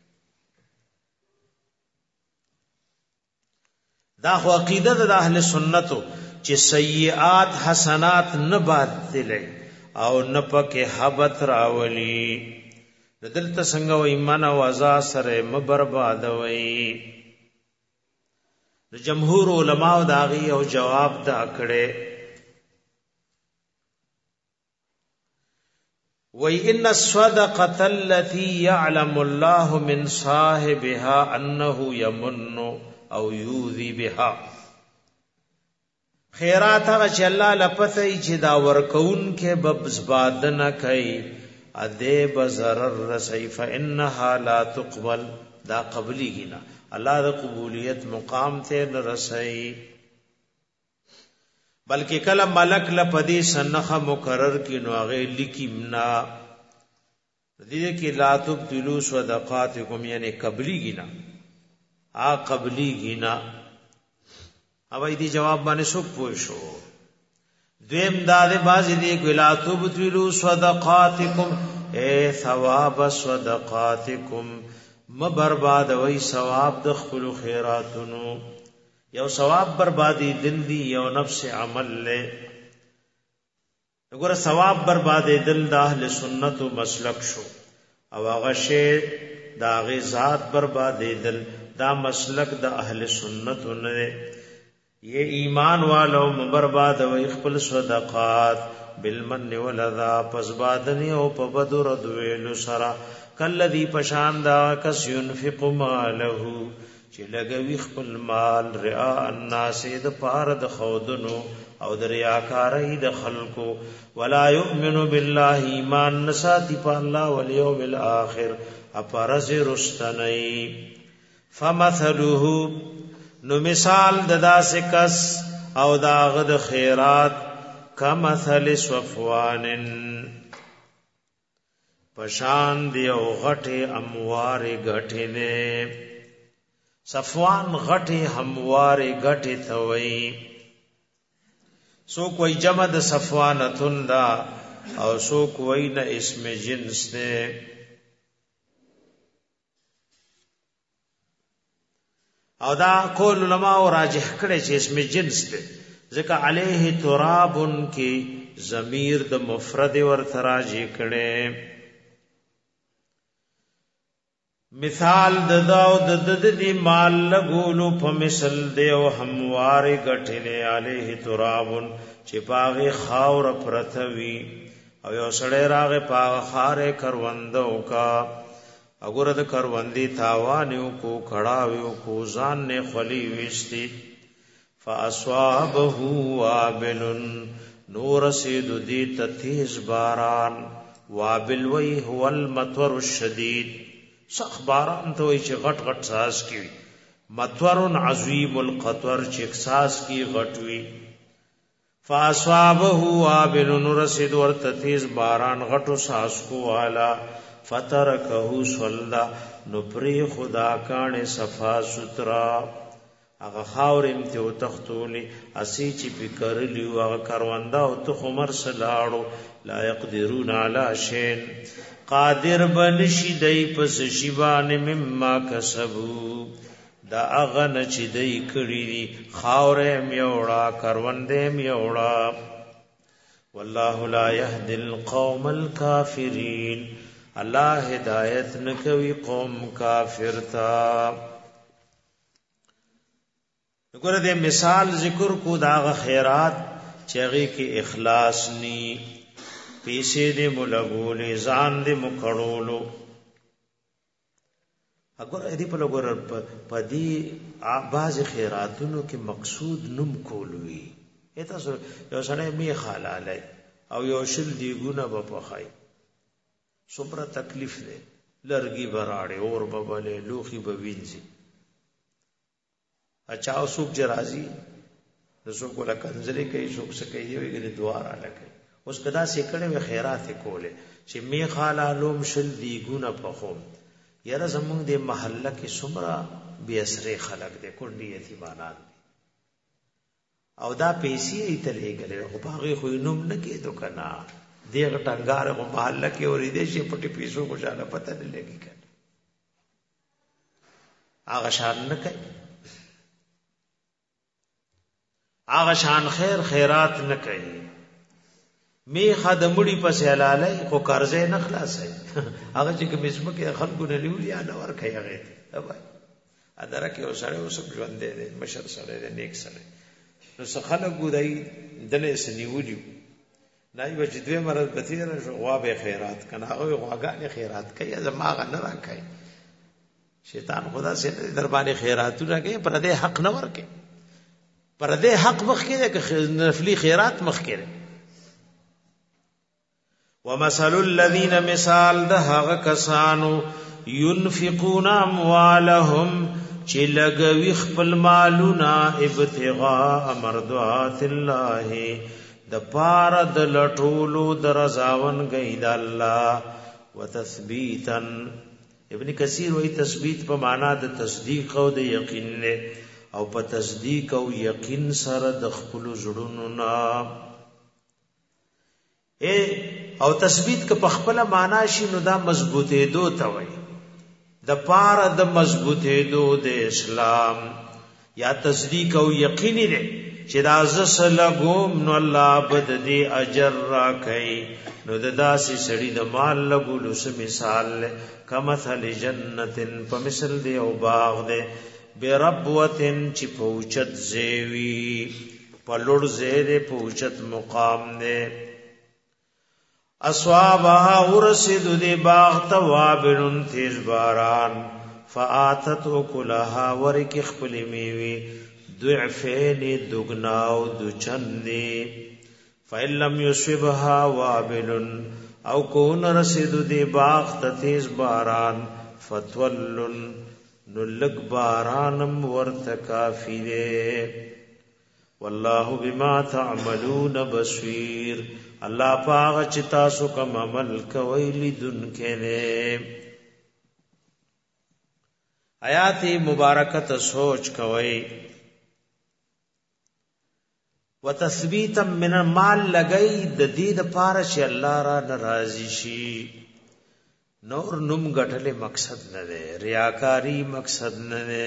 دا خو عقیده د اهل سنتو چې سیئات حسنات نه باطلې او نه پکې حبط راولي دلته څنګه و ایمان او ازا سره مبرباد وای جمهور علماء داغي او جواب دا کړي وَإِنَّ الصَّدَقَةَ الَّتِي يَعْلَمُ اللَّهُ مِنْ صَاحِبِهَا أَنَّهُ يَمُنُّ أَوْ يُؤْذِي بِهَا خیرات هغه چې الله لپته چې دا ورکون کې بزباد نه کوي اده بزرر رسي فإنها لا تقبل دا قبلي گنا الله د قبولیت مقام ته نه رسي بلکې کله ملک لپدی سنخه مقرر کینو هغه لیکیمنا دې کې لا تبتلوا صدقاتکم یعنی قبلی گینا قبلی گینا او دې جواب باندې سو پوښو دویم داده بازی دی کہ لا تبتلوا صدقاتکم اے ثواب صدقاتکم مبرباد وی ثواب د خپل خیراتونو یو ثواب بربادی دل دی یو نفس عمل لے وګوره ثواب بربادی دل د اهل سنت و مسلک شو او هغه شی دا غی ذات بربادی دل دا مسلک د اهل سنت نه یہ ایمان والو مبرباد و خپل صدقات بالمن والاذى پسبادنی او په بدر دویل سرا کلذي پشان دا کس ينفق ماله چې لګوي خپل مال رعاء الناس د پار د خودنو او د ریاکارۍ د خلقو ولا يؤمن بالله ایمان نساتی په الله والیوم الاخر اپرز رستنی فمثله نو مثال ددا سکس او داغ د خیرات کمثل صفوان پشان دی او غټه اموار غټه نه صفوان غټه هموار غټه توي سو کوئی جمع د صفوانتن دا او سو کوئی نه اسم جنس نه او دا کول علماء راجح کړي چې اسم جنس ده ځکه علیه ترابن کی ضمیر د مفرد ور تراجی کړي مثال د داو د دی مال لګولو په مثل دی او هموار غټلې علیه ترابن چې پاغه خاور پرتوي او یو سړی راغه پاغه خاره کروندو کا اگر د کروندی تاوانیو کو کھڑاویو کو ځان نه خلی وشتي فاصابه وابل نور سید دی تیز باران وابل وی هو المطر الشدید سخ باران ته وي چې غټ غټ ساز کی مطور عظیم القطر چې ساز کی غټ وي فاصابه وابل رسد ورتتیز باران غټو ساز کو والا فترکه صلا نو پری خدا کانه صفا سترا هغه خاور امته او تختولی اسی چې فکرلی او هغه کارواندا او ته عمر سلاړو لا يقدرون على شيء قادر بنشي دای پس شیبان مما کسبو دا اغن چې دای کړی دي خاورې میوړه کاروندې میوړه والله لا يهدي القوم الكافرين الله هدایت نکوي قوم کافر تا وګوره دې مثال ذکر کو دا خیرات چېږي کې اخلاص ني پیسې دې ملګولې ځان دې مخړولو وګوره دې په لګور په دې باز خیراتونو کې مقصود نوم کولوي اته یو سره می خالاله او یو شل دی ګونه په پخای څومره تکلیف ده لرګي براړي اور ببلې لوخي بوینځي اچھا او سوق جرازي رسو کوله کنځلې کوي سوق څه کوي ویګره دواره لکه اوس کدا سیکړې و خیرات کوله چې می خالالوم شل دی ګونه پخوم یاره زمونږ د محله کې څومره بے اسره خلک دي کونډي یتیمانان او دا پیسې ایتلې غلې خو باغې خو نوم نه کېدو کنه دیغه ټنګار په محله کې اورې دې چې پټي پیسو خوشاله پته نه لګي کنه هغه شان نه کوي هغه شان خیرات نه کوي می خدمړي په سهلالای خو قرضې نه خلاصي هغه چې کومسمه کې خلکو نه لیولیا نه ور کوي هغه ته اداره کې اوسړې اوسم ژوند دې مشر سره دې نیک سره نو څخه ګورای دلې سنیولیو نای وجدوی مرز بتیر شو غوابه خیرات کنه هغه غواګانې خیرات کوي زماغه نه راکای شیطان خدا سے دربارې خیراتونه کوي پر دې حق نه ورکه پر دې حق مخ کې نفلی خیرات مخ کې ومثل الذين مثال ده هغه کسانو ينفقون اموالهم چې لګوي خپل مالونه ابتغاء مرضات الله د پار د لټولو د رضاون غید الله وتثبیتا ابن کثیر وی تثبیت په معنا د تصدیق او د یقین له او په تصدیق او یقین سره د خپل زړونو نا او تثبیت که په خپل معنا شي نو دا مضبوطه دو ته وای د پار د مضبوطه دو د اسلام یا تصدیق او یقین لري چې دا زسلګوم نو الله بد دې اجر را کوي نو د داسې سړي د مال لګولو سم مثال کمثل جنتن په مثل دی او باغ دی بربوتن چې پوچت زیوی په لړ زیره پوچت مقام دی اصوابها ورسد دی باغ توابلن تیز باران فآتت کلها ورک خپل میوي ضعفین دگناو دو چندی فإن لم يصبها وابل او کون رسید دی باغ تیز باران فتولن نلق بارانم ورتکافی دے والله بما تعملون بصیر اللہ پاغ چتاسو کم عمل کوئی لدن کے دے آیات مبارکت سوچ کوئی وتثبیتا من المال لګی د دې د پاره چې الله را ناراضي شي نور نوم غټلې مقصد نه ده ریاکاری مقصد نه ده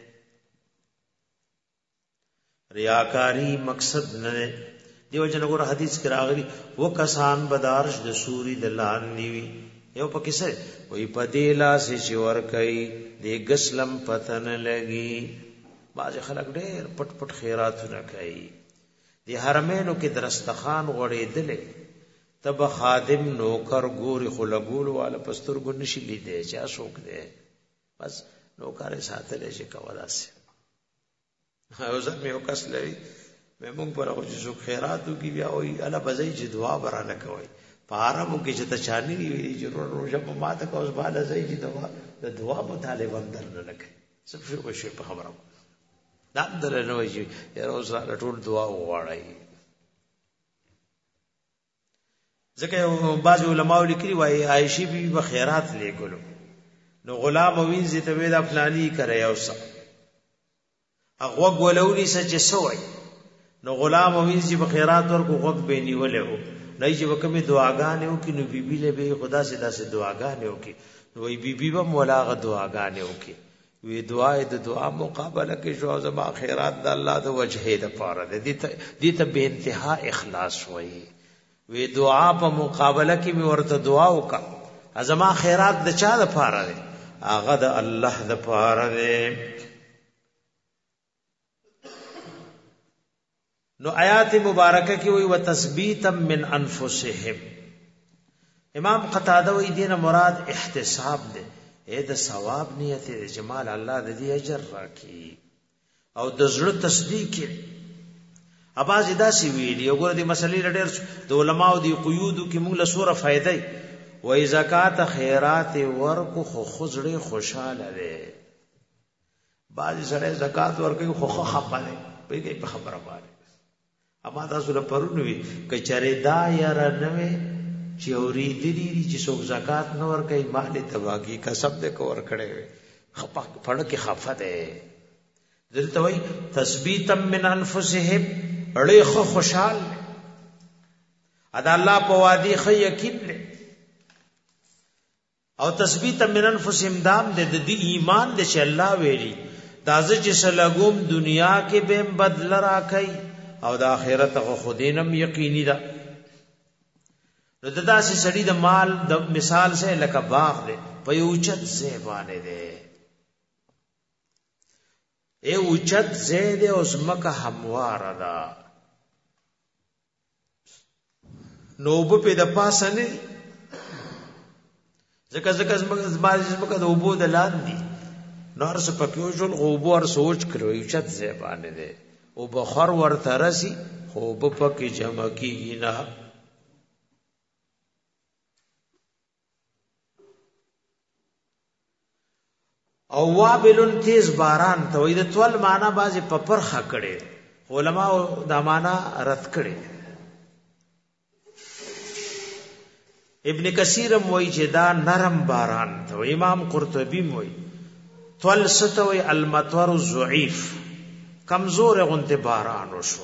ریاکاری مقصد نه ده دیو جن وګوره حدیث کې راغلي و کسان بدارش د سوري د لان نیوي یو پکې څه وې پدیلا سي شور کوي د غسلم پتن لګي باز خلک ډېر پټ پټ خیراتونه کوي دی حرمینو کې درستخان غړېدلې تب خادم نوکر ګوري خلګول والا پسترګو نشي لیدې چا شوک دی بس نوکر ساتلې شي کولاسه اوزه مې وکاس لري مې مونږ پر او چې خیراتو کې بیا وي الا بځای چې دعا برانه کوي پارمو کې چې ته چاني وی چې روزه په ماته کوس بالا ځای چې دعا د دعا مطالبه در نه لګي سب شو په خبره دا در نه وایي یاره اوس را ټول دعا وغواړي. ځکه بعض علماء لیکلي وایي عائشہ بی بی خیرات لګولو نو غلام وینځي ته ودا فلانی کرے اوسه هغه غولونی سچ سوای نو غلام وینځي په خیرات ورکو غوږ به نیولې وو نه چې وکمه دعاګانې وکي نو بیبي له به خدا سے داسې دعاګانې وکي نو وی بیبي به مولاغه دعاګانې وکي وی دعا د دعا مقابله کې شو زما خیرات د الله د وجهه د پاره دي ته به انتها اخلاص وایي وی دعا په مقابله کې می ورته دعا وکا ازما خیرات د چا د پاره دي هغه د الله د پاره دي. نو آیات مبارکه کې وی وتثبیتا من انفسهم. امام قتاده وی دینه مراد احتساب ده اې د ثواب نیت د جمال الله د دې اجر راکړي او د زړه تصدیق کړي. اباز داسي ویلی وګوره دې مسلې ډېر د علماو دی قیودو کې موږ له سوره فائدې وای زکات خیرات ورکو خو خزړې خوشاله ده. باز سره زکات ورکو خو خپله پیږي په خبره باندې اما تاسو له پرونوي کچره دا یار نه چې اوري دي چې څوک زکات نه ورکوي مال تواګي کسب دې کو ور کړي خپه پړ کې خفه ده. دلته وای تثبیتا من انفسهم اړې خو خوشحال ادا الله په وادي خو یقین له او تثبیتا من انفسهم دام د دې ایمان د چې الله ویلي دازه چې سلګوم دنیا کې به بدل راکای او د آخرت خو خودینم یقیني ده. نو ددا سي سړی د مال د مثال سے لکه باغ دی په اوچت زیبانه دی اے اوچت زید اوس مکه هموار ده نو په د پاسه نه زکه زمکه د اوبو د لاندې نور څه پکې جوړ اوبو ور سوچ کړو اوچت زیبانه دی او بخار ورته رسی خو په پکې جمع کیږي نه. او وابلن تیز باران ته وې د تول معنا بازي په پرخه کړي علماء دا معنا رد کړي. ابن کثیر موي چې دا نرم باران ته امام قرطبي موي تول ستوي المطر الضعيف کمزور غنته باران وشو.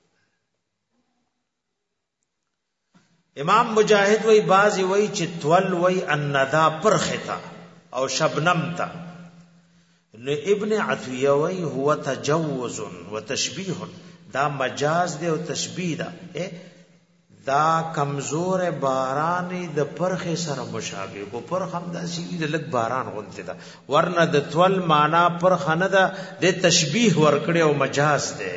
امام مجاهد وای بازي وای چې تول وای الندا پرختا او شبنم تا. نو ابن عطیه وای هو تجوز وتشبیه دا مجاز دی او تشبیه دا دا کمزور باران د پرخه سره مشابه کو پرخ هم دا شي د لګ باران غونته دا ورنه د تول معنا پرخ نه دا د تشبیه ورکړي او مجاز دی.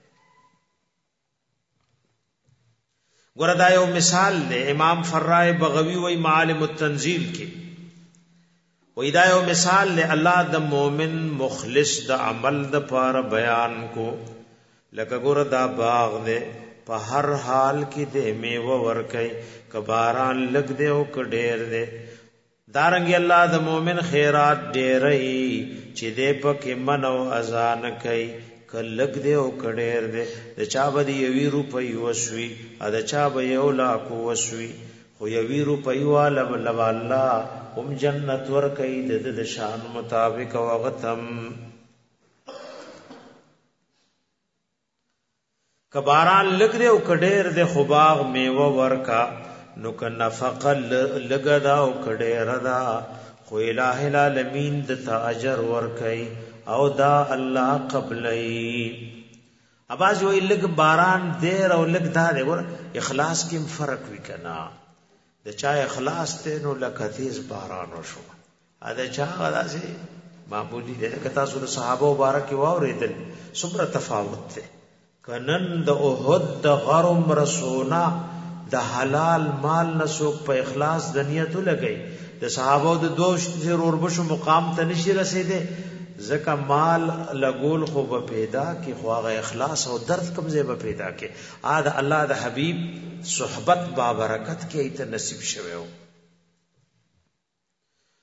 ګوردا یو مثال دی امام فرای بغوی وای معالم التنزیل کې وای دا یو مثال له الله د مؤمن مخلص د عمل د پاره بیان کو لکه ګور دا باغ دے په هر حال کې د میوه ورکي کباران لګ دے او کډیر دے دارنګ الله د مؤمن خیرات ډېرې چې دې پکې منو اذان کوي کلګ دے او کډیر دے د چا به یوی روپۍ وسوي ا د چا به یو لاکو وسوي خو یوی روپۍ والا الله هم جنت ور کوي د شان مطابق او غتم کباران لګ دے او کډیر دے خباغ میوه ورکا نو ک نفقه لګدا او کډیر دا خو الٰه العالمین د اجر ور کوي او دا الله قبلای. اباز وی لګ باران دیر او لګ دا دے ور اخلاص کې فرق وکنا د چا اخلاص ته نو لکتیز باران وشو ا د چا غلاسي معمولی دې کتا سره صحابه مبارک واوریدل څومره تفاوت ته کنن د احد د غرم رسونا د حلال مال نسوک په اخلاص د نیت لګي د صحابه د دوش وربشو مقام ته نشي رسیدي زکه مال لګول خو به پیدا کی خو هغه اخلاص او درد کمزې به پیدا کی ا د الله د حبیب صحبت با برکت کې ایت نصیب شوه.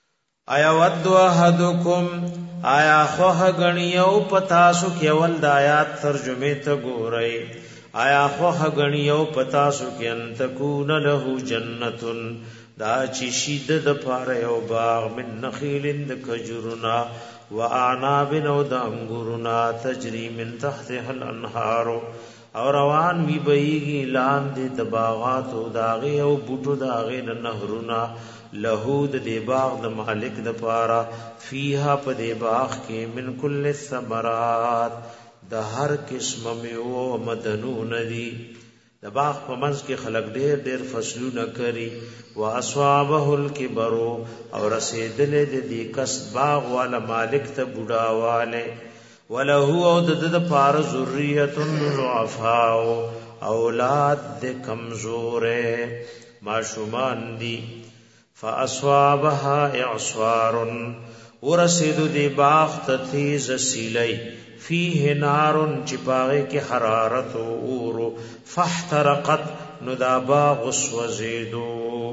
آیا ود احدکم آیا خوخ غنیو پتاسو کېول د آیات ترجمه ته ګورئ آیا خوخ غنیو پتاسو کې ان تکون له جنتون دا چې شید د پاره یو باغ من نخیل د کجرنا واعناب نو د انګورنا تجری من تحتها الانهار او روان وی بیږي لاندې د باغاتو داغه او بوټو داغه د نهرونه لهود دی باغ د مالک د پارا فیها په دی باغ کې من کل الثمرات د هر قسم میوه مدنو ندی د باغ په منځ کې خلق ډېر ډېر فصلونه کری واصحابه الكبر او رسیدل د کس باغ والا مالک ته بډاواله وله او د پار ذریه ضعفاء اولاد د کمزوره ماشومان دی فاصحابها اعصار ورسید دی باغ تتیز سیلی فيه نار چپاغه کی حرارت اور فاحترقت ندابا غسوزیدو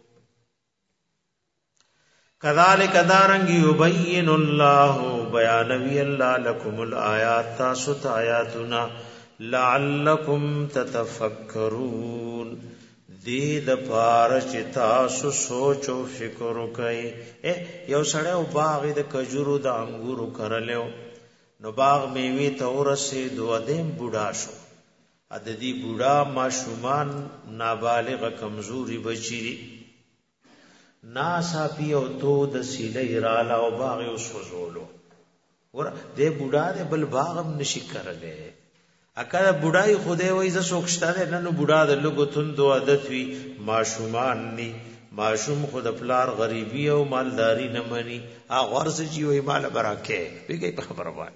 کذالک دارنگ یبین اللہ بیانوی اللہ لکم الآیات تاسط آیاتنا لعلکم تتفکرون دید پارچ تاسو سوچو فکرو کئی یو سڑے و باغی دا کجورو دا انگورو کرلیو نو باغ میوی تورسی دو ادیم بوڑا شو عددی بوڑا ماشومان نابالغ کمزوری بچی ناسا پی او تو د سیلی رالا او باغ او سوزولو ور دے بوڑا دے بل باغم نشی کرلے اکا بوڑای خوده وای ز سوکشتا دے ننو بوڑا د لګو تندو عادت وی ماشومان نی ماشوم خود پلار غریبی او مالداری نه منی ا غرض جی وای مال برکه ویګي په خبره وای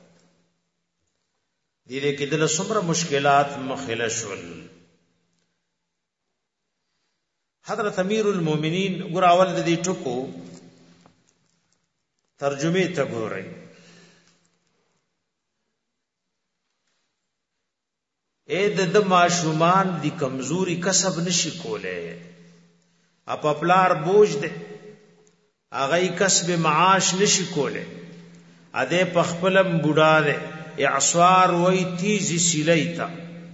دیره کې دل سمره مشکلات مخله شول حضرت امیر المؤمنین ګور اول د دې ټکو ترجمه ته ګورئ اے د ماشومان دی کمزوری کسب نشی کوله اپ پلار بوج دے اغی کسب معاش نشی کوله اده پخپلم بوډا دے اعصار وی تیزی سیلیتا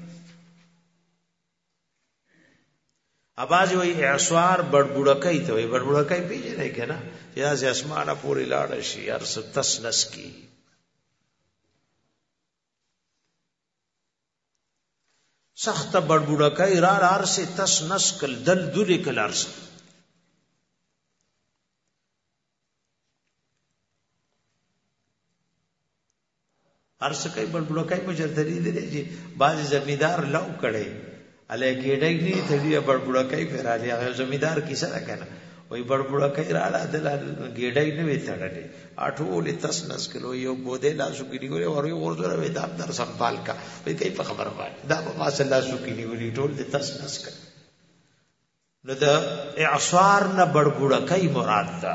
اباز وی اعصار بڑبوڑکای ته وی بڑبوڑکای پیژنې کنه یا ز اسمانه پوری لاړ شي هر څه تسنس کی سخت بڑبوڑکای را هر څه تسنس کل دل دلی کل ارس ارس کای بڑبوڑکای په جردری دی چې باز زمیدار لو کړي اله ګډای نه تړي بڑبوڑکای پیرالی هغه زمیدار کیسه ده کنه وای بڑبوڑکای را دل ګډای نه وی تړلې اټول تسنس کلو یو بوده لا سو کې نیولې ور یو ورزره وې دا در سنبال کا وای کای په خبر باندې دا ما صلی الله سو کې نیولې ټول تسنس کړ نو دا اعصار نه بڑبوڑکای مراد ده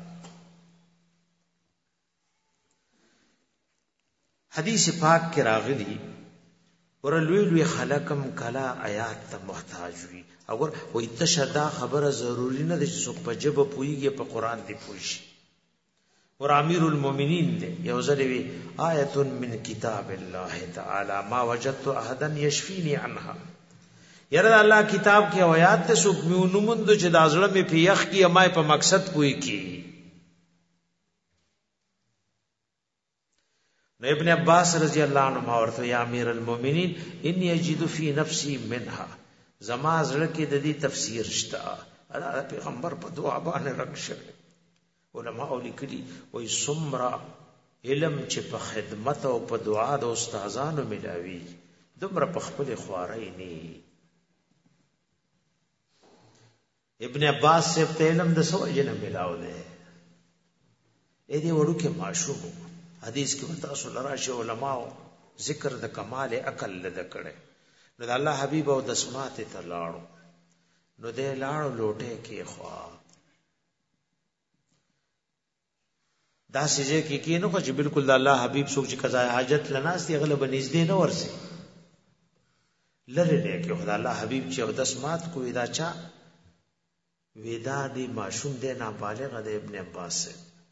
حدیث پاک کې راغلی ورلوی لوی خلقم کلا آیات ته محتاج وي اگر وې تشدا خبره ضروری نه ده چې څوک په جبه پويږي په قران دی پوښي ور امیر المؤمنین دی یو ځلوي آیت من کتاب الله تعالی ما وجدت احدا یشفینی عنها یره الله کتاب کې آیات ته څوک میونمند چې دازړه می په یخ کې امای په مقصد پوي کی ابن عباس رضی اللہ عنہ ورته یا امیر المؤمنین ان یجد فی نفسی منها زما زړه کې د دې تفسیر شته الله پیغمبر په دعا باندې رکشه علماء لیکلي وای سمرا علم چې په خدمت او په دعا د استادانو ملاوي دومره په خپل خواري نه ابن عباس سے علم د سو جن ملاو ده اې دې وړو کې معشوق حدیث کې تاسو لراشه علماء ذکر د کمال عقل لد کړي نو د الله حبیب او د سماعت ته لاړو نو دې لاړو لوټه کې خوا دا سجه کې کینو چې بالکل د الله حبیب څوک چې قضا حاجت لناس دی غلب نږدې نه ورسي لره نه کې خدای الله حبیب چې او د سماعت کوی دا چا ودا دی معشوم دی نابالغ د ابن عباس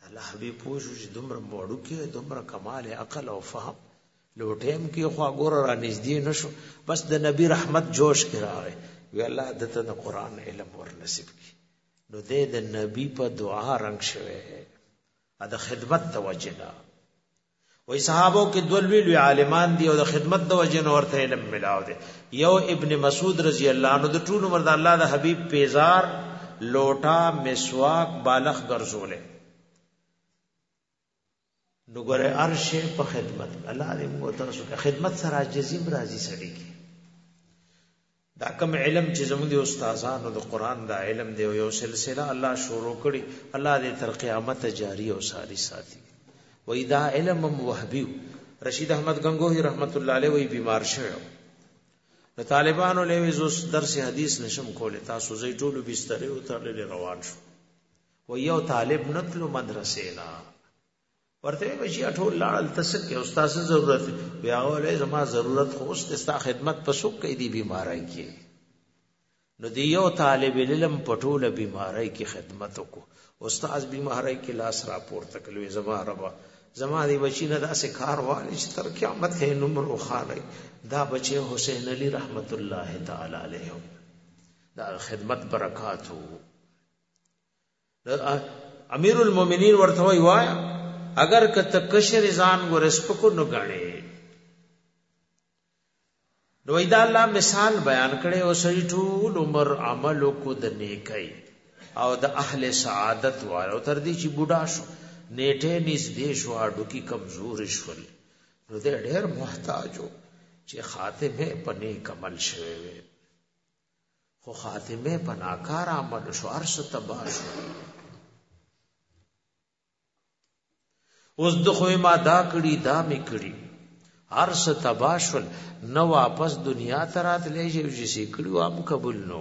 الله حبیب پوښو چې دومره موړو کې دومره کمال عقل او فهم لوټیم کې خو ګور را نږدې نشو بس د نبی رحمت جوش کې راغی وی الله دته د قران علم ور نصیب کی نو د نبی په دعا رنگ شوه د خدمت توجه وای صحابو کې دولوی عالمان دي او د خدمت د وجه نور ته علم ملاو دي یو ابن مسعود رضی الله عنه د ټول عمر د الله د حبیب پیزار لوټا مسواک بالغ ګرځولې نو ګره ارشه په خدمت الله دې موږ ته سو خدمت سره عاجزیم راضي سړي کی دا کوم علم چې زموږ د استادانو د قران دا علم دی یو سلسله الله شروع کړي الله دې تر قیامت جاری او ساری ساتي وای دا علم وهبي رشید احمد گنگوہی رحمت الله علیه وی بیمار شوی د طالبانو له ویزوس درس حدیث نشم کوله تاسو زې ټولو بسترې او ترلې روان شو و یو طالب نتلو مدرسې لا ورته وی چې ټول لاړ تسل کې استاد ضرورت بیا ولې زما ضرورت خو استا خدمت پسو کې دی بیماری کې نو دی یو طالب علم پټوله بیماری کې خدمت وکړو استاد بیماری کې لاس را پورته کړو زما ربا زما دی بچی نه داسې کار والی چې تر قیامت هي نمبر وخاله دا بچی حسین علی رحمت الله تعالی علیه دا خدمت برکاتو امیر المؤمنین ورته وای اگر کته کشر ځان ګورس پکو نو غاڼه نو دا الله مثال بیان کړي او سړي ټول عمر عمل کو د نیکي او د اهل سعادت وایو تر دې چې بوډا شو نیټه نږدې شو اډو کی کمزور شول نو دې ډېر محتاجو چې خاتمه پنه کمل شوه خو خاتمه پناکار عمل شو ارش تباہ شو اوس دغه ما دا کړي دا می کړي ارش تباہ شول نو واپس دنیا ته راتلې چې شي کړي ام قبول نو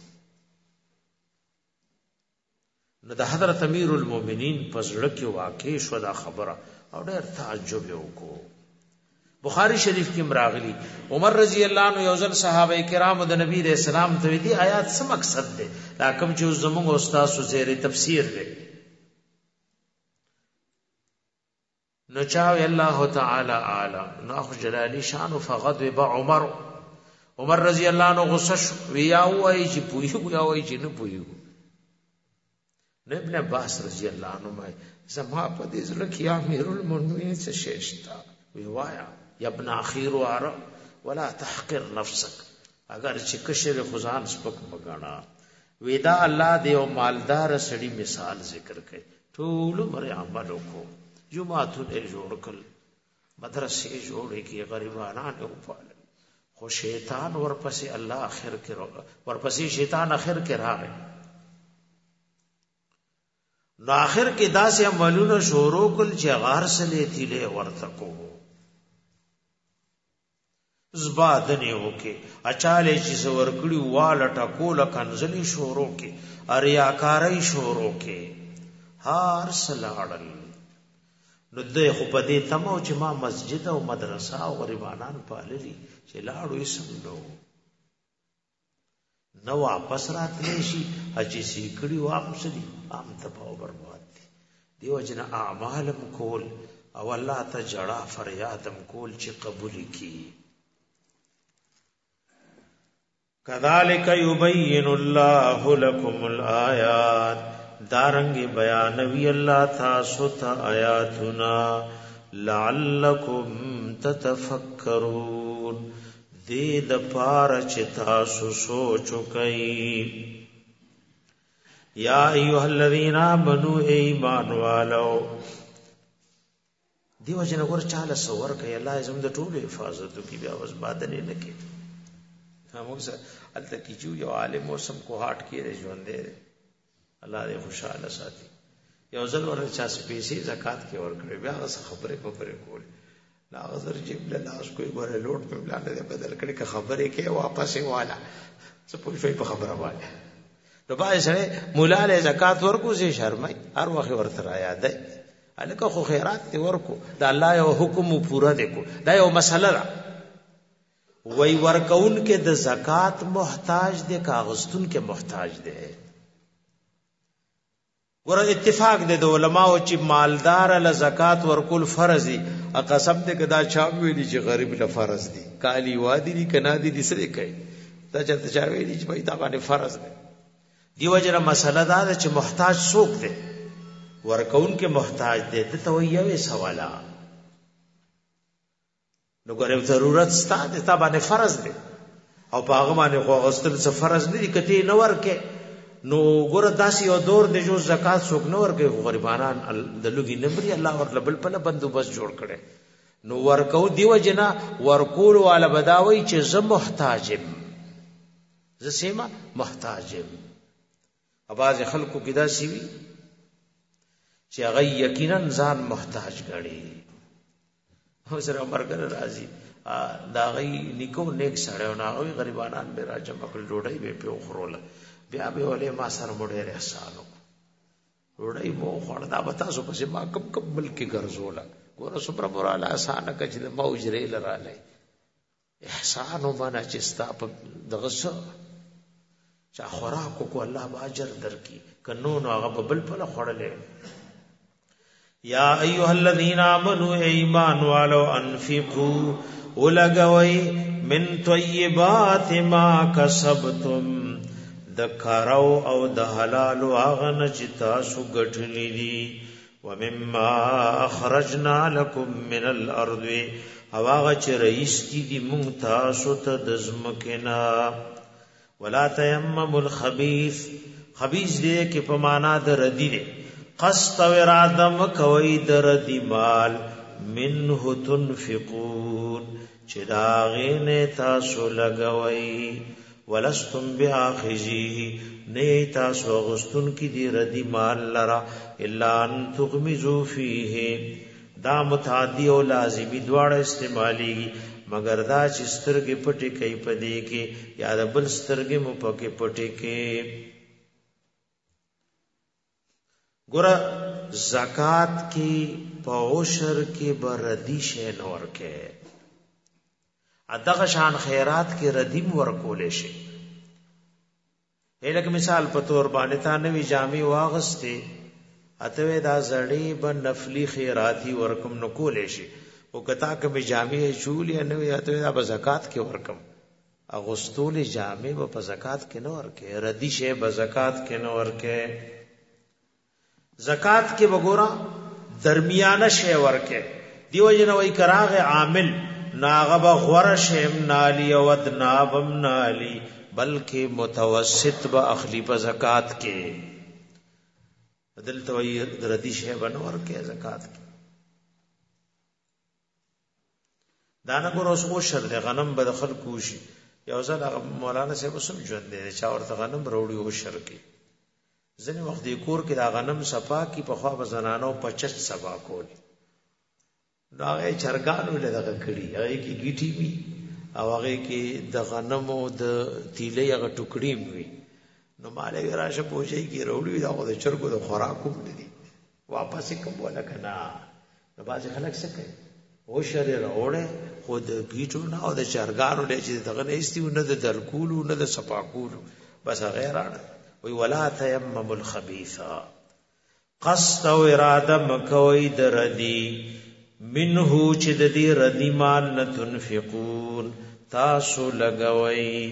نو د حضرت امیر المؤمنین پزړه کې واقع شو دا خبره او ډېر تعجب وکړو بخاری شریف کې مراغلی عمر رضی الله عنه یو ځل صحابه کرام د نبی رسول الله ته دي آیات څه مقصد ده دا کوم چې زموږ استاد سو زیر تفسیر ده نو چاوي الله تعالی اعلم نو خو جلالی شان فغضب عمر رضی الله عنه غصه ویا وای چې پویو یا وای چې نه پویو ابن عباس رضی الله عنه زما په دې ځل کې امیر المؤمنین څه شیشتا وی وایا یا ابن اخیر واره ولا تحقر نفسك اگر چې کشر خزان سپک مګانا ودا الله دې او مالدار سړي مثال ذکر کړي ټول مر عمل وکړو جمعهونه جوړ کړل مدرسې جوړې کې غریبانان او پال خو شیطان ورپسې الله اخر کې ورپسې شیطان اخر کې راغی نو آخر کې داسې عملونه شروع کول چې غار سره تیله ورته کو زبادنه وکي اچاله چې زور کړي واله ټکول کنزلي شروع کې اریاکاري شروع کې هار سلاړل نو دې خو په دې تمو چې ما مسجد او مدرسه او غریبانان پاللي چې لاړو یې سملو نو واپس راتلی شي اجي سي کړي واپس دي عام تباہ برباد دي دیو جن اعمالم کول او الله ته جړه فریادم کول چې قبول کی کذالک یبین الله لكم الآیات دارنګ بیانوی الله تاسو ته آیاتنا لعلکم تتفکرون دې د پاره چې تاسو سوچ وکئ یا ایها الذین آمنوا ایمان والو دیو جن ور چاله سور کوي الله زم د ټولو حفاظت کوي بیا وس بادنه نه کوي همغه الته کیجو یو عالم موسم کو هاټ کې ژوند دی الله دې خوشاله ساتي یو ځل ور چا سپېسي زکات کې ور کړی بیا خبره کول لا غزر جیب له لاس کوئی ګوره لوټ په بلانه دې بدل کړي که خبرې کې واپس والا څه پوښي په خبره وایي نو باندې سره مولا له زکات ورکو سي شرمای هر وخت ورته را یاد دی الکه خو خیرات دی ورکو دا الله یو حکم پورا دی کو دا یو مسله ده وای ورکون کې د زکات محتاج دی کاغذتون کې محتاج دی ګور اتفاق دی د علماو چې مالدار له زکات ورکول فرض دي ا قسم دې کدا چا ویلي چې غریب له فرض دي کالی وادي دي کنا دي سره کوي دا چرته چا ویلي چې په تا باندې فرض دی دیو جره مسله دا چې محتاج څوک دی ورکون کې محتاج دی ته یوې سوالا نو ګره ضرورت ستاسو ته باندې فرض دی او په هغه باندې خو غسل څه فرض نه دي کته نه ورکه نو ګور داسې یو دور دی جو زکات څوک نه ورکه غریبانان د لوګي نمبري الله ورله بل په بندوبست جوړ کړي نو ورکو دیو جنا ورکول والا بداوي چې زه محتاجم زه سیما محتاجم اواز خلکو کې دا سی وی چې هغه یقینا ځان محتاج غړي هو سره مرګ راځي دا غي نیکو نیک سره نه غوي غریبانان به راځم خپل ډوډۍ به په خورول بیا به ولې ما سره مډه احسانو ډوډۍ مو خور دا بتا سو پسې ما کب ملک ګرځولا ګور سپر موراله اسانه کچ د موجري لراله احسان ومنه چې ستا په دغه څه چا خوراکو کو الله باجر درکې کنو نو هغه بل په خړلې یا ایها الذین آمنوا ایمان والو انفقوا ولګوي من طیبات ما کسبتم د کارو او د حلال هغه نه چې تاسو ګټلې دي ومما اخرجنا لكم من الارض هغه چې رئیس دي مونږ تاسو ته د زمکنا ولا تیمموا الخبيث خبيث دې کې په معنا د ردی دي قصد و اراده مکوي د ردی مال منه تنفقون چې دا غینه تاسو لګوي ولستم باخذیه نه تاسو غستون کی دی ردی مال لرا الا ان تغمزوا فيه دا متعدی او لازمی دواړه استعمالی مگر دا چې سترګې پټې کوي پدې کې یا د بل سترګې مو پکې پټې کې ګور زکات کې په عشر کې بردی شې نور کې ادغه شان خیرات کې ردیم ورکول شي الک مثال په تور باندې تا نوې جامې واغسته اته دا زړې به نفلی خیراتی ورکم نو کول شي او کتا کې جامې چولې نوې اته دا په زکات کې ورکم اغوستول جامې په زکات کې نو ورکه ردی شی په زکات کې نو ورکه زکات کې وګورا درمیانه شی ورکه دیو جن وای کراغه عامل ناغب غورشم نالی او ادنابم نالی بلکہ متوسط با اخلی په زکات کې بدل توي ردی شی بنور کې زکات کې دانا ګور اوس او شر د غنم به دخل کوشي یو ځل مولانا صاحب سم ژوند دي چا ورته غنم وروړي او شر کې ځنه وخت د کور کې دا غنم صفا کی په خوا بزنانو 50 صفا کول دا یې چرګانو له دغه کړي هغه کې گیټي وي او هغه کې د غنمو د تیلې هغه ټوکړي وي نو مالې راشه پوجي کې وروړي دا د چرګو د خوراکو دي واپس کوم ولا کنا نو باز خلک څه کوي او شری راوړې خود گیټو نه او د چرګانو له چې دغه نه استیو نه د درکولو نه د صفاکولو بس غیرانه وی ولا تیمم الخبيث قصد او اراده مکوي دردی منه چې د دې ردی مال نه تنفقون تاسو لګوي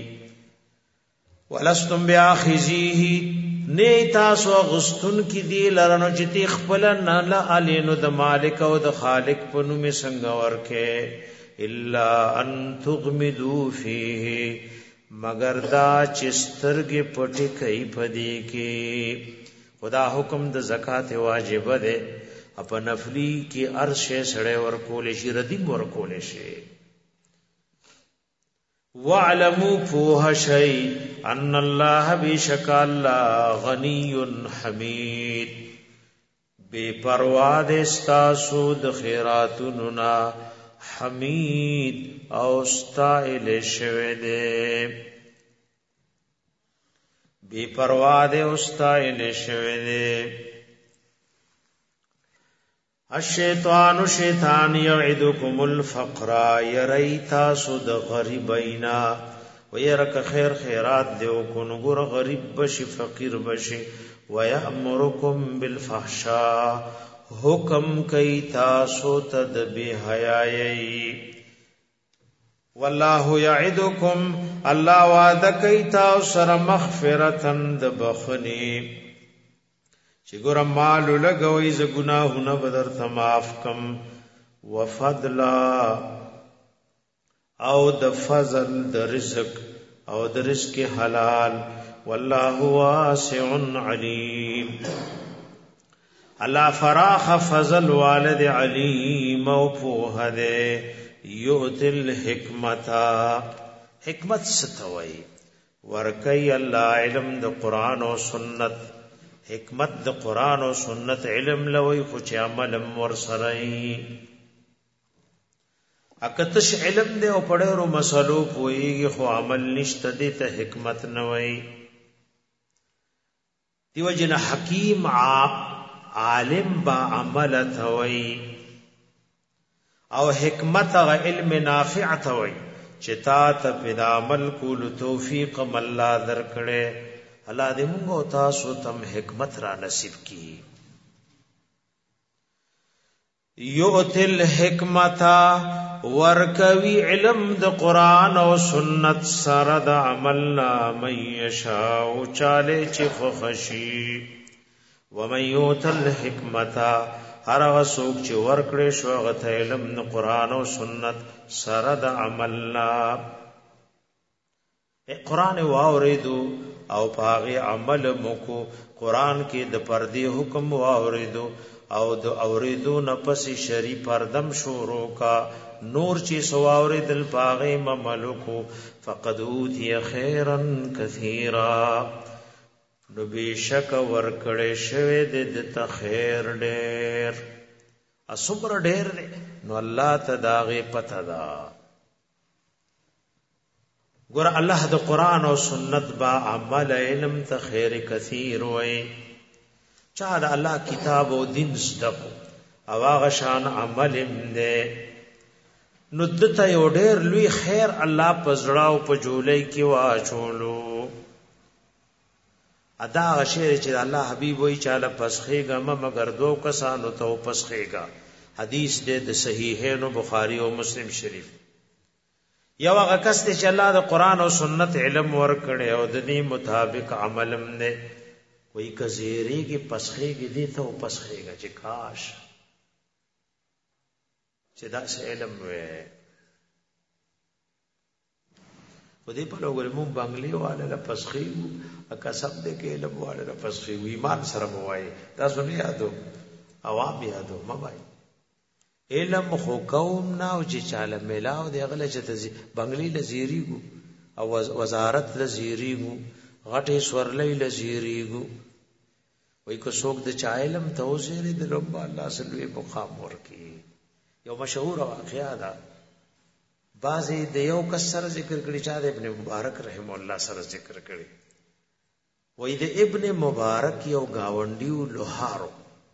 ولستم باخذیه نه تاسو غستون کی دی لرنو چې تی خپل نه لا علینو د مالک او د خالق په نوم څنګه ورکه الا ان تغمدوا فيه مگر دا چسترګې پټې کوي پدې کې خدا حکم د زکات واجب ده اپ نفلی کې ارشه سړې ورکول شي ردیم ورکول شي واعلموا فوه شيء ان الله بشک الله غنی حمید بے پروا د استاسو د خیراتونو نا حمید او استائل شوه دے بی پروا دے استائل شوه دے الشیطان شیطان یعدکم الفقر یریتا سود غریبینا ویرک خیر خیرات دیو کو نګور غریب بشي فقیر بشي وَيَأْمُرُكُمْ بِالْفَحْشَاءِ حکم کئی تاسو تد بِحَیَايَي وَاللَّهُ يَعِدُكُمْ اللہ وعدہ کئی تاسو سر مغفرتن د بخنی چی گرم مالو لگوئی ز گناہونا بدر تماف کم وفضلا او د فضل د رزق او د رزق حلال واللہ واسع علیم اللہ فراخ فضل والد علیم او پوہ دے یؤتی الحکمتا حکمت ستوئی ورکی اللہ علم د قرآن و سنت حکمت د قرآن و سنت علم لوی خوچ عملم ورسرئی اکتش علم دے او پڑیرو مسلو پوئیگی خو عمل نشت دیتا حکمت نوئی دیو جن حکیم عالم با عمل توئی او حکمت غ علم نافع توئی چتا تا پیدا عمل کول توفیق ملا در کڑے اللہ دې موږ او تاسو تم حکمت را نصیب کی یؤتل حکمتا ورکوی علم د قرآن او سنت سره د عملنا من یشاء چاله چې خوشی ومن یؤتل حکمتا هر وسوک چې ورکړې شو غته علم د قرآن او سنت سره د عملنا قرآن واوریدو او پاغي عمل مکو قرآن کې د پردي حکم واوریدو او د اوریدو نفس شری پردم شورو کا نور چی سواوری دل پاغی مملکو فقد اوتی خیرا کثیرا نو بیشک ورکڑی شوی دت خیر دیر اسمر دیر نو اللہ تداغی پتا دا گر اللہ د قرآن و سنت با عمل علم تا خیر کثیر وی چاہ دا اللہ کتاب و دین صدقو او آغا شان عمل دے نو دتا یو ډیر لوی خیر الله پزړاو په جولای کې واچولو ادا شعر چې الله حبیب وای چاله پسخېګه مگر دو کسانو ته پسخېګه حدیث دې د صحیحین بخاری او مسلم شریف یو هغه کس چې الله د قران او سنت علم ورکړي او د دې مطابق عملم نه کوئی کزيري کې پسخېګه دي ته پسخېګه چې کاش چې دا علم وې په دې په لور مون بنگلي والا له پسخيو اکا سب دې کې علم والا له پسخيو ایمان سره موای تاسو نه یادو عوام یادو مبای علم خو قوم نه او چې چاله میلاو دی غل چې بنگلي لزيريګو او وزارت لزيريګو غټي سورلې لزيريګو وای کو څوک د چا علم توزير دې رب الله سره مقام ورکی یو مشهور واقعا ده بعضی د یو کس سره ذکر کړي چا د ابن مبارک رحم الله سره ذکر کړي وای د ابن مبارک یو گاونډیو لوهارو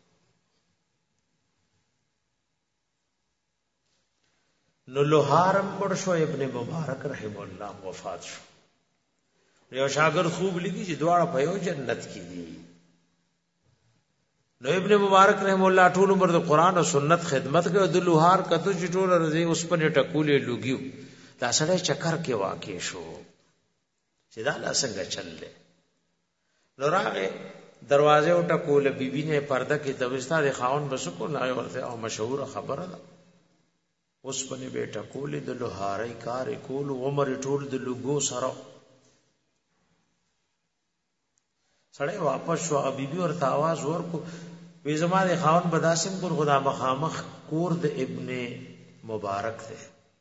نو لوهارم مړ شو ابن مبارک رحم الله وفات شو یو شاګرد خوب لګي چې دواړه په یو جنت کې دي نو ابن مبارک رحم الله ټول عمر د قران او سنت خدمت کوي د لوهار کته چې ټول رضی اوس په ټکولې لوګیو دا سره چکر کې واقع شو چې دا لا څنګه چللې نو راغه دروازه او ټکول بیبي نه پرده کې دوستا د خاون بسکو نه ورته او مشهور خبره ده اوس په نه بیٹا کولې د لوهاري کار کول عمر ټول د لوګو سره سړی واپس شو بیبي ورته आवाज ورکو وی زماره خاون بداسم کول خدا مخامخ کور د ابن مبارک ته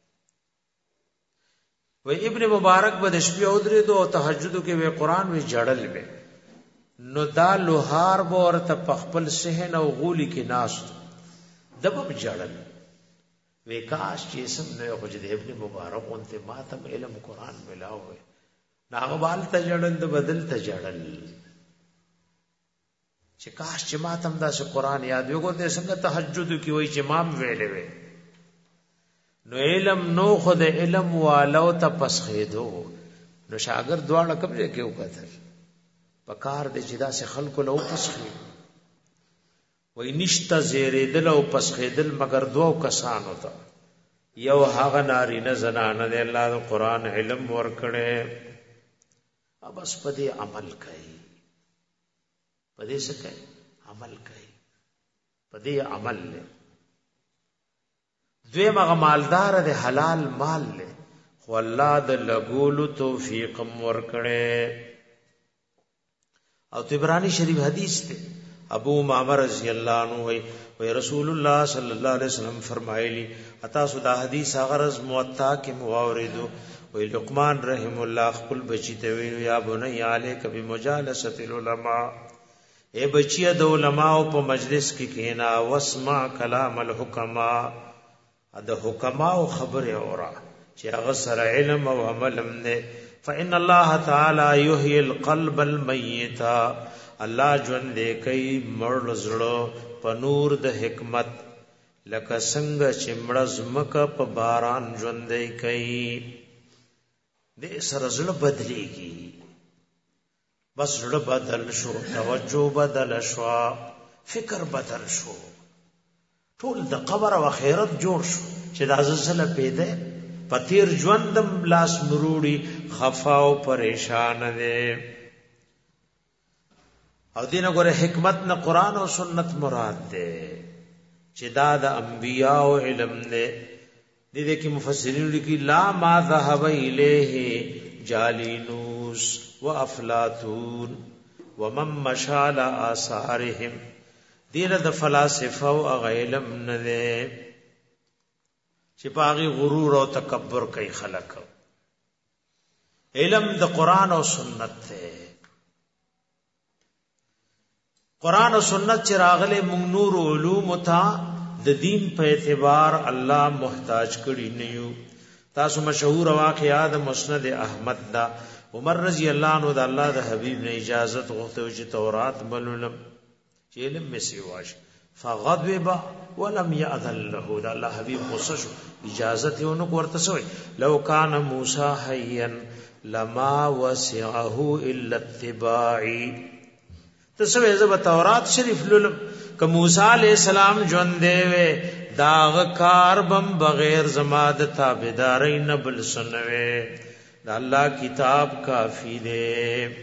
وی ابن مبارک به د شپې او درې دو تهجد کې وی قران وی جړل به نو دا لوهار به ورته پخپل صحن او غولي کې ناس دبب جړل وی کاش چې سم نه خو د ابن مبارک اونته ماتم علم قران ملاو ناغبال ته جړل د بدل ته جړل چې کاش چې ماتم دا سه قران یاد وګورئ څنګه تهجد کې وای چې امام ویلې وې نو علم نو خود علم والو ته پسخېدو نو شاګرد دواړه کوم ځای کې وکړل پکار دې چې داسې خلکو له وپسخي وای نشته زیریدل او پسخېدل مگر دوه کسانو ته یو هغه نارینه زنانه دې الله د قران علم ورکړي بس په دې عمل کوي په دې څه کوي عمل کوي په دې عمل له دویم هغه مالدار دې حلال مال له خو الله د لګولو توفیق ورکړي او تبرانی شریف حدیث ته ابو معمر رضی اللہ عنہ وی رسول اللہ صلی اللہ علیہ وسلم فرمایلی اتا سودا حدیث غرض موطا کې مواردو وی لقمان رحم الله خپل بچی ته وی یا بنی علیک بمجالسه العلماء اے بچی د علماء په مجلس کې کینا واسمع کلام الحکما د حکما خبره اورا چې هغه سره علم او عمل نه فإن الله تعالی یحیی القلب المیت الله ژوند دې کوي مړ زړه په نور د حکمت لکه څنګه چې مړ زمکه په باران ژوند دې کوي دې سره زړه بدلېږي بس زړه بدل شو توجه بدل شو فکر بدل شو ټول د قبر او آخرت جوړ شو چې د ازله پیدا پتیر ژوندم لاس مروړي خفا او پریشان دي او دینه ګوره حکمت نه قران او سنت مراد ده چې دا د انبیاء او علم ده دې کې مفسرین لیکي لا ما ذهب الیه جالینوس وافلاطون ومن مشال آثارهم دینه د فلاسفه او علم نه ده چې پاغي غرور او تکبر کوي خلک علم د قران او سنت ده قران او سنت چې راغله موږ نور علوم ته د دین په اعتبار الله محتاج کړی نه یو تاسو مشهور واقعات مسند احمد دا عمر رضی الله عنه د الله د حبیب نه اجازه غوښته چې تورات بلولم چې علم می سیواش فغضب ولم يأذن له دا الله حبیب غصه شو اجازه ته ونه ورته سوی لو کان موسی حیا لما وسعه الا اتباعي تسوی زب تورات شریف لولم که موسی علیہ السلام ژوند دی داغ کار بم بغیر زما د تابعداري نه بل سنوي د الله کتاب کافی دی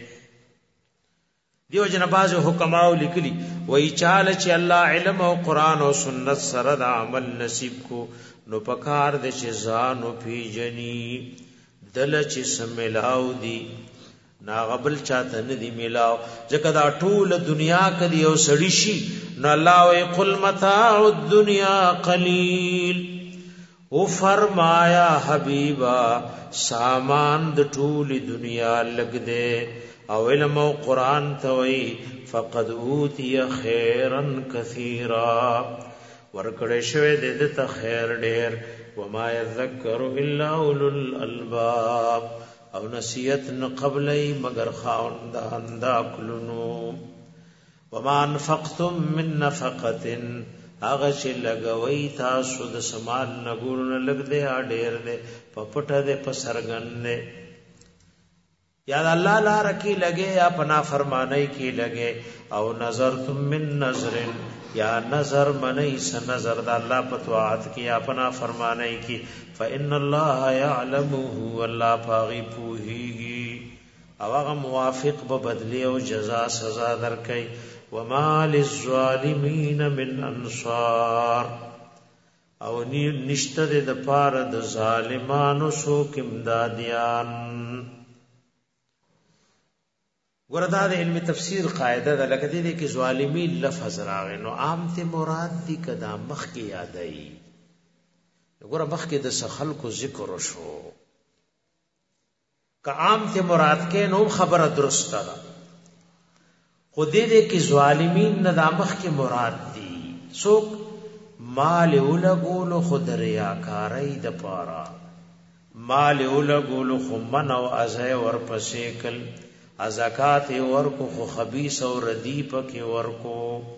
دیو جنباز حکماو لیکلی وای چاله چې الله علم او قران او سنت سره د عمل نصیب کو نو پکار د چې ځانو پیجنی دل چې سملاو دی ناغبل چاته ندی میلاو ځکه دا ټول دنیا کلی او سړی شي نو الله وی قل متاع الدنيا قلیل او فرمایا حبیبا سامان د ټول دنیا لګ دے او علم او قران ته وی فقد اوتی خیرا کثیرا ورکړې شوی د ته خیر ډیر وما یذکر الا اولو الالباب او نصیحت نه قبلای مگر خاوندان دا کلونو وما انفقتم من نفقه هغه چې لګوي تاسو د سمال نګورن لګ دې اډیر دې پپټه دې پسرګن دې یا الله لار کې لګي یا پنا فرمانای کې لګي او نظرتم من نظر یا نظر منی س نظر د الله پتوات کې یا پنا فرمانای کې فإن الله يعلمه والله پاغي پوهیږي او هغه موافق به بدلی او جزاء سزا درکې وما للظالمین من انصار او نشته د پاره د ظالمانو سو کمدادیان وردا د علم تفسیر قاعده ده لکه دې کې ظالمین لفظ راغی نو عام ته مراد دي کدا مخ کې یادای وګوره مخ کې د سخل کو ذکر شو که عام ته مراد کې نو خبره درسته ده خو دې کې ظالمین نه د مخ کې مراد دي څوک مال ولګول خود ریاکاری د پاره مال ولګول خو من او ازای ورپسې کل زکات ورکو خو خبيث او ردی پکې ورکو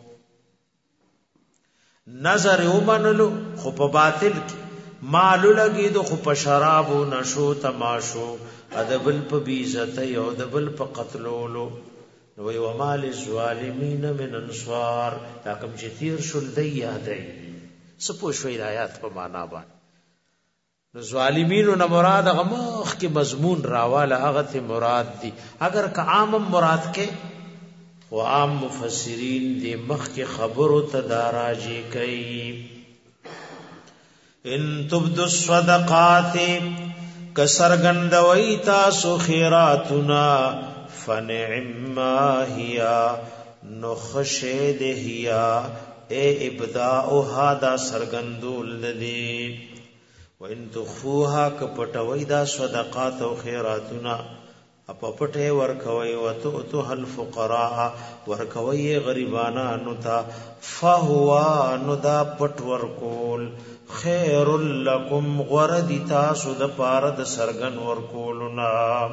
نظر ومنلو خو په باطل کې مال لګي دو خو په شراب او نشو تماشو ادبل په بیزت یو دبل په قتلولو نو وی وما للظالمین من انصار، دا کم چې تیر شل دی یادی سپو شوی آیات په معنا باندې. نو ظالمینو نه مراد هغه مخ کې مضمون راواله هغه ته مراد دي. اگر که عام مراد کې و عام مفسرین دی مخ کې خبرو ته داراجي کوي. ان تبدو الصدقات کسرګندوي تاسو خیراتنا فنعما هيا نخشد هيا اے ابداؤها دا سرګندول لدی. وان تخفوها کپټوي دا صدقات او خیراتنا اپپټه ورکوي وتؤتها الفقراء ورکوي غریبانو ته فهو ندا پټ ورکول خیر لکم غردی تاسو د پاره د سرګن ورکولنا.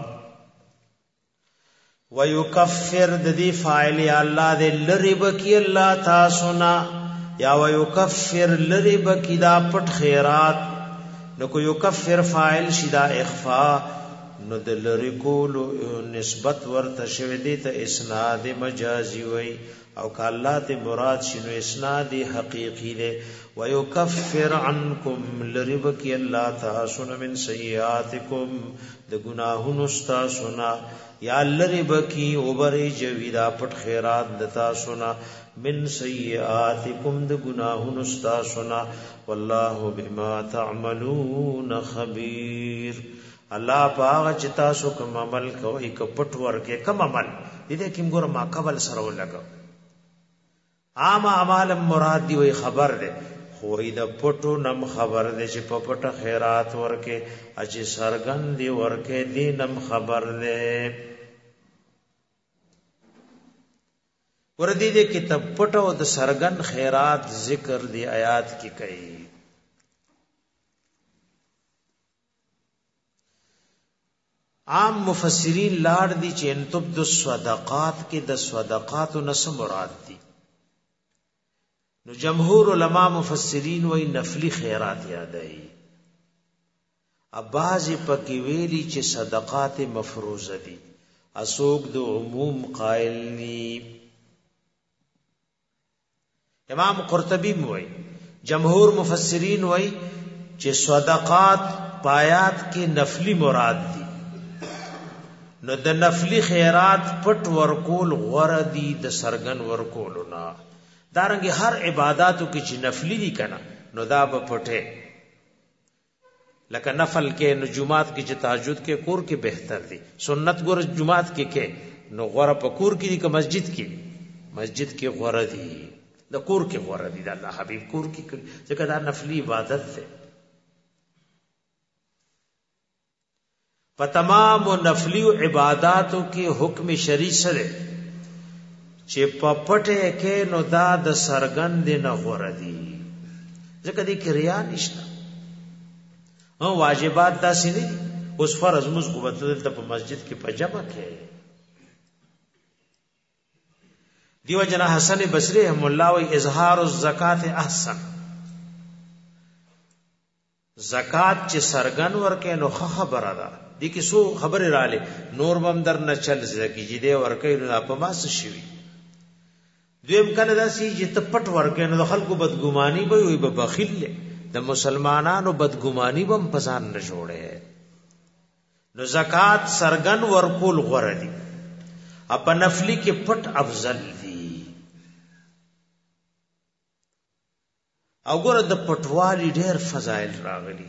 ويكفر د دې فاعل الله دې لریب کی الله تاسو نا یا ويكفر لریب کی دا پټ خیرات. نو کو یکفر فاعل شدا اخفاء نو د لری کول نسبت ورته شوی دی ته اسناد مجازي وي او ک الله ته مراد شنو اسناد حقيقي دی. ويكفر عنكم لریب کی الله تاسو من سیئاتکم د گناهونو تاسو نا یا لریب کی اوبري جویدا پټ خیرات دتا سنا من سیئاتکم د گناهونو تاسو نا والله بما تعملون خبير. الله پاغه چې تاسو کوم عمل کوئ کپټ ورکه کوم عمل دې کوم ګور ما قبل سره ولګو عام اعمال مراد دی وی خبر ده خو دې پټو نم خبر ده چې په پټه خیرات ورکه اج سرګن دی ورکه دې نم خبر ده. وردی دې کتاب پټو د سرګن خیرات ذکر دی آیات کې کوي. عام مفسرین لاړ دي چې ان تبد الصدقات کې د صدقات نس مراد دي. نو جمهور علما مفسرین وای نفلی خیرات یادای. اباظ پکې ویلي چې صدقات مفروضه دي اسوک د عموم قائل ني. امام قرطبی وای جمهور مفسرین وای چې صدقات پایات کې نفلی مراد دي. نو د نفلی خیرات پټ ورکول غردی د سرګن ورکولنا. دارنګ هر عبادتو کې چې نفلی دي کنه نو دا به پټه لکه نفل کې نو جمعات کې چې تهجد کې کور کې بهتر دي. سنت ګور جمعات کې نو غره په کور کې دي که مسجد کې؟ مسجد کې غره دي د کور کې غره دي د الله حبیب کور کې ځکه دا نفلی عبادت ده. په تمام نفلی عبادتو کې حکم شرعي سره چې په پټه کې نو دا د سرګند نه غوړه دي ځکه دې کې ریا نشته. او واجبات دا سړي اوس فرض موږ قوت دلته په مسجد کې پجما کې دیو جنا حسن بصری رحم الله و اظهار الزکات احسن. زکات چې سرګن ورکې نو خبره ده دي کې سو خبره رااله نور بم در نه چل زکی چې دې ورکې نو په ماس شي. دویم کله دا سي چې ته پټ ورکې نو خلکو بدګماني به وي به بخیل د مسلمانانو بدګماني بم پسان نه جوړه. نو زکات سرګن ورکول غوړه دي اپ نفلی کې پټ افضل دي. او ګوره د پټوالي ډېر فضایل راغلي.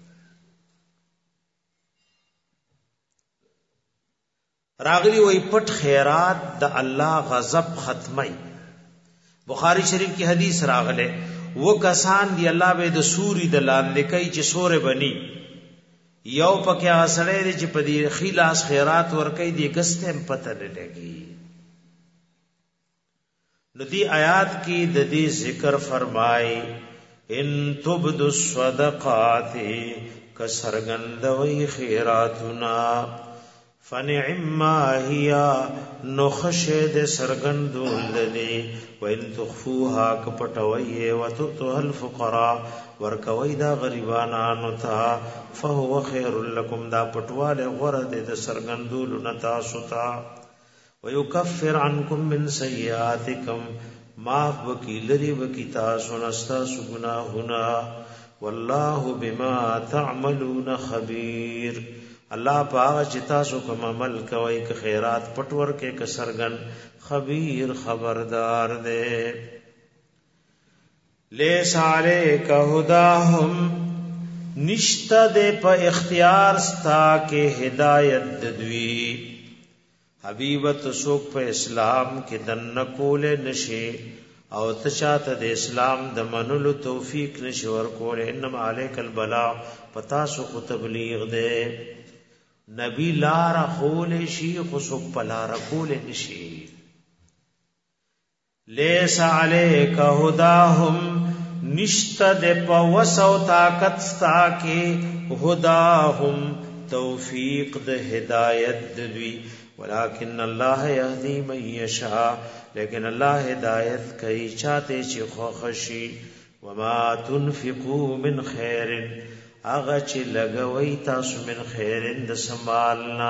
وای پټ خیرات د الله غضب ختمي. بخاری شریف کی حدیث راغله وہ کسان دی الله به د سوري د لاندې کوي چې سورې بني یو پکې اسړې دي چې په دې خلاص خیرات ور کوي دي ګسته پته نه لګي. نو دی آیات کې د دې ذکر فرمای ان تبدو الصدقات کسرګندوي خیراتنا فنعما هي نخشد سرګندول دي وان تخفوها کپټوي وتؤتها الفقراء ورکوي دا غریبانو ته فهو خير لكم دا پټواله غره د سرګندول نتا ستا ويكفر عنكم من سيئاتكم معاف وکی لری وکی تاسو نستاسو گناهنا والله بما تعملون خبیر الله پاک چې تاسو کوم عمل کوي که خیرات پټور کې که سرګن خبیر خبردار دے. لیس علیک هداهم نشتا دے پا اختیار ستا کے ہدایت دوی حبیبت سوک پا اسلام کے دن نکول نشے او تشات د اسلام د منلو توفیق نشي ورکول. انما علیک البلاغ پتا سو کو تبلیغ دے نبی لار خول شي خو سو پلار کول نشي. لیس علیک هداهم نشتا دے پا وسو طاقت ستا کے هداهم توفیق د ہدایت دوی ولكن الله يهدي من يشاء لیکن الله ہدایت کوي چاته چې خوښي. وما تنفقوا من خير اغه چې لګوي تاسو من خير د سمالنا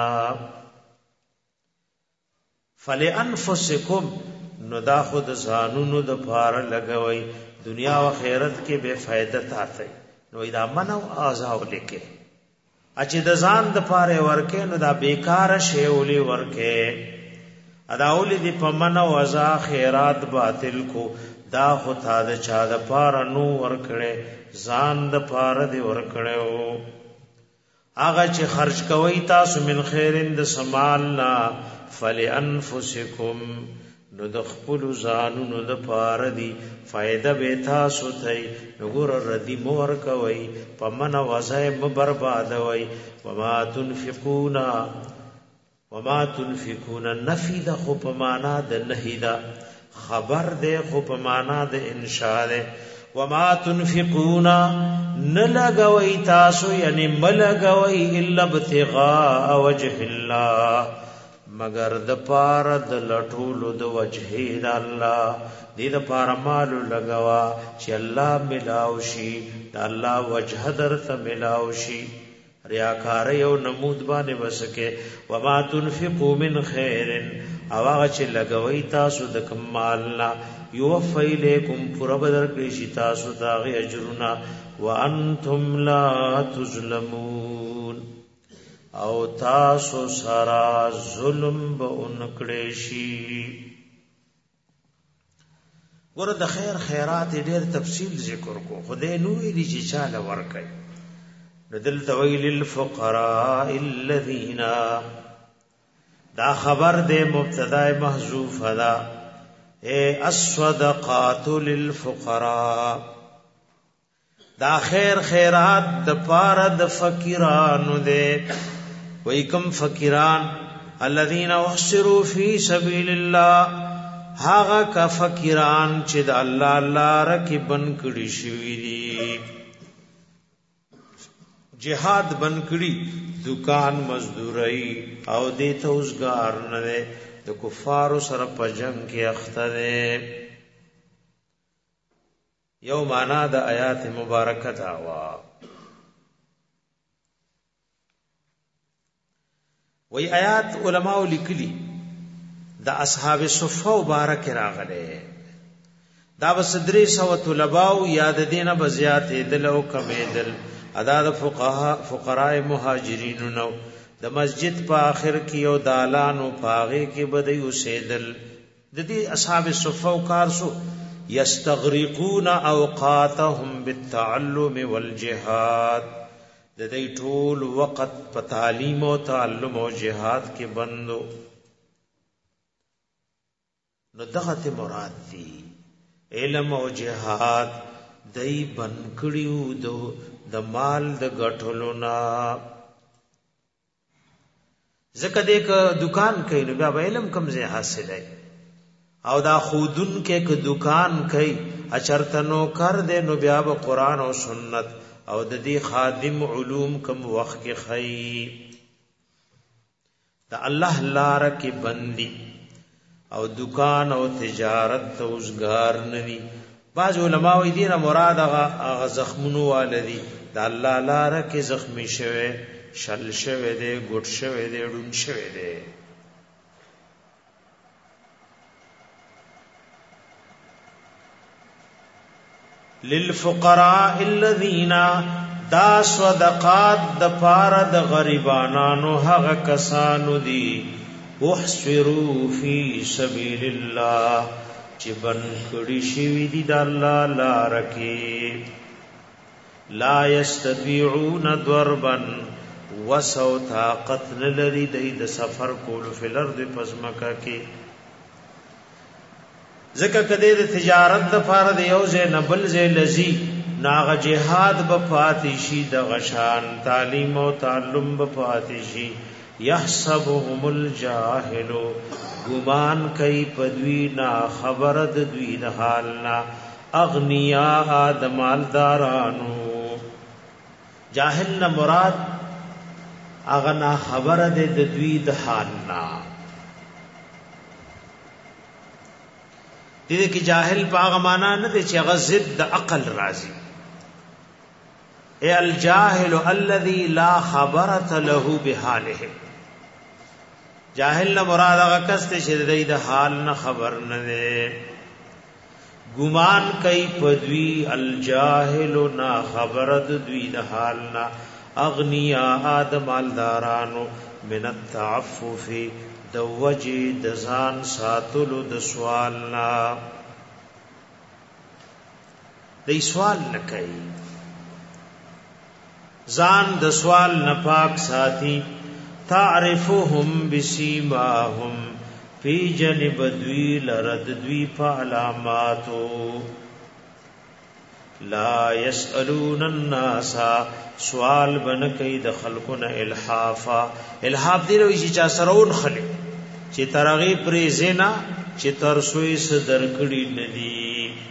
فلانفسکم نو دا خود ځانونو د پار لګوي دنیا او آخرت کې بے فائدہ تاته نو دا منو آزاو لیکه اچې د ځان د پاره ورکه نو دا بیکار شی ولي ورکه اداول دي پمن او ازا خیرات باطل کو دا خو تا د چا د پاره نو ورکړي ځان د پاره دی ورکړو. هغه چې خرج کوي تاسو من خیرن د سمالنا فلانفسکم نو د خپل ځانونو د پاره دی فائدہ به تاسو ته وګور ردی مور کوي پمن وځي برباد وي. وما تنفقون نفید خو په معنا د نهیدا خبر ده خو په معنا د انشاء ده. وما تنفقون نلغوي تاسو یعنی ملغوي الا ابتغاء وجه الله مگر د پار د لټولو د وجه د الله دې د پار مالو لګوا چې الله ملاوشي د الله وجه درته ملاوشي ریاکار یو نمود باندې وسکه. وما تنفقوا من خير او هغه چې لګوي تاسو د کمالنا یوفی الیکم پر بدر کې شي تاسو داغه اجرنا وانتم لا تظلمون او تاسو سرا ظلم به انکړې شي. ور د خیر خیرات ډېر تفصیل ذکر کو خدای نو ویلي چې چاله ورکړي ندل تویل الفقراء الذين دا خبر دے مبتدا محذوف دا اے الصدقات للفقراء دا خیر خیرات د پاره د فقیرانو دے وای کم فقیران الذين احصروا في سبيل الله هاغه کا فقیران چې د الله لپاره کې بن کړي شوی دي جهاد بن کړي دکان مزدوري او دې ته اوسګار نه د کفارو سره په جنگ کې اخته ده. یو معنا د آیات مبارکه دا وا وی آیات علماء لیکلي د اصحاب صفه مبارک راغله دا بسدري سو طلباو یاد دینه بزیات دل او کمیدل ادا د فقراء مهاجرین نو د مسجد په اخر کې یو دالان او پاغه کې بدی اوسېدل د دې اصحاب صفه کار سو یستغرقون اوقاتهم بالتعلم والجهاد د دې ټول وخت په تعلیم او تعلم او جهاد کې بندو نو دغه مراد دی علم او جهاد دای بن کړیو د مال د غټلو نا زکه دې ک دکان کوي نو بیا علم کم زه حاصلای او دا خودن کې ک دکان کوي اچرتنو کر دې نو بیا به قران او سنت او د دې خادم علوم کم وخت کې خي دا الله لار کې بندي او دکان او تجارت توزګار ندي. بعض علماء وی دینه مراد هغه زخمونو والدی د الله لاره کې زخمی شوه شل شوه دې ګډ شوه دې ډون شوه دې للفقراء الذين دا صدقات د پاره د غریبانو هغه کسانو دي احصروا فی سبیل الله چې بن کړي شي دي د الله لار کې لا یستطيعون ضربا وسو طاقت لري د سفر کولو فل ارض پزمکا کې ځکه کده د تجارت د پاره د یو ځای نه بل ځای لذي ناغ جهاد بفاتشی د غشان تعلیم او تعلم بفاتشی یحسبهم الجاهل گمان کئی پدوی نا خبر د دوی د حالنا اغنیاء د مالدارانو جاهل نه مراد اغنا خبر د دوی د حالنا دې کې جاهل پاغه معنا نه دي چې هغه ضد د عقل راځي اے الجاهل الذي لا خبرت له بحاله جاهل نه مراد هغه کس ته چې د حال نه خبر نه دی ګمان کوي پدوی الجاهل نا خبرت دوی د حال نه اغنیا ادم مالدارانو من التعفف د وجه د ځان ساتلو د سوال نه د سوال نه کوي ځان د سوال نه پاک ساتي تعرفهم بسیماهم فی جنب دوی لرد دوی په علاماتو لا يسألون الناس سوال بن کوي د خلقنا الحافا الحاف دی لوي چې چا سرون خلق چې ترغی پرې زینا چې ترسوي صدر کړي ندي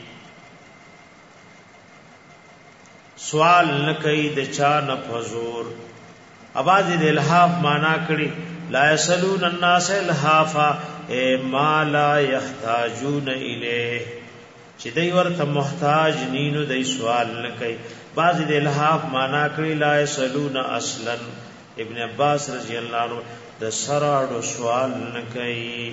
سوال نه کوي د چا نه فزور اواز د الحاف معنا کړي لا يسألون الناس الحافا ما لا يحتاجون الیه چې دوی ورته محتاج نینو دوی سوال نه کوي بعض د الحاف معنا کړي لا يسألون اصلا ابن عباس رضی الله عنه د سراړو سوال نه کوي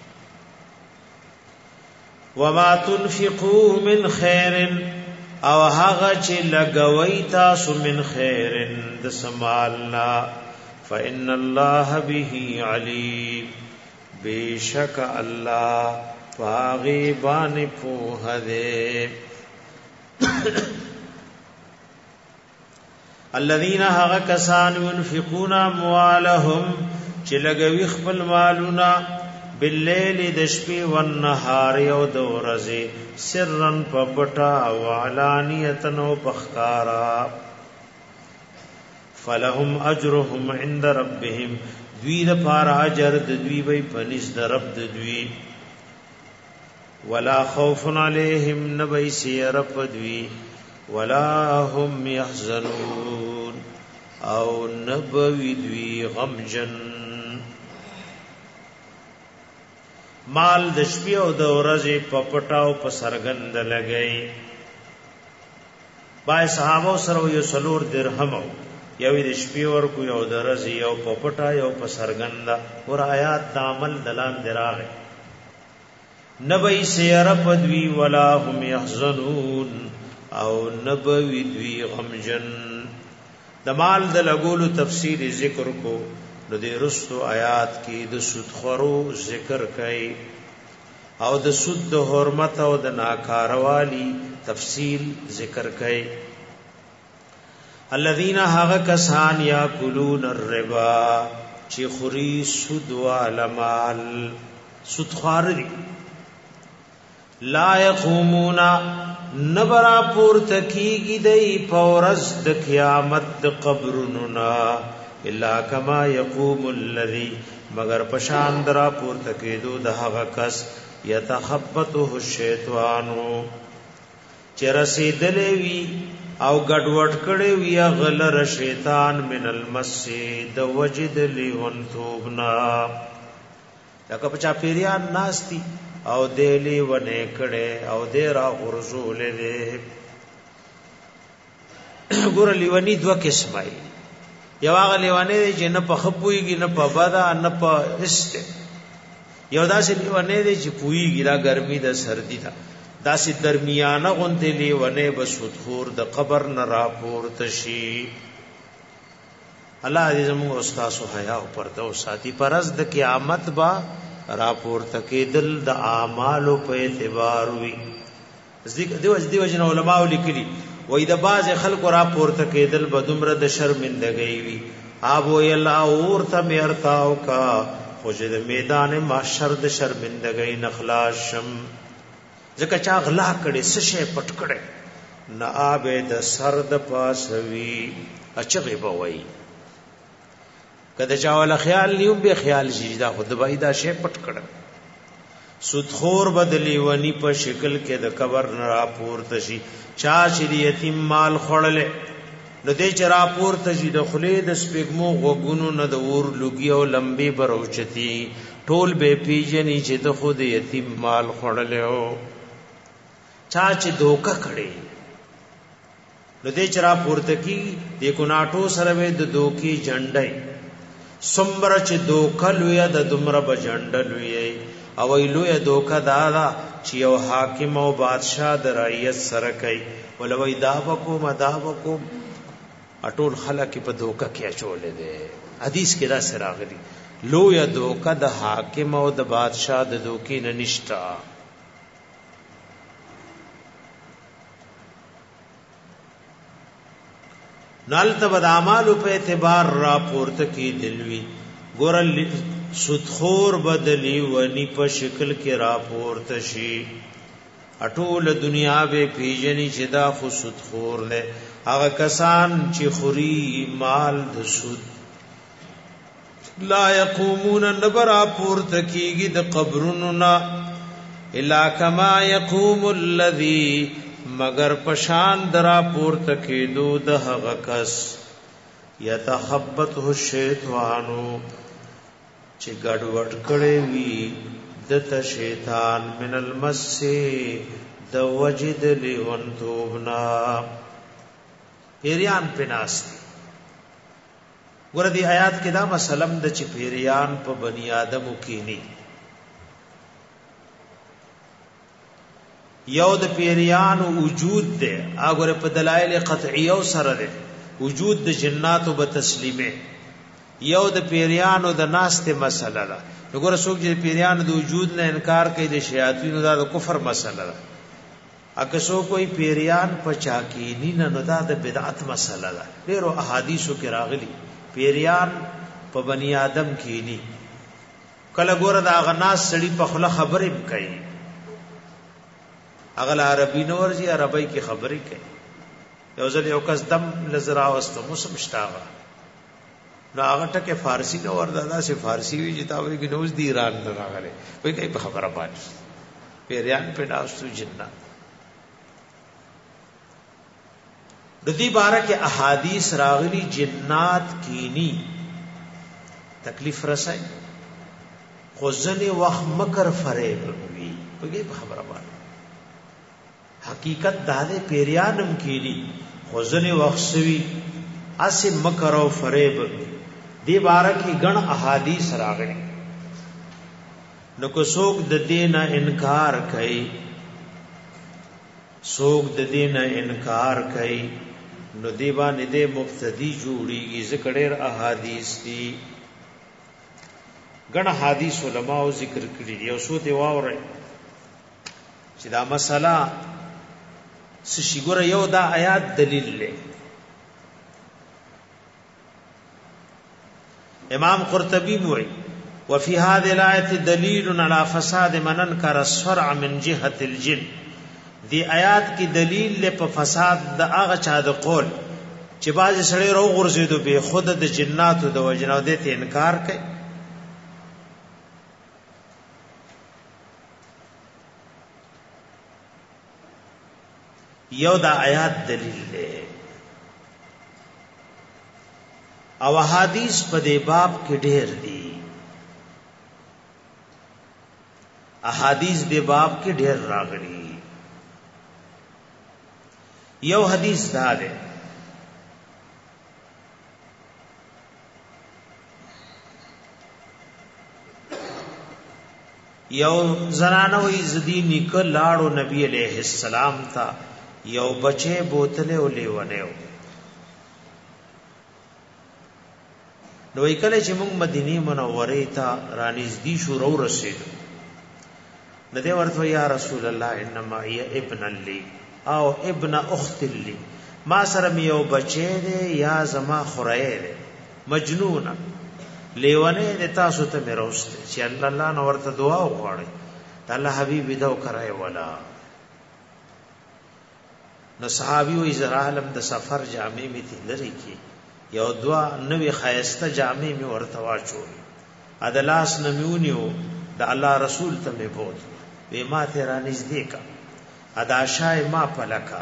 وما تنفقوا من خير او هغه چې لګوي تاسو من خير د سمالنا فإن الله به عليم بیشک الله پاغي باندې په هده الذين هغه کسان ينفقون اموالهم چې لګوي خپل مالونه بالليل د شپې او النهار او د ورځې سرن پپټا او علانیتن او پخکارا فلهم اجرهم عند ربهم دوی د پار اجر د دوی وي پنځ د رب د دوی ولا خوف عليهم نبي سير پدوی ولا هم يحزنون او نبوي دوی غمجن مال د شپې او د ورځې په پټاو په سرګند لګي بای صحابه سره یو سلور درهم یو د شپې ورکو یو د ورځې یو په پټا یو په سرګند ور آیات د عمل دلان دراغه نبی سیر پدوی ولا هم يحزنون او نبوي دوی غمجن د مال د لګولو تفسیر ذکر کو نو د رستو آیات کې د سود خورو ذکر کړي او د سود د حرمت او د ناکاروالی تفصیل ذکر کړي الذين هغه کسان یاکلون الربا چې خوري سود والمال سود خور دي لا يقومون نبرا پور تکیگی دی پورز د قیامت د قبرننا الا کما یقوم الذی مگر پشان درا پور تکیدو د هغه کس یتخبطه الشیطانو چرسیدلې وی او ګډوډ کړي وی غلر شیطان من المسجد وجد لیونتوبنا لکه پچا پیریان ناستی او دیلی ونه کړي او دیرا غرزول له ګور لیونی دوا قسمه یو هغه لیونه چې نه په خپويږي نه په بدا نه په است یو داسې لیونه چې پويږي دا ګرمي د سردی دا داسې درمیانه غونډې لیونه بسودخور د قبر نه راپورته شي. الله دې زموږ استاد او حیا او پرده او ساتي. پرز د قیامت با راپورته کېدل د اعمالو په اعتبار وي. دیو جن علماء لیکلي وای د باز خلکو راپورته کېدل به دومره د شرمندګۍ وي. اب وی الله اورته مرتاو کا خوجه د میدان محشر د شرمندګۍ نخلاص شم. ځکه چا غلا کړي څه شی پټ کړي نه آبه د سر د پاسوي اچغه بوي. کله چا ول خیال نیوم به خیال شي دا خود به دا شی پټ کړه. سودخور بدلی ونی په شکل کې د قبر نه راپورته شي. چا چې یتیم مال خړلې نو دې چې راپورته شي د خلې د سپګمو غوګونو نه د ور لګي او لمبي بروچتي ټول به پیجنې چې د خود یتیم مال خړلې او چا چې دوکه کړي نو دې چې راپورته کی د کوناټو سره د دوکي جنډای سمبر چې دوکه لوی د دمر بجنډ لوی او ایلوی دوکه دادا چې یو حاکم او بادشاہ د رعیت سره کوي ولوي دابکو مدابکو اټول خلک په دوکه کې اچولې ده. حدیث کې دا سره راغلي لوی دوکه د حاکم او د بادشاہ د دوکې نه نشتا. نال تبد اعمال په اعتبار راپورته کې دلوي ګورل سودخور بدلی ونی په شکل کې راپورته شي. اټول دنیا به پیجنې چې دا خو سودخور نه هغه کسان چې خوري مال د سود لا يقومون نبر راپورته کېږي د قبرونو نا الا کما يقوم الذي مگر پشان درا پورته کېدو د هغه کس يتخبطه الشیطانو چې ګډوډ کړي وي د شیطان من المس د وجد لیونتوبنا پیریان پناس. ګور دې آیات کې دا مسلم د چې پیریان په بنی آدمو کې نه یو د پیریان وجود ده هغه په دلایل قطعیه سره ده وجود د جناتو به تسلیمه یو د پیریانو د ناسته مسله ده. وګوره څوک چې پیریانو د وجود نه انکار کوي د شیاطینو د کفر مسله ده. اګه څوک کوئی پیریان په چا کې نه نه دا د بدعت مسله ده. ډیرو احادیثو کې راغلي پیریان په بنی آدم کې نه کله ګوره دا غناس سړی په خله خبرې کوي اغل عربی نور جی عربی کی خبرې کوي. یو ځل یو کس دم لزرا واستو موسم شتاغه نو هغه ټکه فارسی نو وردا سي فارسی وی جتا وی کې نوز دی ایران نه راغله وای کوي په خبره باندې پیریان په داستو جنات د دې باره کې احادیث راغلي جنات کینی تکلیف رسای خو ځنه وخت مکر فریب وی په خبره باندې حقیقت داده پیریانم کینی خو ځنه وخت سوي اسه مکر او فریب دی باره کې ګڼ احادیث راغلي. نو کو څوک د دین انکار کوي څوک د دین انکار کوي نو دی باندې د مبتدی جوړیږي. ذکر احادیث دي ګڼ حدیث علماء ذکر کړي دي او سو ته واوري چې دا مسله سشي ګره یو دا آیات دلیل له امام قرطبی موي وفي هذه الايه دليل على فساد من انكر الشرع من جهه الجن. دی آیات کی دلیل له په فساد د هغه چا د قول چې باز سړی رو غرزیدو به خود د جناتو د وجنو د ته انکار کوي. یو دا آیات دلیل له او حدیث په دې باب کې ډېر دي احادیث دې باب کې ډېر راغلي. یو حدیث دا ده یو زنانه وی زدی نکل لاړو نبی علیہ السلام تا یو بچه بوتله او لیونه نو کله چې موږ مدینه منوره ته رانږدې شو رسید نو دی ورته یا رسول الله انما هي ابن لی او ابن اخت لی ما سره یو بچی دی یا زما خورای دی مجنون لیونه د تاسو ته مې راوسته چې الله نو ورته دعا وغواړي الله حبیب دې وکړای ولا نو صحابي وې زرالم د سفر جامع می تلری کی یو دعا نوې خایسته جامع می ورته واچول ادلاس نمیونیو د الله رسول ته مې بوت وې ما ته را نږدې کا ادا شای ما پلکا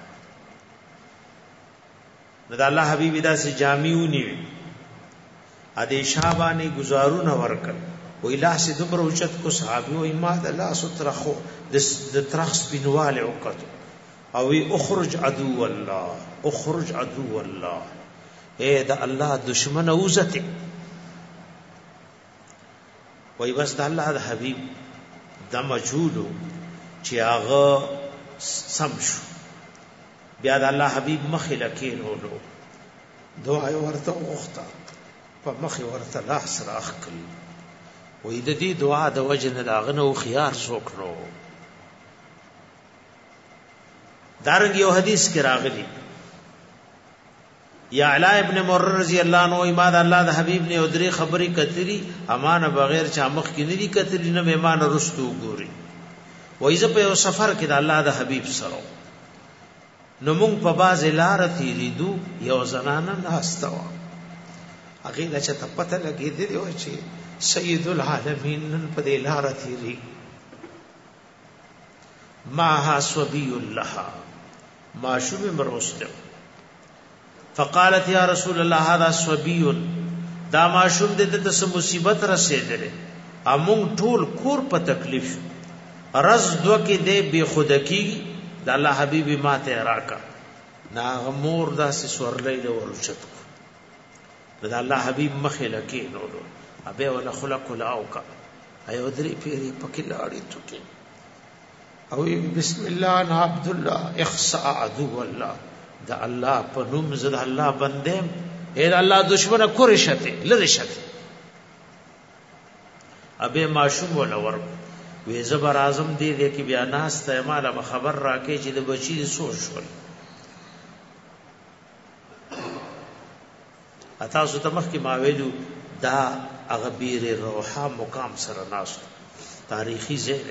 نو د الله حبیب داسې جامعونی اده شابانی گزارونه ورکل و الہ سے دبر اوچت کو صحابی و ما د الله سترخو د ترخص بنواله وقت او اخرج عدو الله اخرج عدو الله اے د الله دشمن اوزته وای بس د الله د حبیب د مجهولو چې هغه سم شو بیا د الله حبیب مخې لکینولو دعا ورته وغوښته په مخې ورته لاس راخ کړ وې د دې دعا د وجه نه داغنه خيار سوکړو دارنګ یو حدیث کې راغلی یا علا ابن مرر رضی الله عنه ما د الله د حبیب نه ودري خبري کتري امانه بغیر چا مخ کې نه دي کتري نه مېمان رستو ګوري وې زه په یو سفر کې د الله د حبیب سره نو مونږ په باز لار تیریدو یو زنانه ناستوا هغه د چا پته لګې دی چې سید العالمین نن په دې لار تیری ما صبی الله ما شوب مروسته فقالت یا رسول الله هذا صبی دا ما شوب دې ته څه مصیبت رسیدله امون ټول کور په تکلیف رز دو کې دې بے خودکی د الله حبیب ماته راکا نا غمور داسې سورلې له ورچت د الله حبیب مخه لکې نورو ابه ولا خلق لاوکا ایو درې پیری پکې لاړې ټوټه او بسم الله انا عبد الله اخصاء عدو الله دا الله په نوم زد الله بندم اے الله دشمنه کورې شته لری شته ابه معشوم ولا ور وې زبر اعظم دې کې بیا ناس ته مال خبر راکې چې د بچی سوچ شول اتاسو ته مخکې ما ویلو دا اغبیر روحا مقام سره ناس تاریخی ځای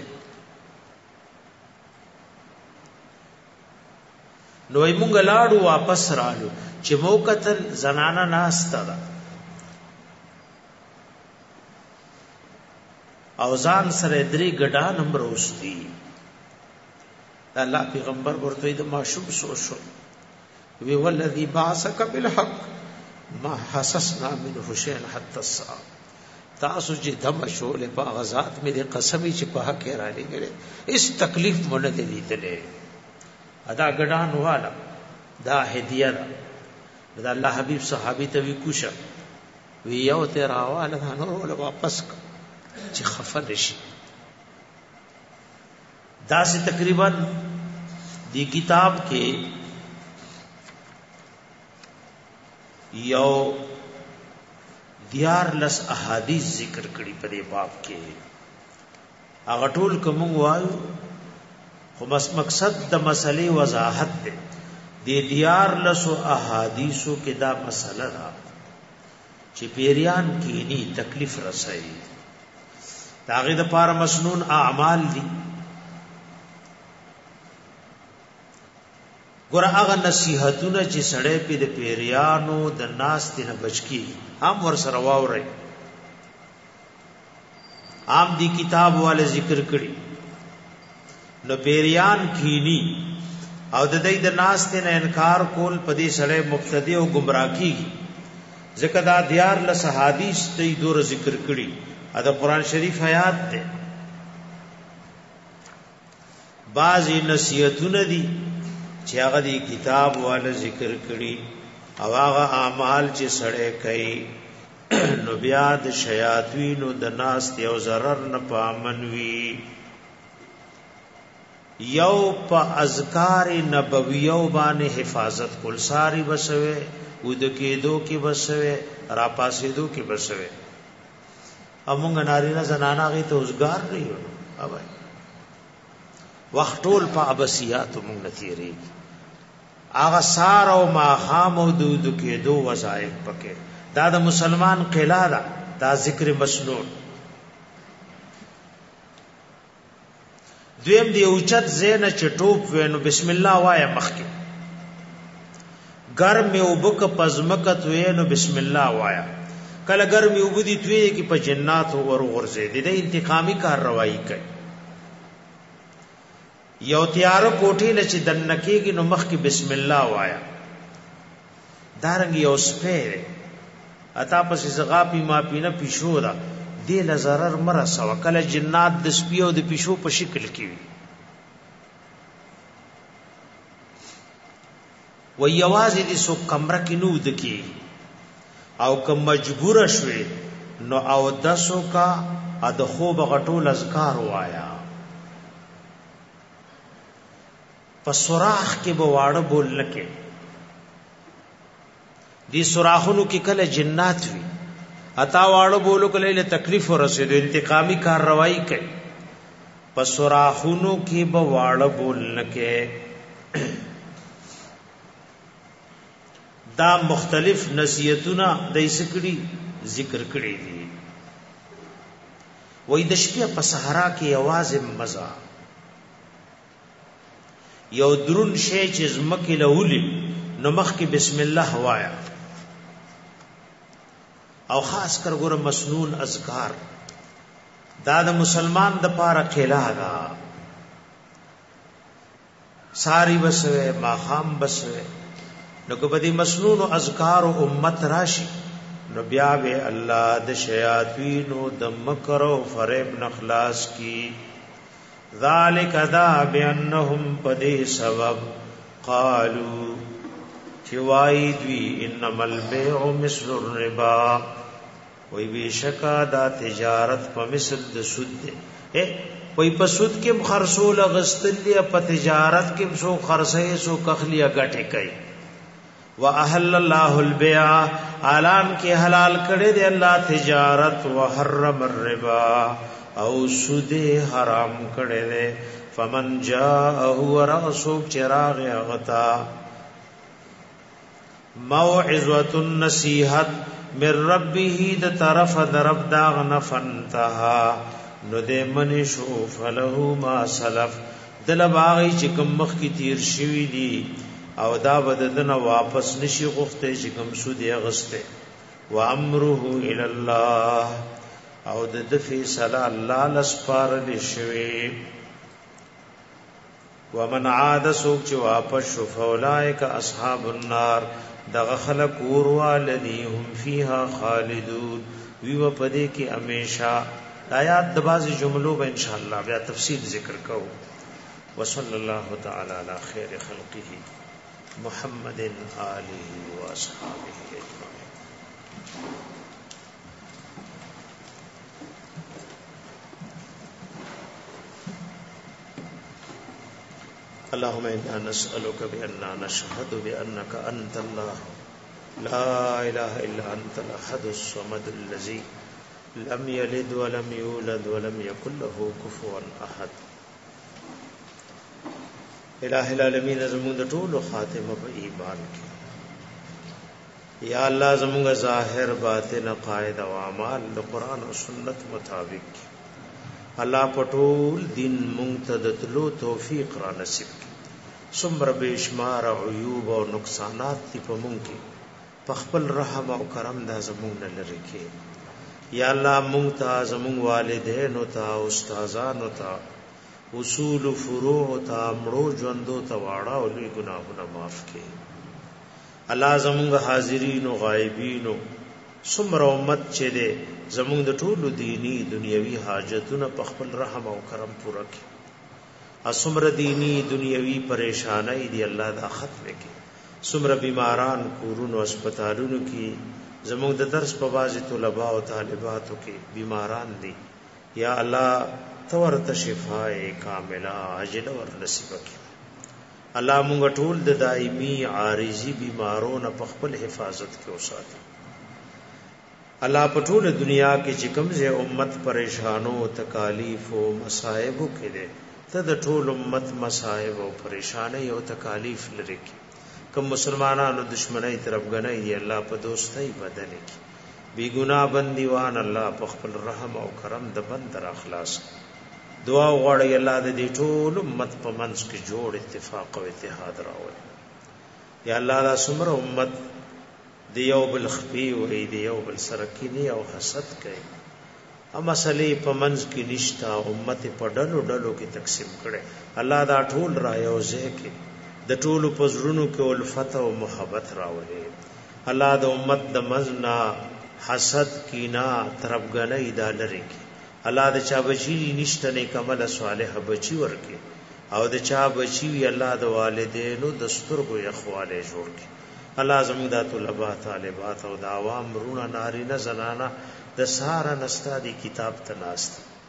نو موږ لاړو واپس رالو چې موکتل زنانه ناس تا او ځان سره درې ګډا نمبر اوسدي الله پیغمبر ورته د معشوق سوشو وی والذي بعثك بالحق ما حسسنا منه شيئا حتى الساعه تاسو چې دم شول په غزاد مې د قسمی چې په حق را لګره اس تکلیف مونږ ته لیدلې ادا ګډان والا دا هدیه ده الله حبیب صحابي ته وی کوشه وی یو ته راواله نور ولا واپس چې خفل شي دا سي تقریبا دی کتاب کې یو دیار لس احادیث ذکر کړي په دې باب کې هغه ټول کوم وایو خو بس مقصد د مسلې وضاحت دی د دیار لس احادیثو کې دا مسله ده چې پیریان کینی تکلیف رسایي داغه د پاره مسنون اعمال دي ګور هغه نصيحتونه چې سړې په د پیریانو د ناس دینه بچکی هم ور سره واوري عام دی کتاب والے ذکر کړي نو پیریان کینی او د دې د ناس دینه انکار کول په دې سړې مبتدی او گمراهی ځکه دا دیار له حدیث ته دور ذکر کړي دا قرآن شریف آیات ده بعضی نصیحتونه دي چې هغه دی کتاب والا ذکر کړي او هغه اعمال چې سړی کوي نو بیا د شیاطینو د ناس یو ضرر نه پامنوي یو په اذکار نبویو باندې حفاظت کول ساری بسوي ود کېدو کې بسوي را پاسېدو کې بسوي امونږ نارینه زنانا غي ته اوسګار نه یو اوبای وخت ټول په ابسیات مونږ نتیری اغه سار او ما خام او دود کېدو وظایف پکې دا د مسلمان قلا دا ذکر مسنون دویم دی اوچت زینه چټوب وینو بسم الله وای مخکې ګرم یو بک پزمکت وینو بسم الله وای کله ګرم یو بدی توی کی په جنات ور ورزه دي د انتقامی کارروایی کوي یو تیار کوټی لچ دنکیږي نو مخکې بسم الله وای دارنګ یو سپه اتا پس زغاپی ما پینه پښو را دی لزرر مرا سو کله جنات د سپیو د پښو په شکل کې وي و یوازې د سو کمره کې نو د کی او که مجبور شوي نو او دسو کا اد خوب غټول اذکار وایا په سوراخ کې به واړه بول لکه دي سوراخونو کې کله جنات وي اتا واړو بولو کله له تکلیف ورسېدو انتقامی کارروایی کوي پس سوراخونو کې به واړو بولنکه دا مختلف نصیحتونه د اسکړي ذکر کړي دي وې د شپې په صحرا کې आवाज مزه یو درون شی چې زمکه لهولي نو مخ کې بسم الله وایا او خاص کر ګور مسنون اذکار دا د مسلمان د پاره قلا دا ساری بسوي ماخام بسوي نو کو بدی مسنون اذکار امت راشي نو بیا به الله د شیاطین د مکر او فریب نخلاص کی ذالک ذا بانهم پدی سبب قالوا چوای دوی انما البيع مثل الربا وای بشکا دا تجارت په مثل د سود ده وای په سود کې خرصول غستلی په تجارت کې سو خرڅه سو کخلیا غټه کوي واحل الله البيع اعلان کې حلال کړي دی الله تجارت وحرم الربا او سود حرام کړي دی فمن جاءه ورسوک چراغ غتا موعظه النصیحت من ربه د طرف درب داغ نفنتها نو دې منی شو فله ما سلف دل باغی چې کوم مخ کی تیر شوی دی او دا بددن واپس نشي غفته چې کوم سود یې غسته و امره الى الله او د فیصله الله لسپار لشوی ومن عاد سوق چې واپس شو فولائک اصحاب النار دغه خلق ورwalدی هم فیها خالدون ویو پدې کې همیشه آیات د بعضی جملو به ان شاء الله بیا تفصیل ذکر کو وصلی الله تعالی علی خیر خلقه محمد آله و اصحابه اجمعین اللهم انا نسألك بأننا نشهد بأنك أنت الله لا إله إلا أنت الأحد الصمد الذي لم يلد ولم يولد ولم يكن له كفوا أحد الہ العالمین زمون د ټولو خاتمه په ایمان کې یا الله زمونږ ظاهر باطن قائد او اعمال د قران او سنت مطابق الله پټول دین مونږ ته د تلو توفیق را نصیب کړي څومره بشمار عیوب او نقصانات دي په مونږ کې په خپل رحم او کرم دا زمونږ نه لري کې یا الله مونږ ته زمونږ والدین او ته استادان او ته اصول فروع ته مړو ژوندو ته واړه او لوی ګناهونه معاف کړي الله زمونږ حاضرین او غایبین څومره امت چې ده زمونږ د ټولو دینی دنیوي حاجتونه په خپل رحم او کرم پوره کړي اسمر دینی دنیوي پریشانای دی الله دا ختم کړي څومره بیماران کورونو هسپتالونو کې زموږ د درس په بازي طلباء او طالباتو کې بیماران دي یا الله تورته شفای کامله عاجله ور نصیب کړي الله موږ ټول د دایمي عارضی بیمارونو په خپل حفاظت کې وساتي الله په ټول دنیا کې چې کومه امت پریشانو تکالیف او مصائب کې ده ته د ټول امت مصائب او پریشانای او تکالیف لري کوم مسلمانانو دشمنی طرفګنۍ دی الله په دوستۍ بدل کی بی ګناه بندیوان الله په خپل رحم او کرم د بند در اخلاص دعا غواړي الله د دې ټول امت په منځ کې جوړ اتفاق او اتحاد راوړي یا الله دا څومره امت دی یو بل خفي وي دی یو بل سره کینی او حسد کوي اما مسلې په منځ کې نشتا امت په ډلو ډلو کې تقسیم کړي الله دا ټول را یوځي کې د ټولو پزړونو کې الفت او محبت راوړي الله د امت د مزنا حسد کینا طرفګنۍ دا لري کې الله د چا بچی نشته نیک عمل صالح بچی ورکي او د چا بچی الله د والدینو د سترګو یخواله جوړ کړي الله زموږ د طلباء طالبات او د عوام رونه نارینه زنانه د سهار نستا دی کتاب تناست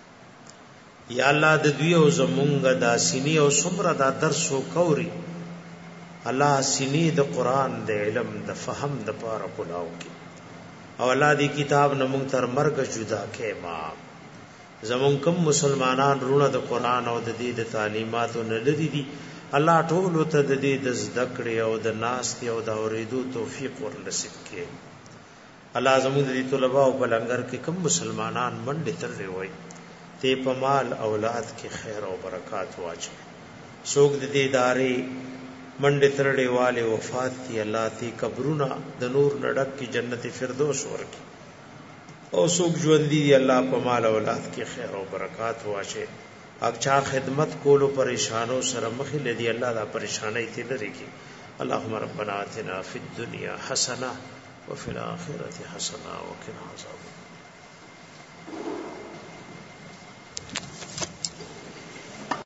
یا الله د دوی او زمونږ د سینې او څومره د درس او کوري الله سینې د قران د علم د فهم د پاره کولاو کی او الله دی کتاب نه مونږ تر مرګ جدا کې ما زمون کوم مسلمانان رونه د قران او د دې د تعلیماتو نه لري دي الله ټول ته د دې د ذکر او د ناس او د اوریدو توفیق ورنصیب کړي الله زموږ د طلباء او بلنګر کې کوم مسلمانان منډه تر وي ته په مال اولاد کې خیر او برکات واچي څوک د دې ادارې منډه ترړې والے وفات دي الله ته قبرونه د نور نډک کې جنت فردوس ورکي او څوک ژوند دي الله په مال اولاد کې خیر او برکات واچي اچھا خدمت کولو پریشانو سره مخې لدی الله دا پریشانای ته لري کی اللهم ربنا آتنا فی الدنيا حسنه وفي الاخره حسنه وقنا عذاب